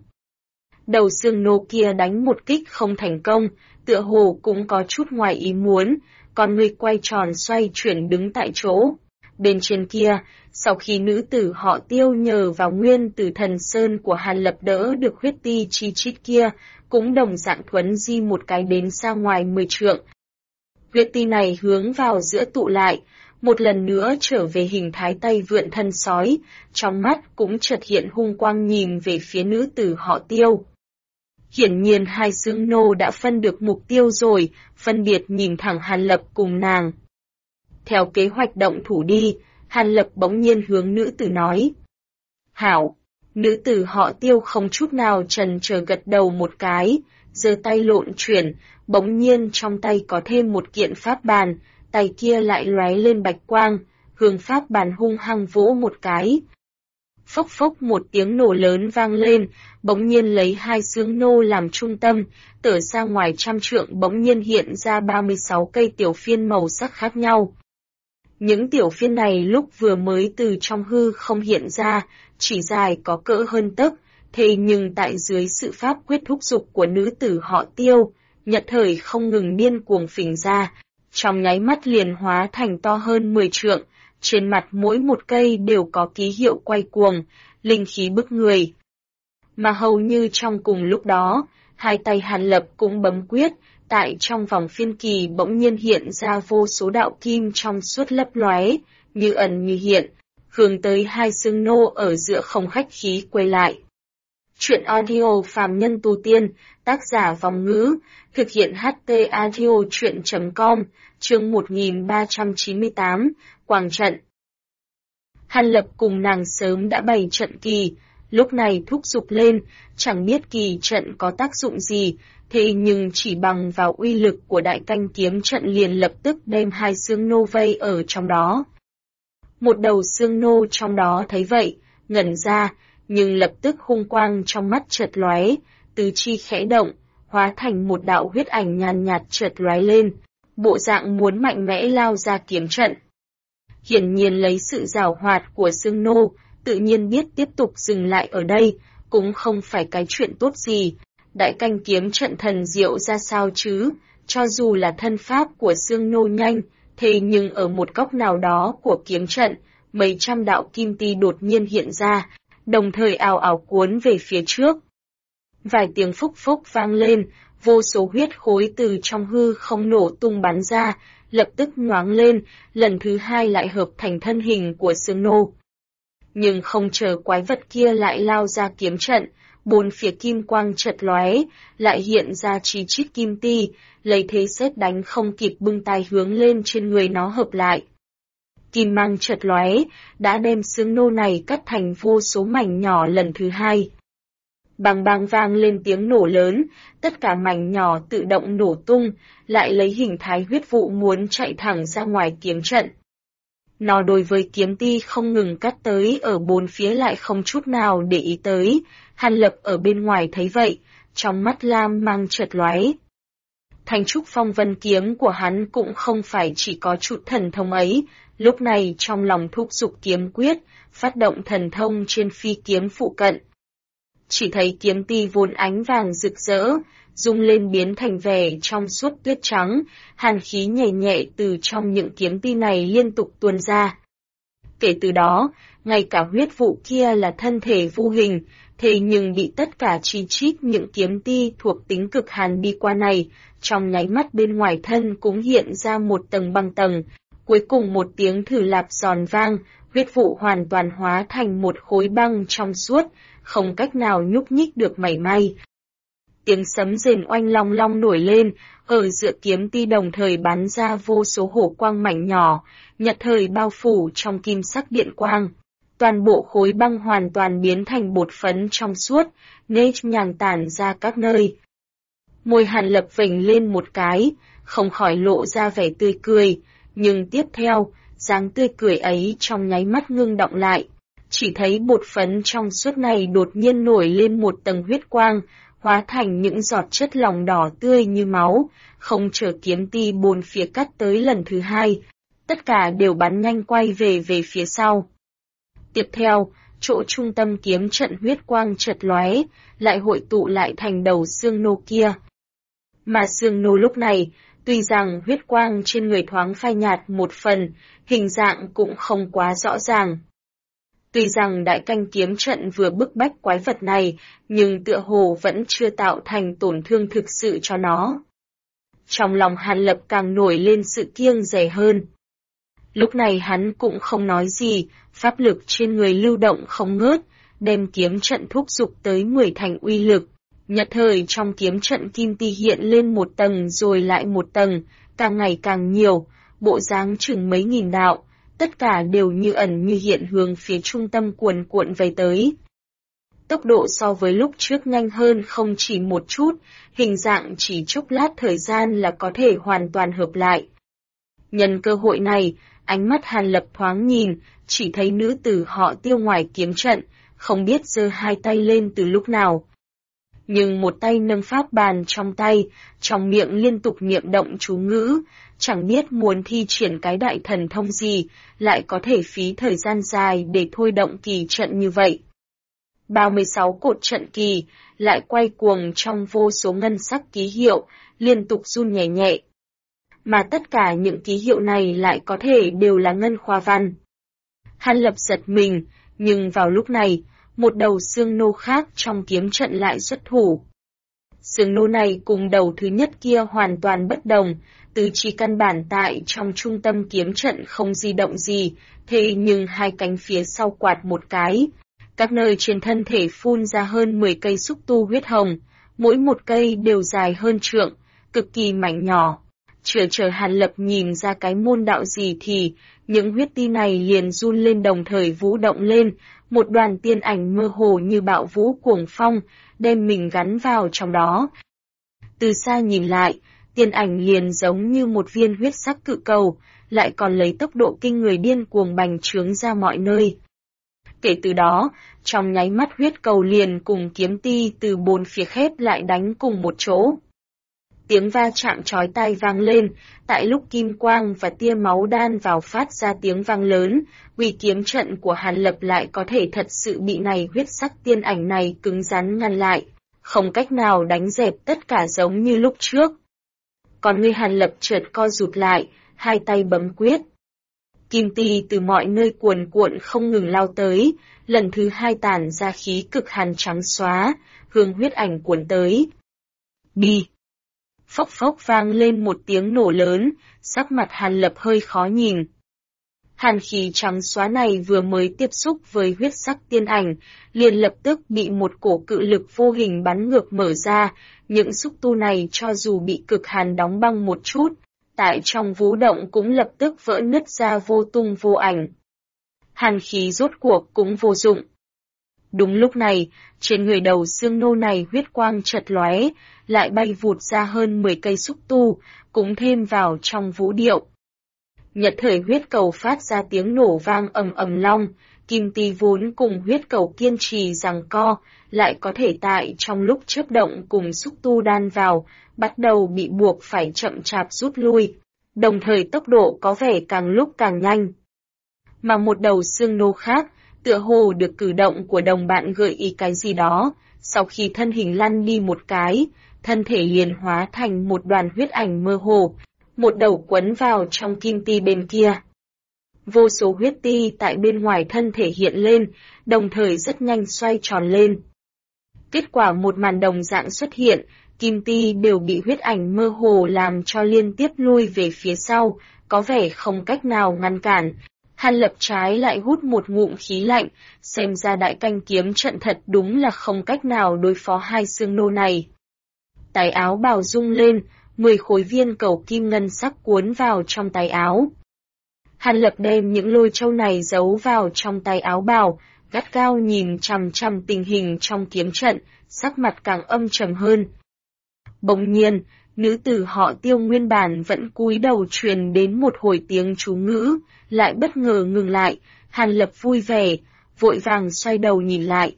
Đầu xương nô kia đánh một kích không thành công, tựa hồ cũng có chút ngoài ý muốn, còn người quay tròn xoay chuyển đứng tại chỗ. Bên trên kia, sau khi nữ tử họ Tiêu nhờ vào nguyên tử thần sơn của Hàn Lập đỡ được huyết ti chi chít kia, cũng đồng dạng thuấn di một cái đến xa ngoài 10 trượng. Huyết ti này hướng vào giữa tụ lại, một lần nữa trở về hình thái tay vượn thân sói, trong mắt cũng chợt hiện hung quang nhìn về phía nữ tử họ Tiêu. Hiển nhiên hai xương nô đã phân được mục tiêu rồi, phân biệt nhìn thẳng Hàn Lập cùng nàng. Theo kế hoạch động thủ đi, Hàn Lập bỗng nhiên hướng nữ tử nói. Hảo! Nữ tử họ Tiêu không chút nào chần chờ gật đầu một cái, giơ tay lộn chuyển, bỗng nhiên trong tay có thêm một kiện pháp bàn, tay kia lại lóe lên bạch quang, hướng pháp bàn hung hăng vỗ một cái. Phốc phốc một tiếng nổ lớn vang lên, bỗng nhiên lấy hai xương nô làm trung tâm, tở ra ngoài 100 trượng bỗng nhiên hiện ra 36 cây tiểu phiên màu sắc khác nhau. Những tiểu phiên này lúc vừa mới từ trong hư không hiện ra, chỉ dài có cỡ hơn tấc, thế nhưng tại dưới sự pháp quyết thúc giục của nữ tử họ Tiêu, nhật thời không ngừng điên cuồng phình ra, trong nháy mắt liền hóa thành to hơn 10 trượng, trên mặt mỗi một cây đều có ký hiệu quay cuồng, linh khí bức người. Mà hầu như trong cùng lúc đó, hai tay Hàn Lập cũng bấm quyết, tại trong vòng phiên kỳ bỗng nhiên hiện ra vô số đạo kim trong suốt lấp lóe, như ẩn như hiện, hướng tới hai xương nô ở giữa không khách khí quay lại. Chuyện audio phàm nhân tu tiên, tác giả Vòng Ngữ, thực hiện HT audio chuyện.com, chương 1398, Quảng trận. Hàn Lập cùng nàng sớm đã bày trận kỳ, lúc này thúc giục lên, chẳng biết kỳ trận có tác dụng gì, thế nhưng chỉ bằng vào uy lực của đại canh kiếm trận liền lập tức đem hai xương nô vây ở trong đó. Một đầu xương nô trong đó thấy vậy, ngẩn ra, nhưng lập tức hung quang trong mắt chợt lóe, tứ chi khẽ động, hóa thành một đạo huyết ảnh nhàn nhạt chợt lóe lên, bộ dạng muốn mạnh mẽ lao ra kiếm trận. Hiển nhiên lấy sự giảo hoạt của xương nô, tự nhiên biết tiếp tục dừng lại ở đây, cũng không phải cái chuyện tốt gì. Đại canh kiếm trận thần diệu ra sao chứ, cho dù là thân pháp của xương nô nhanh, thế nhưng ở một góc nào đó của kiếm trận, mấy trăm đạo kim ti đột nhiên hiện ra, đồng thời ào ào cuốn về phía trước. Vài tiếng phúc phúc vang lên, vô số huyết khối từ trong hư không nổ tung bắn ra, lập tức nhoáng lên, lần thứ hai lại hợp thành thân hình của Sương Nô. Nhưng không chờ quái vật kia lại lao ra kiếm trận, bốn phía kim quang chợt lóe, lại hiện ra chí chít kim ti, lấy thế sét đánh không kịp bưng tay hướng lên trên người nó hợp lại. Kim mang chợt lóe, đã đem Sương Nô này cắt thành vô số mảnh nhỏ lần thứ hai. Bang bang vang lên tiếng nổ lớn, tất cả mảnh nhỏ tự động nổ tung, lại lấy hình thái huyết vụ muốn chạy thẳng ra ngoài kiếm trận. Nó đối với kiếm ti không ngừng cắt tới ở bốn phía lại không chút nào để ý tới, Hàn Lập ở bên ngoài thấy vậy, trong mắt lam mang chợt lóe. Thanh trúc phong vân kiếm của hắn cũng không phải chỉ có chút thần thông ấy, lúc này trong lòng thúc giục kiếm quyết, phát động thần thông trên phi kiếm phụ cận. Chỉ thấy kiếm ti vốn ánh vàng rực rỡ, rung lên biến thành vẻ trong suốt tuyết trắng, hàn khí nhẹ nhẹ từ trong những kiếm ti này liên tục tuôn ra. Kể từ đó, ngay cả huyết vụ kia là thân thể vô hình, thế nhưng bị tất cả chi chít những kiếm ti thuộc tính cực hàn đi qua này, trong nháy mắt bên ngoài thân cũng hiện ra một tầng băng tầng, cuối cùng một tiếng thử lạp giòn vang, huyết vụ hoàn toàn hóa thành một khối băng trong suốt, không cách nào nhúc nhích được mảy may. Tiếng sấm rền oanh long long nổi lên, ở giữa kiếm ti đồng thời bắn ra vô số hổ quang mảnh nhỏ, nhật thời bao phủ trong kim sắc điện quang. Toàn bộ khối băng hoàn toàn biến thành bột phấn trong suốt, nết nhàng tản ra các nơi. Môi Hàn Lập vểnh lên một cái, không khỏi lộ ra vẻ tươi cười, nhưng tiếp theo, dáng tươi cười ấy trong nháy mắt ngưng đọng lại. Chỉ thấy bột phấn trong suốt này đột nhiên nổi lên một tầng huyết quang, hóa thành những giọt chất lỏng đỏ tươi như máu, không chờ kiếm ti bốn phía cắt tới lần thứ hai, tất cả đều bắn nhanh quay về phía sau. Tiếp theo, chỗ trung tâm kiếm trận huyết quang chợt lóe, lại hội tụ lại thành đầu Sương Nô kia. Mà Sương Nô lúc này, tuy rằng huyết quang trên người thoáng phai nhạt một phần, hình dạng cũng không quá rõ ràng. Tuy rằng đại canh kiếm trận vừa bức bách quái vật này, nhưng tựa hồ vẫn chưa tạo thành tổn thương thực sự cho nó. Trong lòng Hàn Lập càng nổi lên sự kiêng dè hơn. Lúc này hắn cũng không nói gì, pháp lực trên người lưu động không ngớt, đem kiếm trận thúc giục tới 10 thành uy lực. Nhật thời trong kiếm trận kim ti hiện lên một tầng rồi lại một tầng, càng ngày càng nhiều, bộ dáng chừng mấy nghìn đạo, tất cả đều như ẩn như hiện hướng phía trung tâm cuồn cuộn về tới. Tốc độ so với lúc trước nhanh hơn không chỉ một chút, hình dạng chỉ chốc lát thời gian là có thể hoàn toàn hợp lại. Nhân cơ hội này, ánh mắt Hàn Lập thoáng nhìn, chỉ thấy nữ tử họ Tiêu ngoài kiếm trận, không biết giơ hai tay lên từ lúc nào. Nhưng một tay nâng pháp bàn trong tay, trong miệng liên tục niệm động chú ngữ, chẳng biết muốn thi triển cái đại thần thông gì, lại có thể phí thời gian dài để thôi động kỳ trận như vậy. 36 cột trận kỳ, lại quay cuồng trong vô số ngân sắc ký hiệu, liên tục run nhẹ nhẹ. Mà tất cả những ký hiệu này lại có thể đều là ngân khoa văn. Hàn Lập giật mình, nhưng vào lúc này, một đầu Sương Nô khác trong kiếm trận lại xuất thủ. Sương Nô này cùng đầu thứ nhất kia hoàn toàn bất đồng, tứ chi căn bản tại trong trung tâm kiếm trận không di động gì, thế nhưng hai cánh phía sau quạt một cái. Các nơi trên thân thể phun ra hơn 10 cây xúc tu huyết hồng, mỗi một cây đều dài hơn trượng, cực kỳ mảnh nhỏ. Chờ Hàn Lập nhìn ra cái môn đạo gì thì, những huyết ti này liền run lên đồng thời vũ động lên, một đoàn tiên ảnh mơ hồ như bạo vũ cuồng phong, đem mình gắn vào trong đó. Từ xa nhìn lại, tiên ảnh liền giống như một viên huyết sắc cự cầu, lại còn lấy tốc độ kinh người điên cuồng bành trướng ra mọi nơi. Kể từ đó, trong nháy mắt huyết cầu liền cùng kiếm ti từ bốn phía khép lại đánh cùng một chỗ. Tiếng va chạm chói tai vang lên, tại lúc kim quang và tia máu đan vào phát ra tiếng vang lớn, uy kiếm trận của Hàn Lập lại có thể thật sự bị này huyết sắc tiên ảnh này cứng rắn ngăn lại, không cách nào đánh dẹp tất cả giống như lúc trước. Còn người Hàn Lập chợt co rụt lại, hai tay bấm quyết. Kim ti từ mọi nơi cuồn cuộn không ngừng lao tới, lần thứ hai tản ra khí cực hàn trắng xóa, hương huyết ảnh cuốn tới. Bi! phốc phốc vang lên một tiếng nổ lớn, sắc mặt Hàn Lập hơi khó nhìn. Hàn khí trắng xóa này vừa mới tiếp xúc với huyết sắc tiên ảnh, liền lập tức bị một cổ cự lực vô hình bắn ngược mở ra, những xúc tu này cho dù bị cực hàn đóng băng một chút, tại trong vũ động cũng lập tức vỡ nứt ra vô tung vô ảnh. Hàn khí rốt cuộc cũng vô dụng. Đúng lúc này, trên người đầu xương nô này huyết quang chợt lóe, lại bay vụt ra hơn 10 cây xúc tu, cũng thêm vào trong vũ điệu. Nhật thời huyết cầu phát ra tiếng nổ vang ầm ầm long, kim ti vốn cùng huyết cầu kiên trì giằng co, lại có thể tại trong lúc chớp động cùng xúc tu đan vào, bắt đầu bị buộc phải chậm chạp rút lui, đồng thời tốc độ có vẻ càng lúc càng nhanh. Mà một đầu xương nô khác, tựa hồ được cử động của đồng bạn gợi ý cái gì đó, sau khi thân hình lăn đi một cái, thân thể liền hóa thành một đoàn huyết ảnh mơ hồ, một đầu quấn vào trong kim ti bên kia. Vô số huyết ti tại bên ngoài thân thể hiện lên, đồng thời rất nhanh xoay tròn lên. Kết quả một màn đồng dạng xuất hiện, kim ti đều bị huyết ảnh mơ hồ làm cho liên tiếp lui về phía sau, có vẻ không cách nào ngăn cản. Hàn Lập trái lại hút một ngụm khí lạnh, xem ra đại canh kiếm trận thật đúng là không cách nào đối phó hai xương nô này. Tay áo bào rung lên, 10 khối viên cầu kim ngân sắc cuốn vào trong tay áo. Hàn Lập đem những lôi châu này giấu vào trong tay áo bào, gắt gao nhìn chằm chằm tình hình trong kiếm trận, sắc mặt càng âm trầm hơn. Bỗng nhiên, nữ tử họ Tiêu nguyên bản vẫn cúi đầu truyền đến một hồi tiếng chú ngữ, lại bất ngờ ngừng lại, Hàn Lập vui vẻ, vội vàng xoay đầu nhìn lại.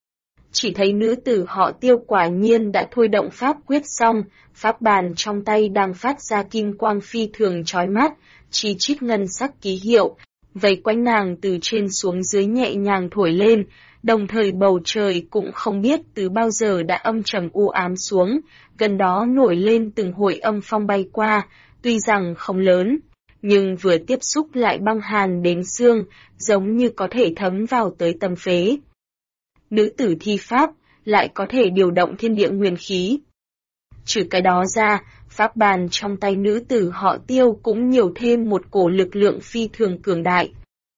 Chỉ thấy nữ tử họ Tiêu quả nhiên đã thôi động pháp quyết xong, pháp bàn trong tay đang phát ra kim quang phi thường chói mắt, chi chít ngân sắc ký hiệu, vây quanh nàng từ trên xuống dưới nhẹ nhàng thổi lên, đồng thời bầu trời cũng không biết từ bao giờ đã âm trầm u ám xuống, gần đó nổi lên từng hồi âm phong bay qua, tuy rằng không lớn, nhưng vừa tiếp xúc lại băng hàn đến xương, giống như có thể thấm vào tới tâm phế. Nữ tử thi pháp, lại có thể điều động thiên địa nguyên khí. Trừ cái đó ra, pháp bàn trong tay nữ tử họ Tiêu cũng nhiều thêm một cổ lực lượng phi thường cường đại.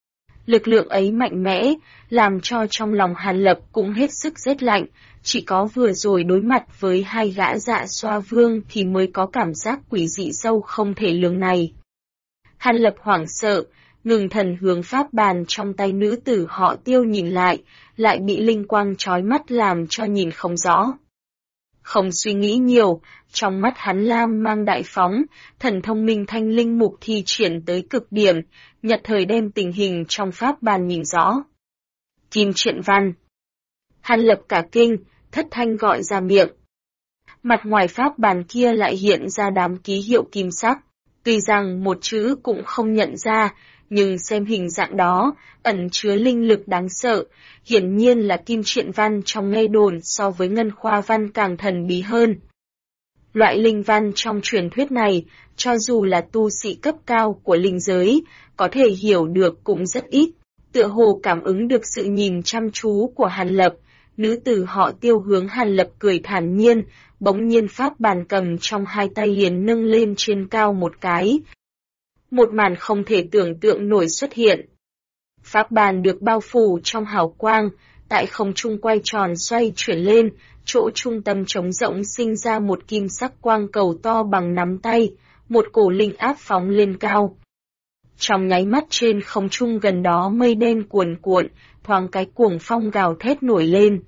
Lực lượng ấy mạnh mẽ, làm cho trong lòng Hàn Lập cũng hết sức rét lạnh, chỉ có vừa rồi đối mặt với hai gã dạ xoa vương thì mới có cảm giác quỷ dị sâu không thể lường này. Hàn Lập hoảng sợ, ngừng thần hướng pháp bàn trong tay nữ tử họ Tiêu nhìn lại bị linh quang chói mắt làm cho nhìn không rõ. Không suy nghĩ nhiều, trong mắt hắn lam mang đại phóng, thần thông minh thanh linh mục thi triển tới cực điểm, nhật thời đem tình hình trong pháp bàn nhìn rõ. Kim Triện Văn. Hàn Lập cả kinh, thất thanh gọi ra miệng. Mặt ngoài pháp bàn kia lại hiện ra đám ký hiệu kim sắc, tuy rằng một chữ cũng không nhận ra, nhưng xem hình dạng đó, ẩn chứa linh lực đáng sợ, hiển nhiên là Kim Triện Văn trong nghe đồn so với Ngân Khoa Văn càng thần bí hơn. Loại linh văn trong truyền thuyết này, cho dù là tu sĩ cấp cao của linh giới, có thể hiểu được cũng rất ít, tựa hồ cảm ứng được sự nhìn chăm chú của Hàn Lập, nữ tử họ Tiêu hướng Hàn Lập cười thản nhiên, bỗng nhiên pháp bàn cầm trong hai tay liền nâng lên trên cao một cái. Một màn không thể tưởng tượng nổi xuất hiện. Pháp bàn được bao phủ trong hào quang, tại không trung quay tròn xoay chuyển lên, chỗ trung tâm trống rỗng sinh ra một kim sắc quang cầu to bằng nắm tay, một cổ linh áp phóng lên cao. Trong nháy mắt trên không trung gần đó mây đen cuồn cuộn, thoáng cái cuồng phong gào thét nổi lên.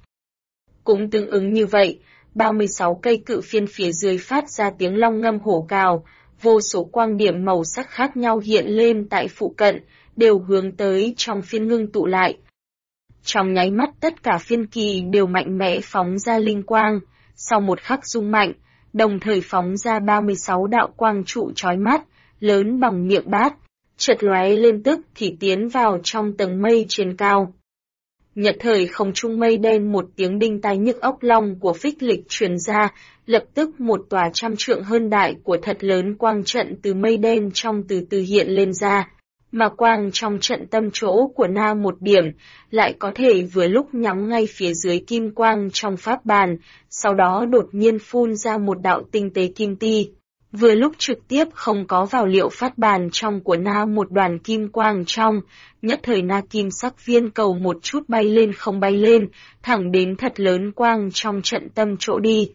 Cũng tương ứng như vậy, 36 cây cự phiên phía dưới phát ra tiếng long ngâm hổ gào, vô số quang điểm màu sắc khác nhau hiện lên tại phụ cận, đều hướng tới trong phiên ngưng tụ lại. Trong nháy mắt tất cả phiên kỳ đều mạnh mẽ phóng ra linh quang, sau một khắc rung mạnh, đồng thời phóng ra 36 đạo quang trụ chói mắt, lớn bằng miệng bát, chợt lóe lên tức thì tiến vào trong tầng mây trên cao. Nhật thời không trung mây đen một tiếng đinh tai nhức óc long của phích lịch truyền ra, lập tức một tòa trăm trượng hơn đại của thật lớn quang trận từ mây đen trong từ từ hiện lên ra. mà quang trong trận tâm chỗ của na một điểm, lại có thể vừa lúc nhắm ngay phía dưới kim quang trong pháp bàn, sau đó đột nhiên phun ra một đạo tinh tế kim ti. Vừa lúc trực tiếp không có vào liệu phát bàn trong của na một đoàn kim quang trong, nhất thời na kim sắc viên cầu một chút bay lên không bay lên, thẳng đến thật lớn quang trong trận tâm chỗ đi.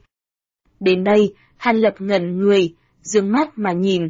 Đến đây, Hàn Lập ngẩn người, dương mắt mà nhìn.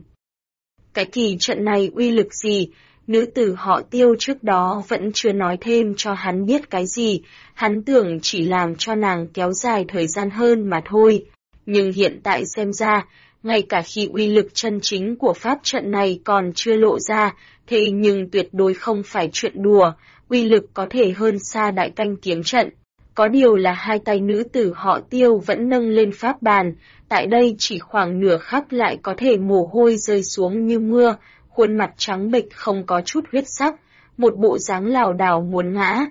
Cái kỳ trận này uy lực gì? Nữ tử họ Tiêu trước đó vẫn chưa nói thêm cho hắn biết cái gì, hắn tưởng chỉ làm cho nàng kéo dài thời gian hơn mà thôi. Nhưng hiện tại xem ra, ngay cả khi uy lực chân chính của pháp trận này còn chưa lộ ra, thế nhưng tuyệt đối không phải chuyện đùa, uy lực có thể hơn xa đại canh kiếm trận. Có điều là hai tay nữ tử họ Tiêu vẫn nâng lên pháp bàn, tại đây chỉ khoảng nửa khắc lại có thể mồ hôi rơi xuống như mưa, khuôn mặt trắng bệch không có chút huyết sắc, một bộ dáng lảo đảo muốn ngã.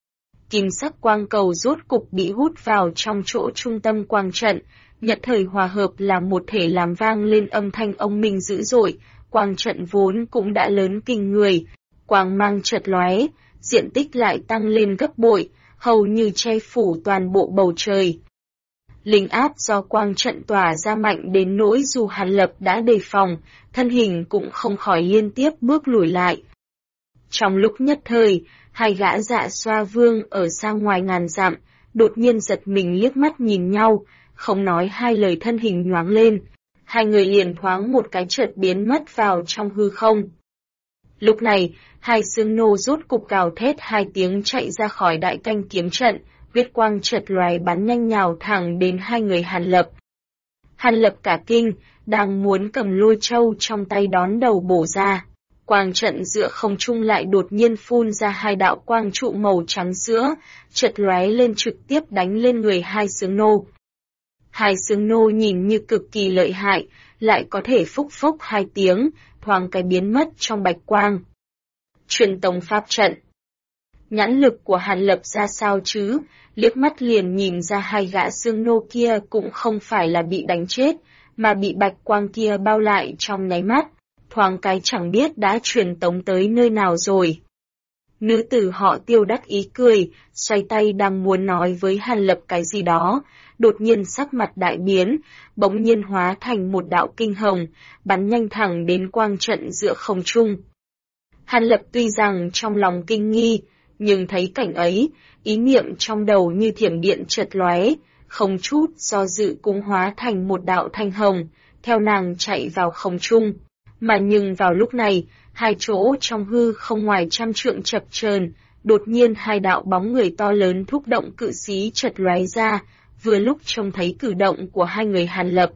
Kim sắc quang cầu rốt cục bị hút vào trong chỗ trung tâm quang trận, nhất thời hòa hợp là một thể làm vang lên âm thanh ông minh dữ dội, quang trận vốn cũng đã lớn kinh người, quang mang chợt lóe, diện tích lại tăng lên gấp bội, hầu như che phủ toàn bộ bầu trời. Linh áp do quang trận tỏa ra mạnh đến nỗi dù Hàn Lập đã đề phòng, thân hình cũng không khỏi liên tiếp bước lùi lại. Trong lúc nhất thời, hai gã Dạ Xoa Vương ở xa ngoài ngàn dặm, đột nhiên giật mình liếc mắt nhìn nhau, không nói hai lời thân hình nhoáng lên. Hai người liền thoáng một cái chợt biến mất vào trong hư không. Lúc này, hai xương nô rốt cục gào thét hai tiếng chạy ra khỏi đại canh kiếm trận, huyết quang chợt lóe bắn nhanh nhào thẳng đến hai người Hàn Lập. Hàn Lập cả kinh, đang muốn cầm lôi châu trong tay đón đầu bổ ra. Quang trận giữa không trung lại đột nhiên phun ra hai đạo quang trụ màu trắng sữa, chợt lóe lên trực tiếp đánh lên người hai xương nô. Hai xương nô nhìn như cực kỳ lợi hại, lại có thể phốc phốc hai tiếng, thoáng cái biến mất trong bạch quang. Truyền tống pháp trận. Nhãn lực của Hàn Lập ra sao chứ, liếc mắt liền nhìn ra hai gã xương nô kia cũng không phải là bị đánh chết, mà bị bạch quang kia bao lại trong nháy mắt, thoáng cái chẳng biết đã truyền tống tới nơi nào rồi. Nữ tử họ Tiêu đắc ý cười, xoay tay đang muốn nói với Hàn Lập cái gì đó, đột nhiên sắc mặt đại biến, bỗng nhiên hóa thành một đạo kinh hồng, bắn nhanh thẳng đến quang trận giữa không trung. Hàn Lập tuy rằng trong lòng kinh nghi, nhưng thấy cảnh ấy, ý niệm trong đầu như thiểm điện chợt lóe, không chút do dự cũng hóa thành một đạo thanh hồng, theo nàng chạy vào không trung. Mà nhưng vào lúc này, hai chỗ trong hư không ngoài trăm trượng chập chờn, đột nhiên hai đạo bóng người to lớn thúc động cự xí chợt lóe ra, vừa lúc trông thấy cử động của hai người Hàn Lập.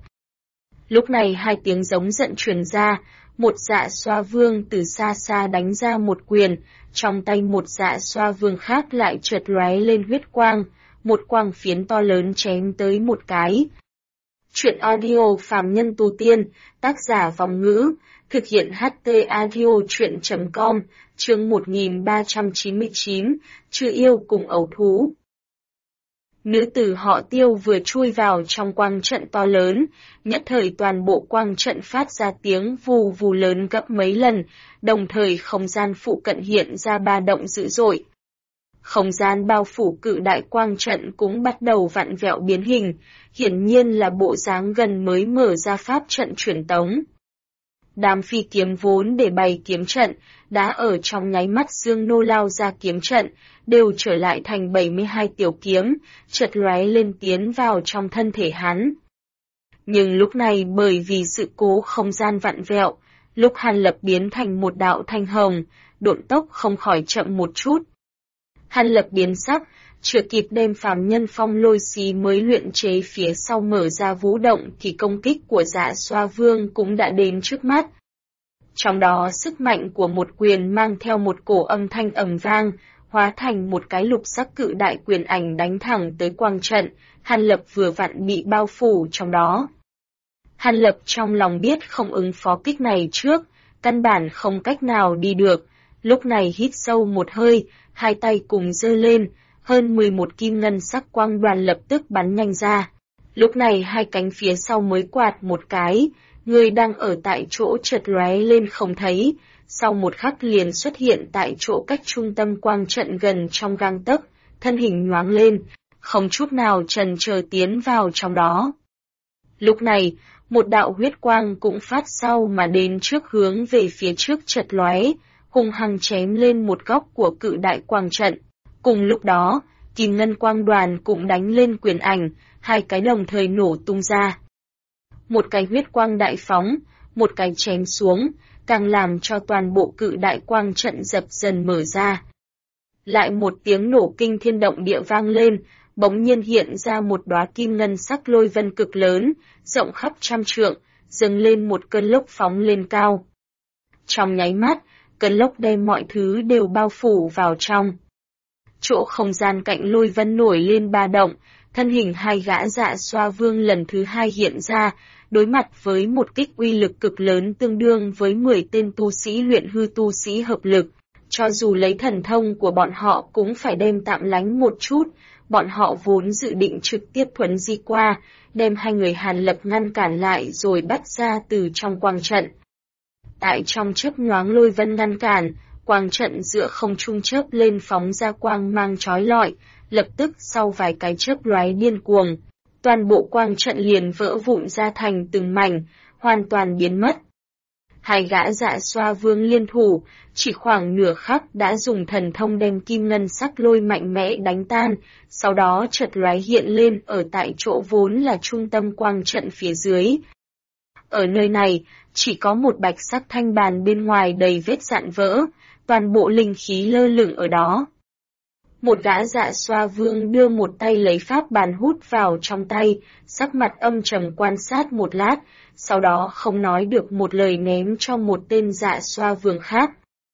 Lúc này hai tiếng giống giận truyền ra, một Dạ Xoa Vương từ xa xa đánh ra một quyền, trong tay một Dạ Xoa Vương khác lại chợt lóe lên huyết quang, một quang phiến to lớn chém tới một cái. Chuyện audio phàm nhân tu tiên, tác giả Vòng Ngữ, thực hiện HT audio chuyện.com, chương 1399, Chư yêu cùng ẩu thú. Nữ tử họ Tiêu vừa chui vào trong quang trận to lớn, nhất thời toàn bộ quang trận phát ra tiếng vù vù lớn gấp mấy lần, đồng thời không gian phụ cận hiện ra ba động dữ dội. Không gian bao phủ cự đại quang trận cũng bắt đầu vặn vẹo biến hình, hiển nhiên là bộ dáng gần mới mở ra pháp trận truyền tống. Đám phi kiếm vốn để bày kiếm trận, đã ở trong nháy mắt dương nô lao ra kiếm trận, đều trở lại thành 72 tiểu kiếm, chợt lóe lên tiến vào trong thân thể hắn. Nhưng lúc này bởi vì sự cố không gian vặn vẹo, lúc Hàn Lập biến thành một đạo thanh hồng, độn tốc không khỏi chậm một chút. Hàn Lập biến sắc, chưa kịp đem phàm nhân phong lôi xí mới luyện chế phía sau mở ra vũ động thì công kích của Dạ Xoa Vương cũng đã đến trước mắt. Trong đó sức mạnh của một quyền mang theo một cổ âm thanh ầm vang, hóa thành một cái lục sắc cự đại quyền ảnh đánh thẳng tới quang trận, Hàn Lập vừa vặn bị bao phủ trong đó. Hàn Lập trong lòng biết không ứng phó kích này trước, căn bản không cách nào đi được, lúc này hít sâu một hơi, hai tay cùng giơ lên, hơn 11 kim ngân sắc quang đoàn lập tức bắn nhanh ra. Lúc này hai cánh phía sau mới quạt một cái, người đang ở tại chỗ chợt lóe lên không thấy, sau một khắc liền xuất hiện tại chỗ cách trung tâm quang trận gần trong gang tấc, thân hình nhoáng lên, không chút nào chần chờ tiến vào trong đó. Lúc này, một đạo huyết quang cũng phát sau mà đến trước hướng về phía trước chật lóe, hung hăng chém lên một góc của cự đại quang trận. Cùng lúc đó, Kim Ngân quang đoàn cũng đánh lên quyền ảnh, hai cái đồng thời nổ tung ra. Một cái huyết quang đại phóng, một cái chém xuống, càng làm cho toàn bộ cự đại quang trận dập dần mở ra. Lại một tiếng nổ kinh thiên động địa vang lên, bỗng nhiên hiện ra một đóa kim ngân sắc lôi vân cực lớn, rộng khắp trăm trượng, dâng lên một cơn lốc phóng lên cao. Trong nháy mắt, cơn lốc đem mọi thứ đều bao phủ vào trong. Chỗ không gian cạnh lôi vân nổi lên ba động, thân hình hai gã Dạ Xoa Vương lần thứ hai hiện ra, đối mặt với một kích uy lực cực lớn tương đương với 10 tên tu sĩ luyện hư tu sĩ hợp lực. Cho dù lấy thần thông của bọn họ cũng phải đem tạm lánh một chút, bọn họ vốn dự định trực tiếp thuấn di qua, đem hai người Hàn Lập ngăn cản lại rồi bắt ra từ trong quang trận. Tại trong chớp nhoáng lôi vân ngăn cản, quang trận giữa không trung chớp lên phóng ra quang mang chói lọi, lập tức sau vài cái chớp lóe điên cuồng, toàn bộ quang trận liền vỡ vụn ra thành từng mảnh, hoàn toàn biến mất. Hai gã Dạ Xoa Vương liên thủ, chỉ khoảng nửa khắc đã dùng thần thông đem kim ngân sắc lôi mạnh mẽ đánh tan, sau đó chợt lóe hiện lên ở tại chỗ vốn là trung tâm quang trận phía dưới. Ở nơi này, chỉ có một bạch sắc thanh bàn bên ngoài đầy vết dạn vỡ, toàn bộ linh khí lơ lửng ở đó. Một gã Dạ Xoa Vương đưa một tay lấy pháp bàn hút vào trong tay, sắc mặt âm trầm quan sát một lát, sau đó không nói được một lời ném cho một tên Dạ Xoa Vương khác.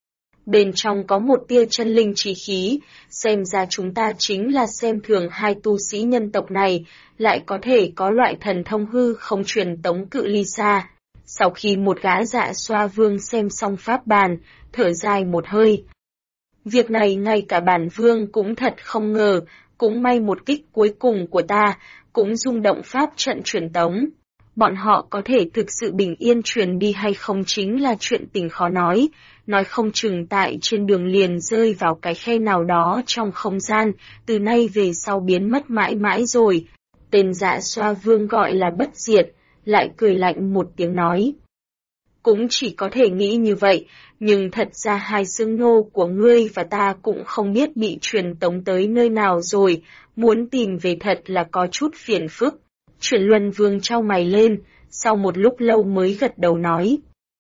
Bên trong có một tia chân linh trí khí, xem ra chúng ta chính là xem thường hai tu sĩ nhân tộc này, lại có thể có loại thần thông hư không truyền tống cự ly xa. Sau khi một gã Dạ Xoa Vương xem xong pháp bàn, thở dài một hơi. Việc này ngay cả bản vương cũng thật không ngờ, cũng may một kích cuối cùng của ta, cũng rung động pháp trận truyền tống. Bọn họ có thể thực sự bình yên truyền đi hay không chính là chuyện tình khó nói không chừng tại trên đường liền rơi vào cái khe nào đó trong không gian, từ nay về sau biến mất mãi mãi rồi. Tên Dạ Xoa Vương gọi là Bất Diệt, lại cười lạnh một tiếng nói. Cũng chỉ có thể nghĩ như vậy, nhưng thật ra hai xương nô của ngươi và ta cũng không biết bị truyền tống tới nơi nào rồi, muốn tìm về thật là có chút phiền phức. Chuyển Luân Vương chau mày lên, sau một lúc lâu mới gật đầu nói.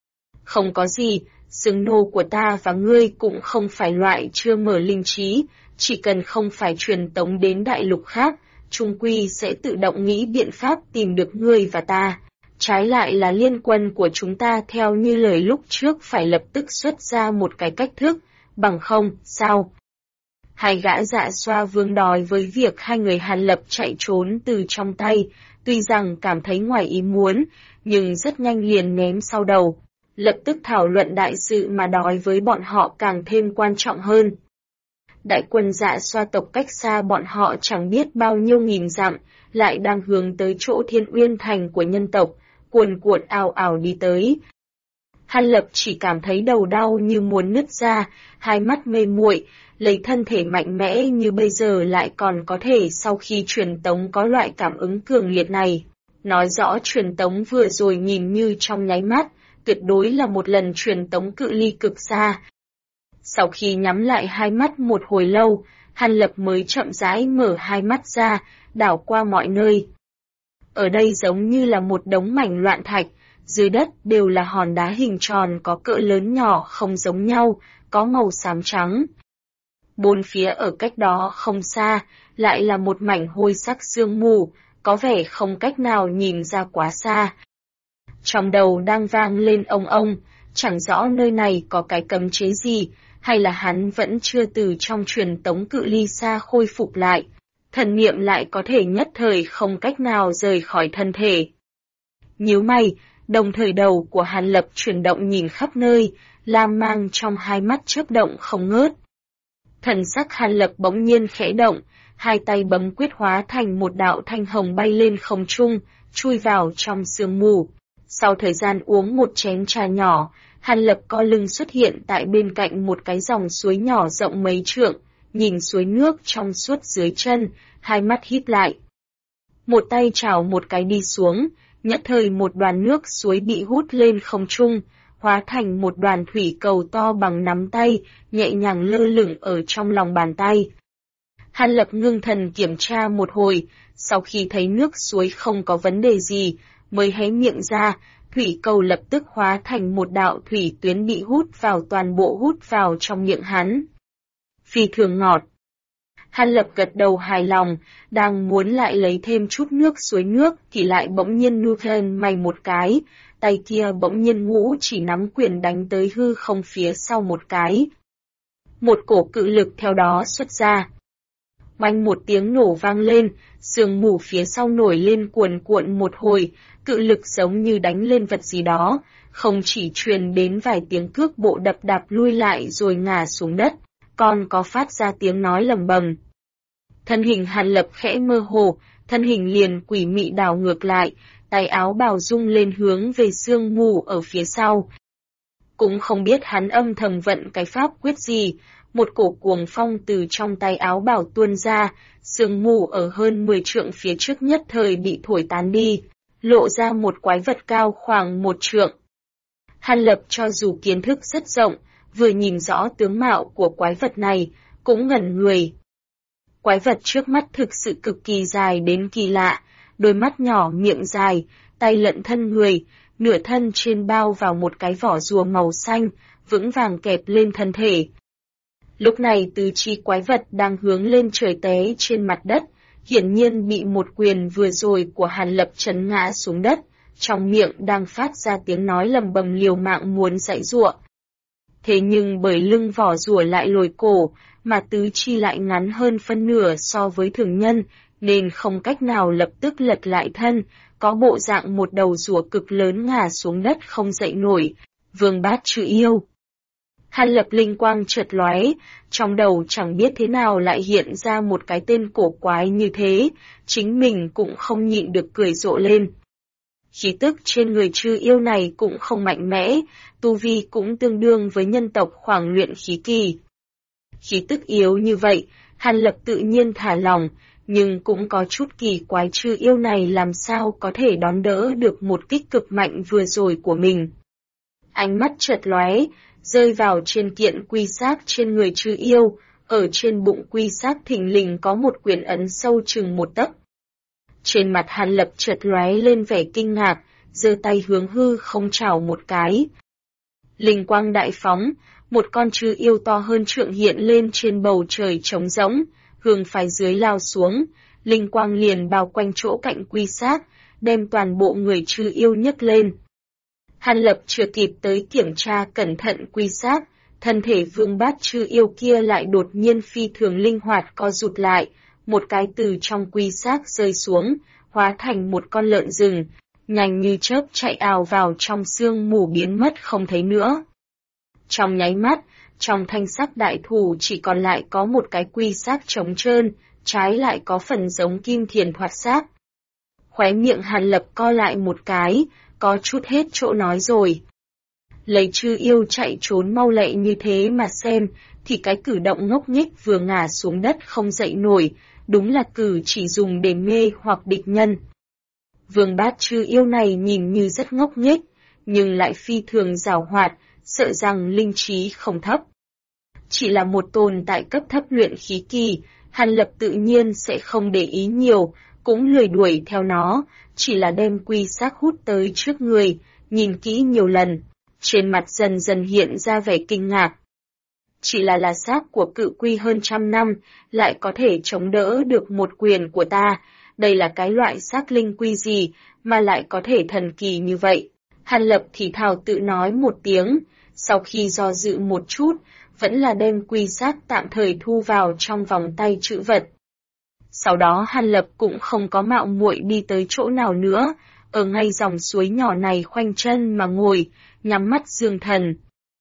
Không có gì, xương nô của ta và ngươi cũng không phải loại chưa mở linh trí, chỉ cần không phải truyền tống đến đại lục khác, chung quy sẽ tự động nghĩ biện pháp tìm được ngươi và ta. Trái lại là liên quân của chúng ta theo như lời lúc trước phải lập tức xuất ra một cái cách thức, bằng không, sao? Hai gã Dạ Xoa Vương đòi với việc hai người Hàn Lập chạy trốn từ trong tay, tuy rằng cảm thấy ngoài ý muốn, nhưng rất nhanh liền ném sau đầu. Lập tức thảo luận đại sự mà đòi với bọn họ càng thêm quan trọng hơn. Đại quân Dạ Xoa tộc cách xa bọn họ chẳng biết bao nhiêu nghìn dặm, lại đang hướng tới chỗ Thiên Uyên Thành của nhân tộc, cuồn cuộn ào ào đi tới. Hàn Lập chỉ cảm thấy đầu đau như muốn nứt ra, hai mắt mê muội, lấy thân thể mạnh mẽ như bây giờ lại còn có thể sau khi truyền tống có loại cảm ứng cường liệt này. Nói rõ truyền tống vừa rồi nhìn như trong nháy mắt, tuyệt đối là một lần truyền tống cự ly cực xa. Sau khi nhắm lại hai mắt một hồi lâu, Hàn Lập mới chậm rãi mở hai mắt ra, đảo qua mọi nơi. Ở đây giống như là một đống mảnh loạn thạch, dưới đất đều là hòn đá hình tròn có cỡ lớn nhỏ không giống nhau, có màu xám trắng. Bốn phía ở cách đó không xa, lại là một mảnh hôi sắc sương mù, có vẻ không cách nào nhìn ra quá xa. Trong đầu đang vang lên ông, chẳng rõ nơi này có cái cấm chế gì, hay là hắn vẫn chưa từ trong truyền tống cự ly xa khôi phục lại. Thần niệm lại có thể nhất thời không cách nào rời khỏi thân thể. Nhíu mày, đồng thời đầu của Hàn Lập chuyển động nhìn khắp nơi, lam mang trong hai mắt chớp động không ngớt. Thần sắc Hàn Lập bỗng nhiên khẽ động, hai tay bấm quyết hóa thành một đạo thanh hồng bay lên không trung, chui vào trong sương mù. Sau thời gian uống một chén trà nhỏ, Hàn Lập co lưng xuất hiện tại bên cạnh một cái dòng suối nhỏ rộng mấy trượng, nhìn suối nước trong suốt dưới chân, hai mắt híp lại. Một tay chảo một cái đi xuống, nhất thời một đoàn nước suối bị hút lên không trung, hóa thành một đoàn thủy cầu to bằng nắm tay, nhẹ nhàng lơ lửng ở trong lòng bàn tay. Hàn Lập ngưng thần kiểm tra một hồi, sau khi thấy nước suối không có vấn đề gì, mới hé miệng ra, thủy cầu lập tức hóa thành một đạo thủy tuyến bị hút vào toàn bộ hút vào trong miệng hắn. Phi thường ngọt. Hàn Lập gật đầu hài lòng, đang muốn lại lấy thêm chút nước suối nước thì lại bỗng nhiên nu thân mày một cái, tay kia bỗng nhiên ngũ chỉ nắm quyền đánh tới hư không phía sau một cái. Một cổ cự lực theo đó xuất ra. Oanh một tiếng nổ vang lên, sương mù phía sau nổi lên cuồn cuộn một hồi, cự lực giống như đánh lên vật gì đó, không chỉ truyền đến vài tiếng cước bộ đập đạp lui lại rồi ngả xuống đất, còn có phát ra tiếng nói lầm bầm. Thân hình Hàn Lập khẽ mơ hồ, thân hình liền quỷ mị đảo ngược lại, tay áo bào rung lên hướng về sương mù ở phía sau. Cũng không biết hắn âm thầm vận cái pháp quyết gì, một cổ cuồng phong từ trong tay áo bào tuôn ra, sương mù ở hơn 10 trượng phía trước nhất thời bị thổi tán đi, lộ ra một quái vật cao khoảng 1 trượng. Hàn Lập cho dù kiến thức rất rộng, vừa nhìn rõ tướng mạo của quái vật này, cũng ngẩn người. Quái vật trước mắt thực sự cực kỳ dài đến kỳ lạ, đôi mắt nhỏ miệng dài, tay lận thân người, nửa thân trên bao vào một cái vỏ rùa màu xanh, vững vàng kẹp lên thân thể. Lúc này tứ chi quái vật đang hướng lên trời té trên mặt đất, hiển nhiên bị một quyền vừa rồi của Hàn Lập trấn ngã xuống đất, trong miệng đang phát ra tiếng nói lầm bầm liều mạng muốn giãy giụa. Thế nhưng bởi lưng vỏ rùa lại lồi cổ, mà tứ chi lại ngắn hơn phân nửa so với thường nhân, nên không cách nào lập tức lật lại thân, có bộ dạng một đầu rùa cực lớn ngả xuống đất không dậy nổi, Vương Bát Trừ Yêu. Hàn Lập linh quang chợt lóe, trong đầu chẳng biết thế nào lại hiện ra một cái tên cổ quái như thế, chính mình cũng không nhịn được cười rộ lên. Khí tức trên người Trừ Yêu này cũng không mạnh mẽ, tu vi cũng tương đương với nhân tộc khoảng luyện khí kỳ. Khí tức yếu như vậy, Hàn Lập tự nhiên thả lòng, nhưng cũng có chút kỳ quái Trừ Yêu này làm sao có thể đón đỡ được một kích cực mạnh vừa rồi của mình. Ánh mắt chợt lóe, rơi vào trên kiện quy xác trên người Trừ Yêu, ở trên bụng quy xác thình lình có một quyển ấn sâu chừng 1 tấc. Trên mặt Hàn Lập chợt lóe lên vẻ kinh ngạc, giơ tay hướng hư không chảo một cái. Linh quang đại phóng, một con Trừ Yêu to hơn trượng hiện lên trên bầu trời trống rỗng, hướng phía dưới lao xuống, linh quang liền bao quanh chỗ cạnh quy xác, đem toàn bộ người Trừ Yêu nhấc lên. Hàn Lập chưa kịp tới kiểm tra cẩn thận quy xác, thân thể Vương Bát Trừ Yêu kia lại đột nhiên phi thường linh hoạt co rụt lại, một cái từ trong quy xác rơi xuống, hóa thành một con lợn rừng, nhanh như chớp chạy ào vào trong sương mù biến mất không thấy nữa. Trong nháy mắt, trong thanh sắc đại thủ chỉ còn lại có một cái quy xác trống trơn, trái lại có phần giống kim thiền thoạt xác. Khóe miệng Hàn Lập co lại một cái, có chút hết chỗ nói rồi. Lấy Trừ Yêu chạy trốn mau lẹ như thế mà xem, thì cái cử động ngốc nghếch vừa ngả xuống đất không dậy nổi, đúng là cử chỉ dùng để mê hoặc địch nhân. Vương Bát Trừ Yêu này nhìn như rất ngốc nghếch, nhưng lại phi thường giàu hoạt, sợ rằng linh trí không thấp. Chỉ là một tồn tại cấp thấp luyện khí kỳ, Hàn Lập tự nhiên sẽ không để ý nhiều, cũng lười đuổi theo nó, chỉ là đem quy xác hút tới trước người, nhìn kỹ nhiều lần, trên mặt dần dần hiện ra vẻ kinh ngạc. Chỉ là xác của cự quy hơn 100 năm, lại có thể chống đỡ được một quyền của ta, đây là cái loại xác linh quy gì, mà lại có thể thần kỳ như vậy. Hàn Lập thì thào tự nói một tiếng, sau khi do dự một chút, vẫn là đem quy xác tạm thời thu vào trong vòng tay trữ vật. Sau đó Hàn Lập cũng không có mạo muội đi tới chỗ nào nữa, ở ngay dòng suối nhỏ này khoanh chân mà ngồi, nhắm mắt dương thần.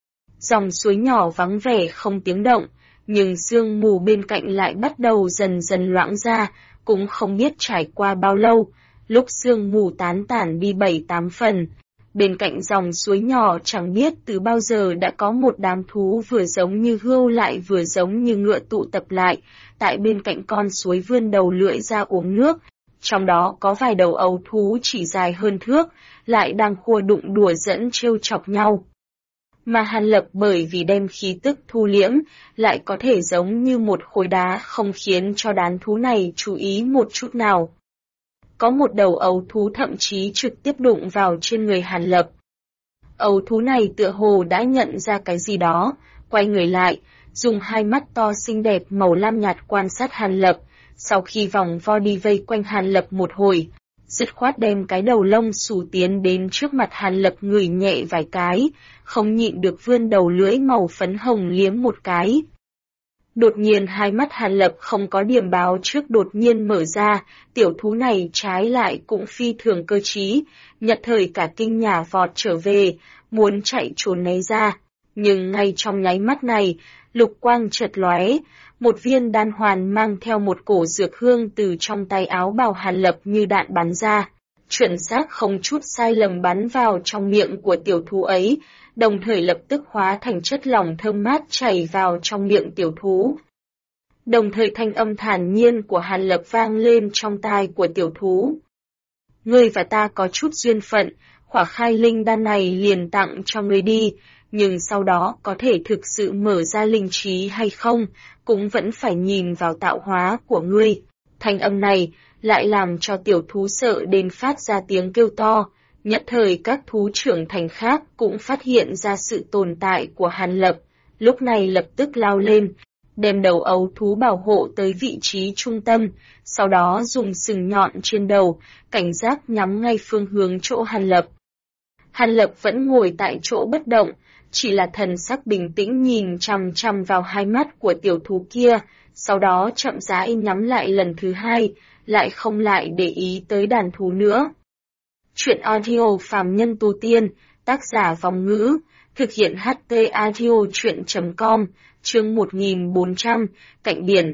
Dòng suối nhỏ vắng vẻ không tiếng động, nhưng sương mù bên cạnh lại bắt đầu dần dần loãng ra, cũng không biết trải qua bao lâu, lúc sương mù tán tản đi 7-8 phần, Bên cạnh dòng suối nhỏ chẳng biết từ bao giờ đã có một đám thú vừa giống như hươu lại vừa giống như ngựa tụ tập lại, tại bên cạnh con suối vươn đầu lưỡi ra uống nước. Trong đó có vài đầu ấu thú chỉ dài hơn thước, lại đang khua đụng đùa dẫn trêu chọc nhau. Mà Hàn Lập bởi vì đem khí tức thu liễm, lại có thể giống như một khối đá không khiến cho đám thú này chú ý một chút nào. Có một đầu ấu thú thậm chí trực tiếp đụng vào trên người Hàn Lập. Ấu thú này tựa hồ đã nhận ra cái gì đó, quay người lại, dùng hai mắt to xinh đẹp màu lam nhạt quan sát Hàn Lập, sau khi vòng vo đi vây quanh Hàn Lập một hồi, dứt khoát đem cái đầu lông xù tiến đến trước mặt Hàn Lập ngửi nhẹ vài cái, không nhịn được vươn đầu lưỡi màu phấn hồng liếm một cái. Đột nhiên hai mắt Hàn Lập không có điểm báo trước đột nhiên mở ra, tiểu thú này trái lại cũng phi thường cơ trí, nhật thời cả kinh nhả vọt trở về, muốn chạy trốn né ra. Nhưng ngay trong nháy mắt này, lục quang chợt lóe, một viên đan hoàn mang theo một cổ dược hương từ trong tay áo bào Hàn Lập như đạn bắn ra, chuẩn xác không chút sai lầm bắn vào trong miệng của tiểu thú ấy, đồng thời lập tức hóa thành chất lỏng thơm mát chảy vào trong miệng tiểu thú. Đồng thời thanh âm thản nhiên của Hàn Lập vang lên trong tai của tiểu thú. Ngươi và ta có chút duyên phận, khỏa khai linh đan này liền tặng cho ngươi đi, nhưng sau đó có thể thực sự mở ra linh trí hay không, cũng vẫn phải nhìn vào tạo hóa của ngươi. Thanh âm này lại làm cho tiểu thú sợ đến phát ra tiếng kêu to, nhất thời các thú trưởng thành khác cũng phát hiện ra sự tồn tại của Hàn Lập, lúc này lập tức lao lên, đem đầu ấu thú bảo hộ tới vị trí trung tâm, sau đó dùng sừng nhọn trên đầu, cảnh giác nhắm ngay phương hướng chỗ Hàn Lập. Hàn Lập vẫn ngồi tại chỗ bất động, chỉ là thần sắc bình tĩnh nhìn chằm chằm vào hai mắt của tiểu thú kia, sau đó chậm rãi nhắm lại lần thứ hai, lại không lại để ý tới đàn thú nữa. Chuyện audio phàm nhân tu tiên, tác giả Vong Ngữ, thực hiện HT audio chuyện.com, chương 1400, cạnh biển.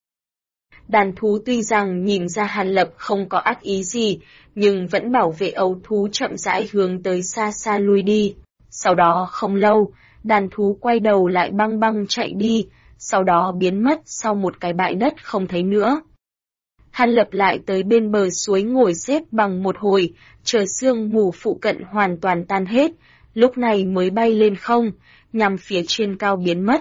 Đàn thú tuy rằng nhìn ra Hàn Lập không có ác ý gì, nhưng vẫn bảo vệ ấu thú chậm rãi hướng tới xa xa lui đi. Sau đó không lâu, đàn thú quay đầu lại băng băng chạy đi, sau đó biến mất sau một cái bãi đất không thấy nữa. Hàn Lập lại tới bên bờ suối ngồi xếp bằng một hồi, chờ sương mù phụ cận hoàn toàn tan hết, lúc này mới bay lên không, nhằm phía trên cao biến mất.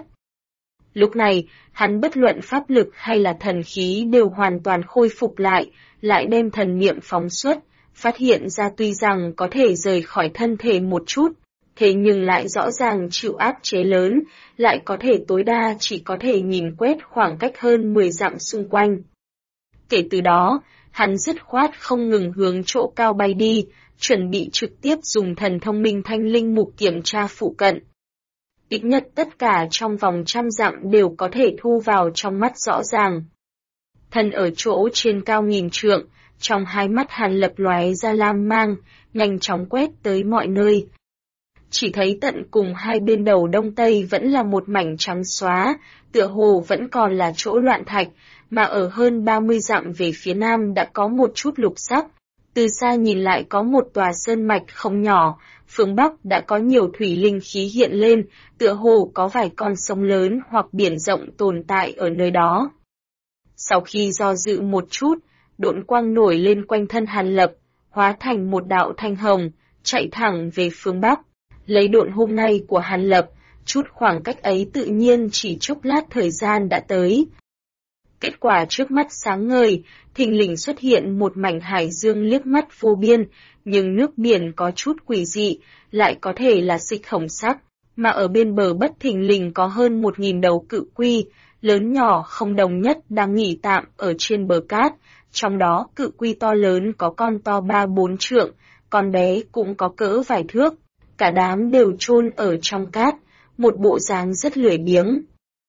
Lúc này, hắn bất luận pháp lực hay là thần khí đều hoàn toàn khôi phục lại đem thần niệm phóng xuất, phát hiện ra tuy rằng có thể rời khỏi thân thể một chút, thế nhưng lại rõ ràng chịu áp chế lớn, lại có thể tối đa chỉ có thể nhìn quét khoảng cách hơn 10 dặm xung quanh. Kể từ đó, hắn dứt khoát không ngừng hướng chỗ cao bay đi, chuẩn bị trực tiếp dùng thần thông minh thanh linh mục kiểm tra phụ cận. Ít nhất tất cả trong vòng 100 dặm đều có thể thu vào trong mắt rõ ràng. Thần ở chỗ trên cao nghìn trượng, trong hai mắt Hàn Lập lóe ra lam mang, nhanh chóng quét tới mọi nơi. Chỉ thấy tận cùng hai bên đầu đông tây vẫn là một mảnh trắng xóa, tựa hồ vẫn còn là chỗ loạn thạch, mà ở hơn 30 dặm về phía nam đã có một chút lục sắc. Từ xa nhìn lại có một tòa sơn mạch không nhỏ, phương Bắc đã có nhiều thủy linh khí hiện lên, tựa hồ có vài con sông lớn hoặc biển rộng tồn tại ở nơi đó. Sau khi do dự một chút, độn quang nổi lên quanh thân Hàn Lập, hóa thành một đạo thanh hồng, chạy thẳng về phương Bắc. Lấy độn hôm nay của Hàn Lập, chút khoảng cách ấy tự nhiên chỉ chốc lát thời gian đã tới. Kết quả trước mắt sáng ngời, thình lình xuất hiện một mảnh hải dương liếc mắt vô biên, nhưng nước biển có chút quỷ dị, lại có thể là xích hồng sắc, mà ở bên bờ bất thình lình có hơn 1000 đầu cự quy, lớn nhỏ không đồng nhất đang nghỉ tạm ở trên bờ cát, trong đó cự quy to lớn có con to 3-4 trượng, con bé cũng có cỡ vài thước, cả đám đều chôn ở trong cát, một bộ dáng rất lười biếng.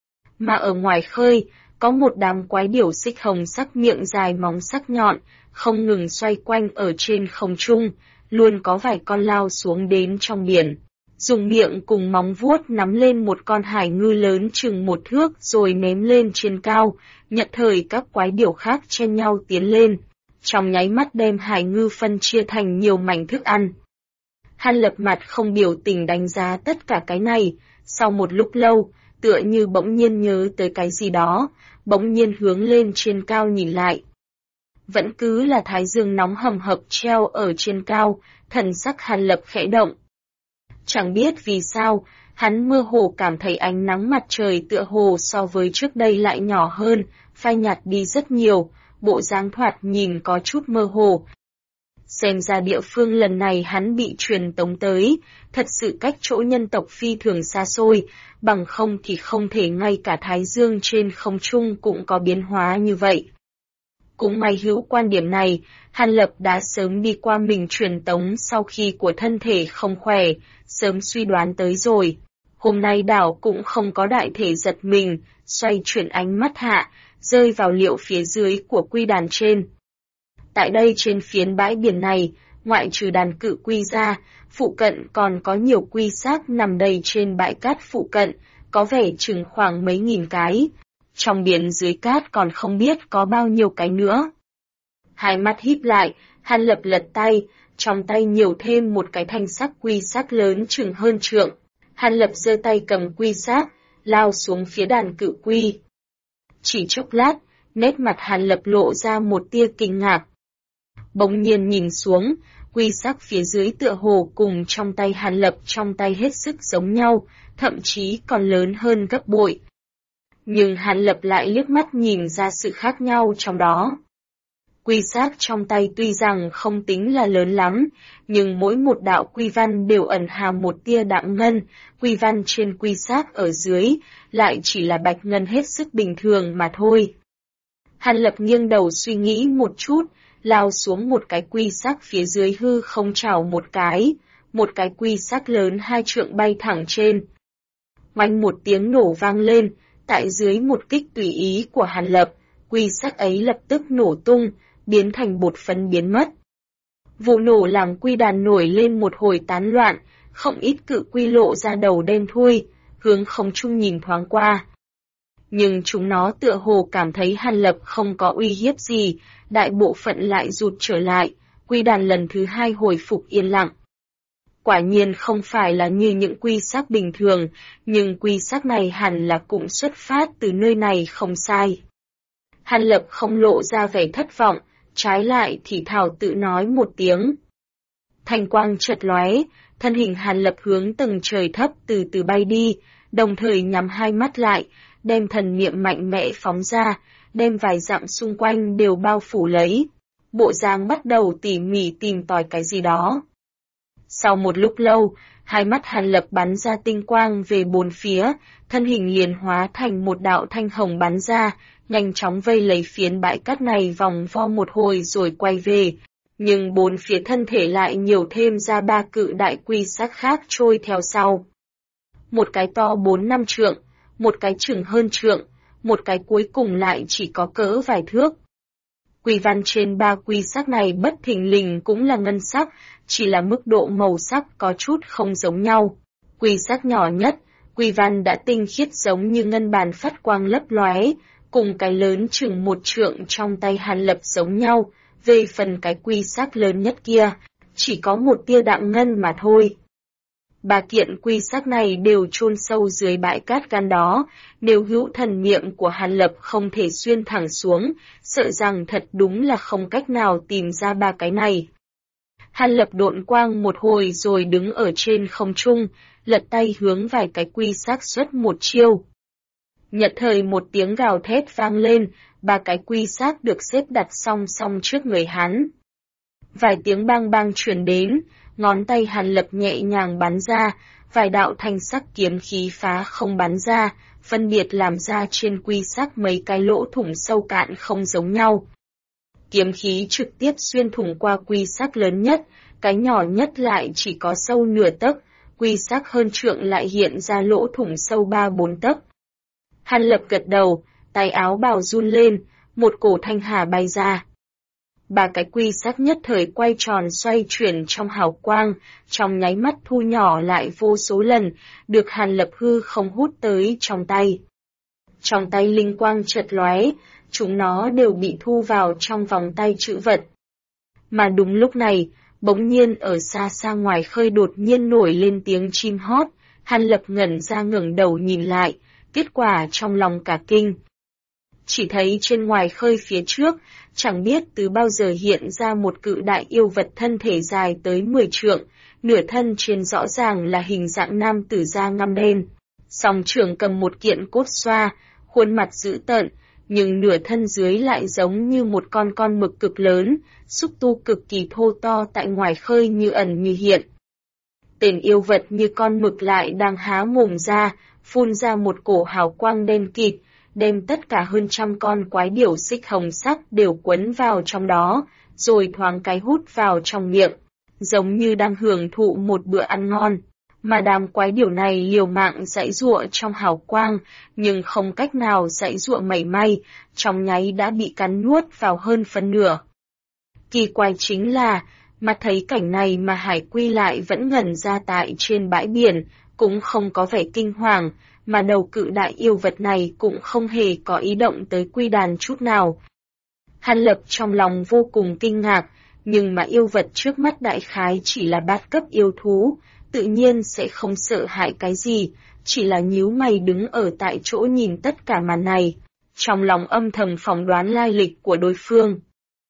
Mà ở ngoài khơi, có một đám quái điểu xích hồng sắc miệng dài móng sắc nhọn, không ngừng xoay quanh ở trên không trung, luôn có vài con lao xuống đến trong biển. Dùng miệng cùng móng vuốt nắm lên một con hải ngư lớn chừng 1 thước rồi ném lên trên cao, nhận thời các quái điểu khác chen nhau tiến lên, trong nháy mắt đem hải ngư phân chia thành nhiều mảnh thức ăn. Hàn Lập mặt không biểu tình đánh giá tất cả cái này, sau một lúc lâu, tựa như bỗng nhiên nhớ tới cái gì đó, bỗng nhiên hướng lên trên cao nhìn lại. Vẫn cứ là thái dương nóng hầm hập treo ở trên cao, thần sắc Hàn Lập khẽ động. Chẳng biết vì sao, hắn mơ hồ cảm thấy ánh nắng mặt trời tựa hồ so với trước đây lại nhỏ hơn, phai nhạt đi rất nhiều, bộ dáng thoạt nhìn có chút mơ hồ. Xem ra địa phương lần này hắn bị truyền tống tới, thật sự cách chỗ nhân tộc phi thường xa xôi, bằng không thì không thể ngay cả thái dương trên không trung cũng có biến hóa như vậy. Cũng may hữu quan điểm này, Hàn Lập đã sớm đi qua mình truyền tống sau khi của thân thể không khỏe, sớm suy đoán tới rồi. Hôm nay đảo cũng không có đại thể giật mình, xoay chuyển ánh mắt hạ, rơi vào liệu phía dưới của quy đàn trên. Tại đây trên phiến bãi biển này, ngoại trừ đàn cự quy ra, phụ cận còn có nhiều quy xác nằm đầy trên bãi cát phụ cận, có vẻ chừng khoảng mấy nghìn cái. Trong biển dưới cát còn không biết có bao nhiêu cái nữa. Hai mắt híp lại, Hàn Lập lật tay, trong tay nhiều thêm một cái thanh sắc quy xác lớn chừng hơn trượng. Hàn Lập giơ tay cầm quy xác, lao xuống phía đàn cự quy. Chỉ chốc lát, nét mặt Hàn Lập lộ ra một tia kinh ngạc. Bỗng nhiên nhìn xuống, quy xác phía dưới tựa hồ cùng trong tay Hàn Lập trong tay hết sức giống nhau, thậm chí còn lớn hơn gấp bội. Nhưng Hàn Lập lại liếc mắt nhìn ra sự khác nhau trong đó. Quy xác trong tay tuy rằng không tính là lớn lắm, nhưng mỗi một đạo quy văn đều ẩn hàm một tia đạm ngân, quy văn trên quy xác ở dưới lại chỉ là bạch ngân hết sức bình thường mà thôi. Hàn Lập nghiêng đầu suy nghĩ một chút, lao xuống một cái quy xác phía dưới hư không chảo một cái quy xác lớn 2 trượng bay thẳng trên. Oanh một tiếng nổ vang lên, tại dưới một kích tùy ý của Hàn Lập, quy xác ấy lập tức nổ tung, biến thành bột phấn biến mất. Vụ nổ làm quy đàn nổi lên một hồi tán loạn, không ít cự quy lộ ra đầu đen thui, hướng không trung nhìn thoáng qua. Nhưng chúng nó tựa hồ cảm thấy Hàn Lập không có uy hiếp gì, đại bộ phận lại rụt trở lại, quy đàn lần thứ 2 hồi phục yên lặng. Quả nhiên không phải là như những quy xác bình thường, nhưng quy xác này hẳn là cũng xuất phát từ nơi này không sai. Hàn Lập không lộ ra vẻ thất vọng, trái lại thì thảo tự nói một tiếng. Thanh quang chợt lóe, thân hình Hàn Lập hướng tầng trời thấp từ từ bay đi, đồng thời nhắm hai mắt lại, đem thần niệm mạnh mẽ phóng ra, đem vài dặm xung quanh đều bao phủ lấy. Bộ dáng bắt đầu tỉ mỉ tìm tòi cái gì đó. Sau một lúc lâu, hai mắt Hàn Lập bắn ra tinh quang về bốn phía, thân hình liền hóa thành một đạo thanh hồng bắn ra, nhanh chóng vây lấy phiến bãi cát này vòng vo một hồi rồi quay về. Nhưng bốn phía thân thể lại nhiều thêm ra 3 cự đại quy xác khác trôi theo sau. Một cái to 4-5 trượng, một cái chừng hơn trượng, một cái cuối cùng lại chỉ có cỡ vài thước. Quy văn trên 3 quy xác này bất thình lình cũng là ngân sắc, chỉ là mức độ màu sắc có chút không giống nhau. Quy xác nhỏ nhất, quy văn đã tinh khiết giống như ngân bàn phát quang lấp lóe, cùng cái lớn chừng 1 trượng trong tay Hàn Lập giống nhau, về phần cái quy xác lớn nhất kia, chỉ có một tia đạm ngân mà thôi. 3 kiện quy xác này đều chôn sâu dưới bãi cát gan đó, nếu hữu thần niệm của Hàn Lập không thể xuyên thẳng xuống, sợ rằng thật đúng là không cách nào tìm ra 3 cái này. Hàn Lập độn quang một hồi rồi đứng ở trên không trung, lật tay hướng vài cái quy xác xuất một chiêu. Nhật thời một tiếng gào thét vang lên, 3 cái quy xác được xếp đặt song song trước người hắn. Vài tiếng bang bang truyền đến, ngón tay Hàn Lập nhẹ nhàng bắn ra, vài đạo thanh sắc kiếm khí phá không bắn ra, phân biệt làm ra trên quy xác mấy cái lỗ thủng sâu cạn không giống nhau. Kiếm khí trực tiếp xuyên thủng qua quy xác lớn nhất, cái nhỏ nhất lại chỉ có sâu nửa tấc, quy xác hơn trượng lại hiện ra lỗ thủng sâu 3-4 tấc. Hàn Lập gật đầu, tay áo bào run lên, một cổ thanh hà bay ra. 3 cái quy xác nhất thời quay tròn xoay chuyển trong hào quang, trong nháy mắt thu nhỏ lại vô số lần, được Hàn Lập hư không hút tới trong tay. Trong tay linh quang chợt lóe, chúng nó đều bị thu vào trong vòng tay chữ vật. Mà đúng lúc này, Bỗng nhiên ở xa xa ngoài khơi đột nhiên nổi lên tiếng chim hót, Hàn Lập ngẩn ra ngẩng đầu nhìn lại, kết quả trong lòng cả kinh. Chỉ thấy trên ngoài khơi phía trước, chẳng biết từ bao giờ hiện ra một cự đại yêu vật thân thể dài tới 10 trượng, nửa thân trên rõ ràng là hình dạng nam tử da ngăm đen. Song trưởng cầm một kiện cốt xoa, khuôn mặt dữ tợn, nhưng nửa thân dưới lại giống như một con mực cực lớn, xúc tu cực kỳ thô to tại ngoài khơi như ẩn như hiện. Tên yêu vật như con mực lại đang há mồm ra, phun ra một cổ hào quang đen kịt, đem tất cả hơn 100 con quái điểu xích hồng sắc đều quấn vào trong đó, rồi thoáng cái hút vào trong miệng, giống như đang hưởng thụ một bữa ăn ngon. Mà đám quái điểu này liều mạng giãy giụa trong hào quang, nhưng không cách nào giãy giụa mảy may, trong nháy đã bị cắn nuốt vào hơn phân nửa. Kỳ quái chính là, mà thấy cảnh này mà Hải Quy lại vẫn ngẩn ra tại trên bãi biển, cũng không có vẻ kinh hoàng, mà đầu cự đại yêu vật này cũng không hề có ý động tới Quy Đàn chút nào. Hàn Lập trong lòng vô cùng kinh ngạc, nhưng mà yêu vật trước mắt đại khái chỉ là bát cấp yêu thú, tự nhiên sẽ không sợ hãi cái gì, chỉ là nhíu mày đứng ở tại chỗ nhìn tất cả màn này, trong lòng âm thầm phỏng đoán lai lịch của đối phương.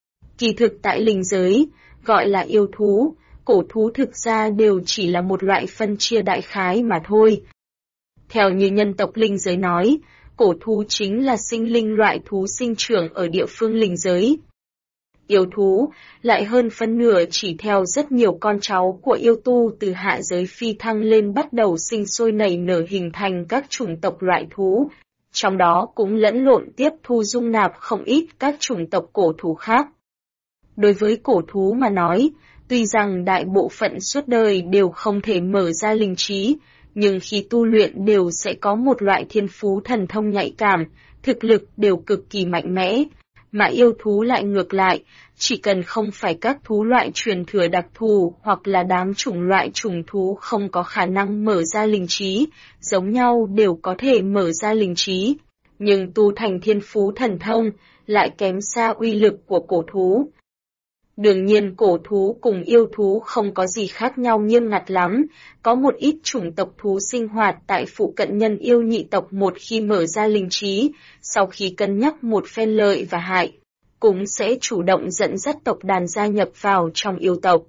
Kỳ thực tại linh giới, gọi là yêu thú, cổ thú thực ra đều chỉ là một loại phân chia đại khái mà thôi. Theo như nhân tộc linh giới nói, cổ thú chính là sinh linh loại thú sinh trưởng ở địa phương linh giới. Yêu thú, lại hơn phân nửa chỉ theo rất nhiều con cháu của yêu tu từ hạ giới phi thăng lên bắt đầu sinh sôi nảy nở hình thành các chủng tộc loại thú, trong đó cũng lẫn lộn tiếp thu dung nạp không ít các chủng tộc cổ thú khác. Đối với cổ thú mà nói, tuy rằng đại bộ phận suốt đời đều không thể mở ra linh trí, nhưng khi tu luyện đều sẽ có một loại thiên phú thần thông nhạy cảm, thực lực đều cực kỳ mạnh mẽ, mà yêu thú lại ngược lại, chỉ cần không phải các thú loại truyền thừa đặc thù hoặc là đám chủng loại trùng thú không có khả năng mở ra linh trí, giống nhau đều có thể mở ra linh trí, nhưng tu thành thiên phú thần thông lại kém xa uy lực của cổ thú. Đương nhiên cổ thú cùng yêu thú không có gì khác nhau nghiêm ngặt lắm, có một ít chủng tộc thú sinh hoạt tại phụ cận nhân yêu nhị tộc một khi mở ra linh trí, sau khi cân nhắc một phen lợi và hại, cũng sẽ chủ động dẫn dắt tộc đàn gia nhập vào trong yêu tộc.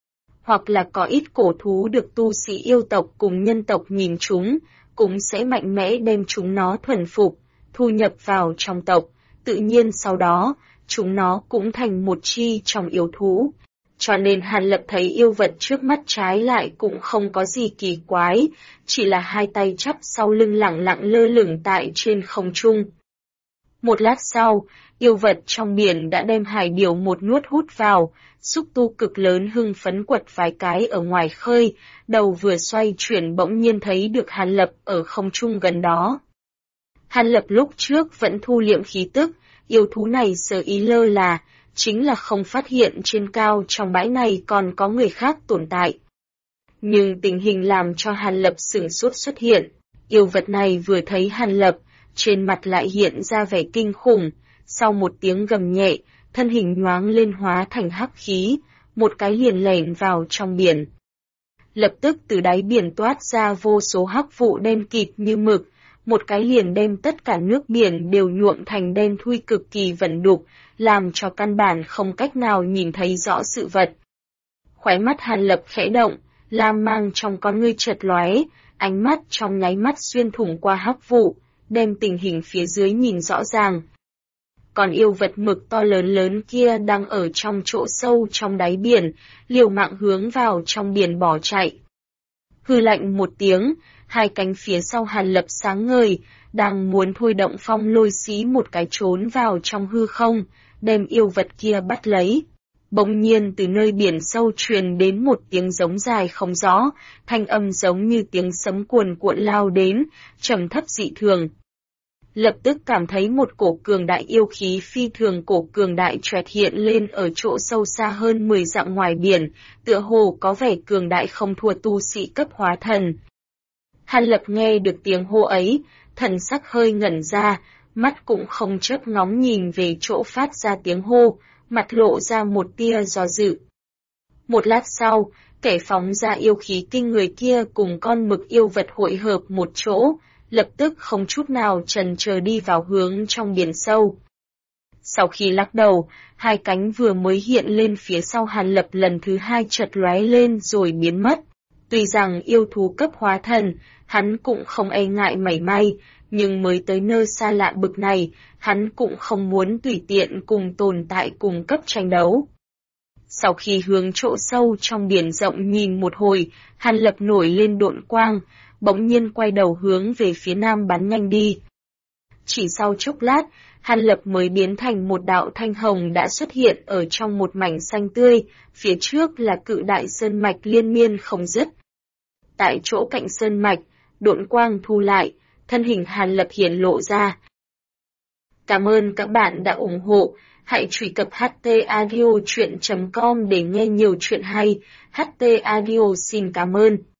Hoặc là có ít cổ thú được tu sĩ yêu tộc cùng nhân tộc nhìn chúng, cũng sẽ mạnh mẽ đem chúng nó thuần phục, thu nhập vào trong tộc, tự nhiên sau đó, chúng nó cũng thành một chi trong yêu thú. Cho nên Hàn Lập thấy yêu vật trước mắt trái lại cũng không có gì kỳ quái, chỉ là hai tay chắp sau lưng lẳng lặng lơ lửng tại trên không trung. Một lát sau, yêu vật trong biển đã đem hải điểu một nuốt hút vào, xúc tu cực lớn hưng phấn quật vài cái ở ngoài khơi, đầu vừa xoay chuyển bỗng nhiên thấy được Hàn Lập ở không trung gần đó. Hàn Lập lúc trước vẫn thu liệm khí tức, yêu thú này sở ý lơ là, chính là không phát hiện trên cao trong bãi này còn có người khác tồn tại. Nhưng tình hình làm cho Hàn Lập sửng sốt xuất hiện, yêu vật này vừa thấy Hàn Lập, trên mặt lại hiện ra vẻ kinh khủng, sau một tiếng gầm nhẹ, thân hình nhoáng lên hóa thành hắc khí, một cái liền lẻn vào trong biển. Lập tức từ đáy biển toát ra vô số hắc vụ đen kịt như mực, một cái liền đem tất cả nước biển đều nhuộm thành đen thui cực kỳ vẩn đục, làm cho căn bản không cách nào nhìn thấy rõ sự vật. Khóe mắt Hàn Lập khẽ động, lam mang trong con ngươi chợt lóe, ánh mắt trong nháy mắt xuyên thủng qua hắc vụ, đem tình hình phía dưới nhìn rõ ràng. Còn yêu vật mực to lớn lớn kia đang ở trong chỗ sâu trong đáy biển, liều mạng hướng vào trong biển bỏ chạy. Hừ lạnh một tiếng, hai cánh phía sau Hàn Lập sáng ngời, đang muốn thôi động phong lôi xí một cái trốn vào trong hư không, đem yêu vật kia bắt lấy. Bỗng nhiên từ nơi biển sâu truyền đến một tiếng giống dài không rõ, thanh âm giống như tiếng sấm cuồn cuộn lao đến, trầm thấp dị thường. Lập tức cảm thấy một cổ cường đại yêu khí phi thường cổ cường đại chợt hiện lên ở chỗ sâu xa hơn 10 dặm ngoài biển, tựa hồ có vẻ cường đại không thua tu sĩ cấp hóa thần. Hàn Lập nghe được tiếng hô ấy, thần sắc hơi ngẩn ra, mắt cũng không chớp ngóng nhìn về chỗ phát ra tiếng hô, mặt lộ ra một tia do dự. Một lát sau, kẻ phóng ra yêu khí kinh người kia cùng con mực yêu vật hội hợp một chỗ, lập tức không chút nào chần chờ đi vào hướng trong biển sâu. Sau khi lắc đầu, hai cánh vừa mới hiện lên phía sau Hàn Lập lần thứ hai chợt lóe lên rồi biến mất. Tuy rằng yêu thú cấp hóa thần, hắn cũng không e ngại mảy may, nhưng mới tới nơi xa lạ bực này, hắn cũng không muốn tùy tiện cùng tồn tại cùng cấp tranh đấu. Sau khi hướng chỗ sâu trong biển rộng nhìn một hồi, Hàn Lập nổi lên độn quang, bỗng nhiên quay đầu hướng về phía nam bắn nhanh đi. Chỉ sau chốc lát, Hàn Lập mới biến thành một đạo thanh hồng đã xuất hiện ở trong một mảnh xanh tươi, phía trước là cự đại sơn mạch liên miên không dứt. Tại chỗ cạnh sơn mạch, độn quang thu lại, thân hình Hàn Lập hiện lộ ra. Cảm ơn các bạn đã ủng hộ, hãy truy cập htaudio.com để nghe nhiều chuyện hay. HT Audio xin cảm ơn.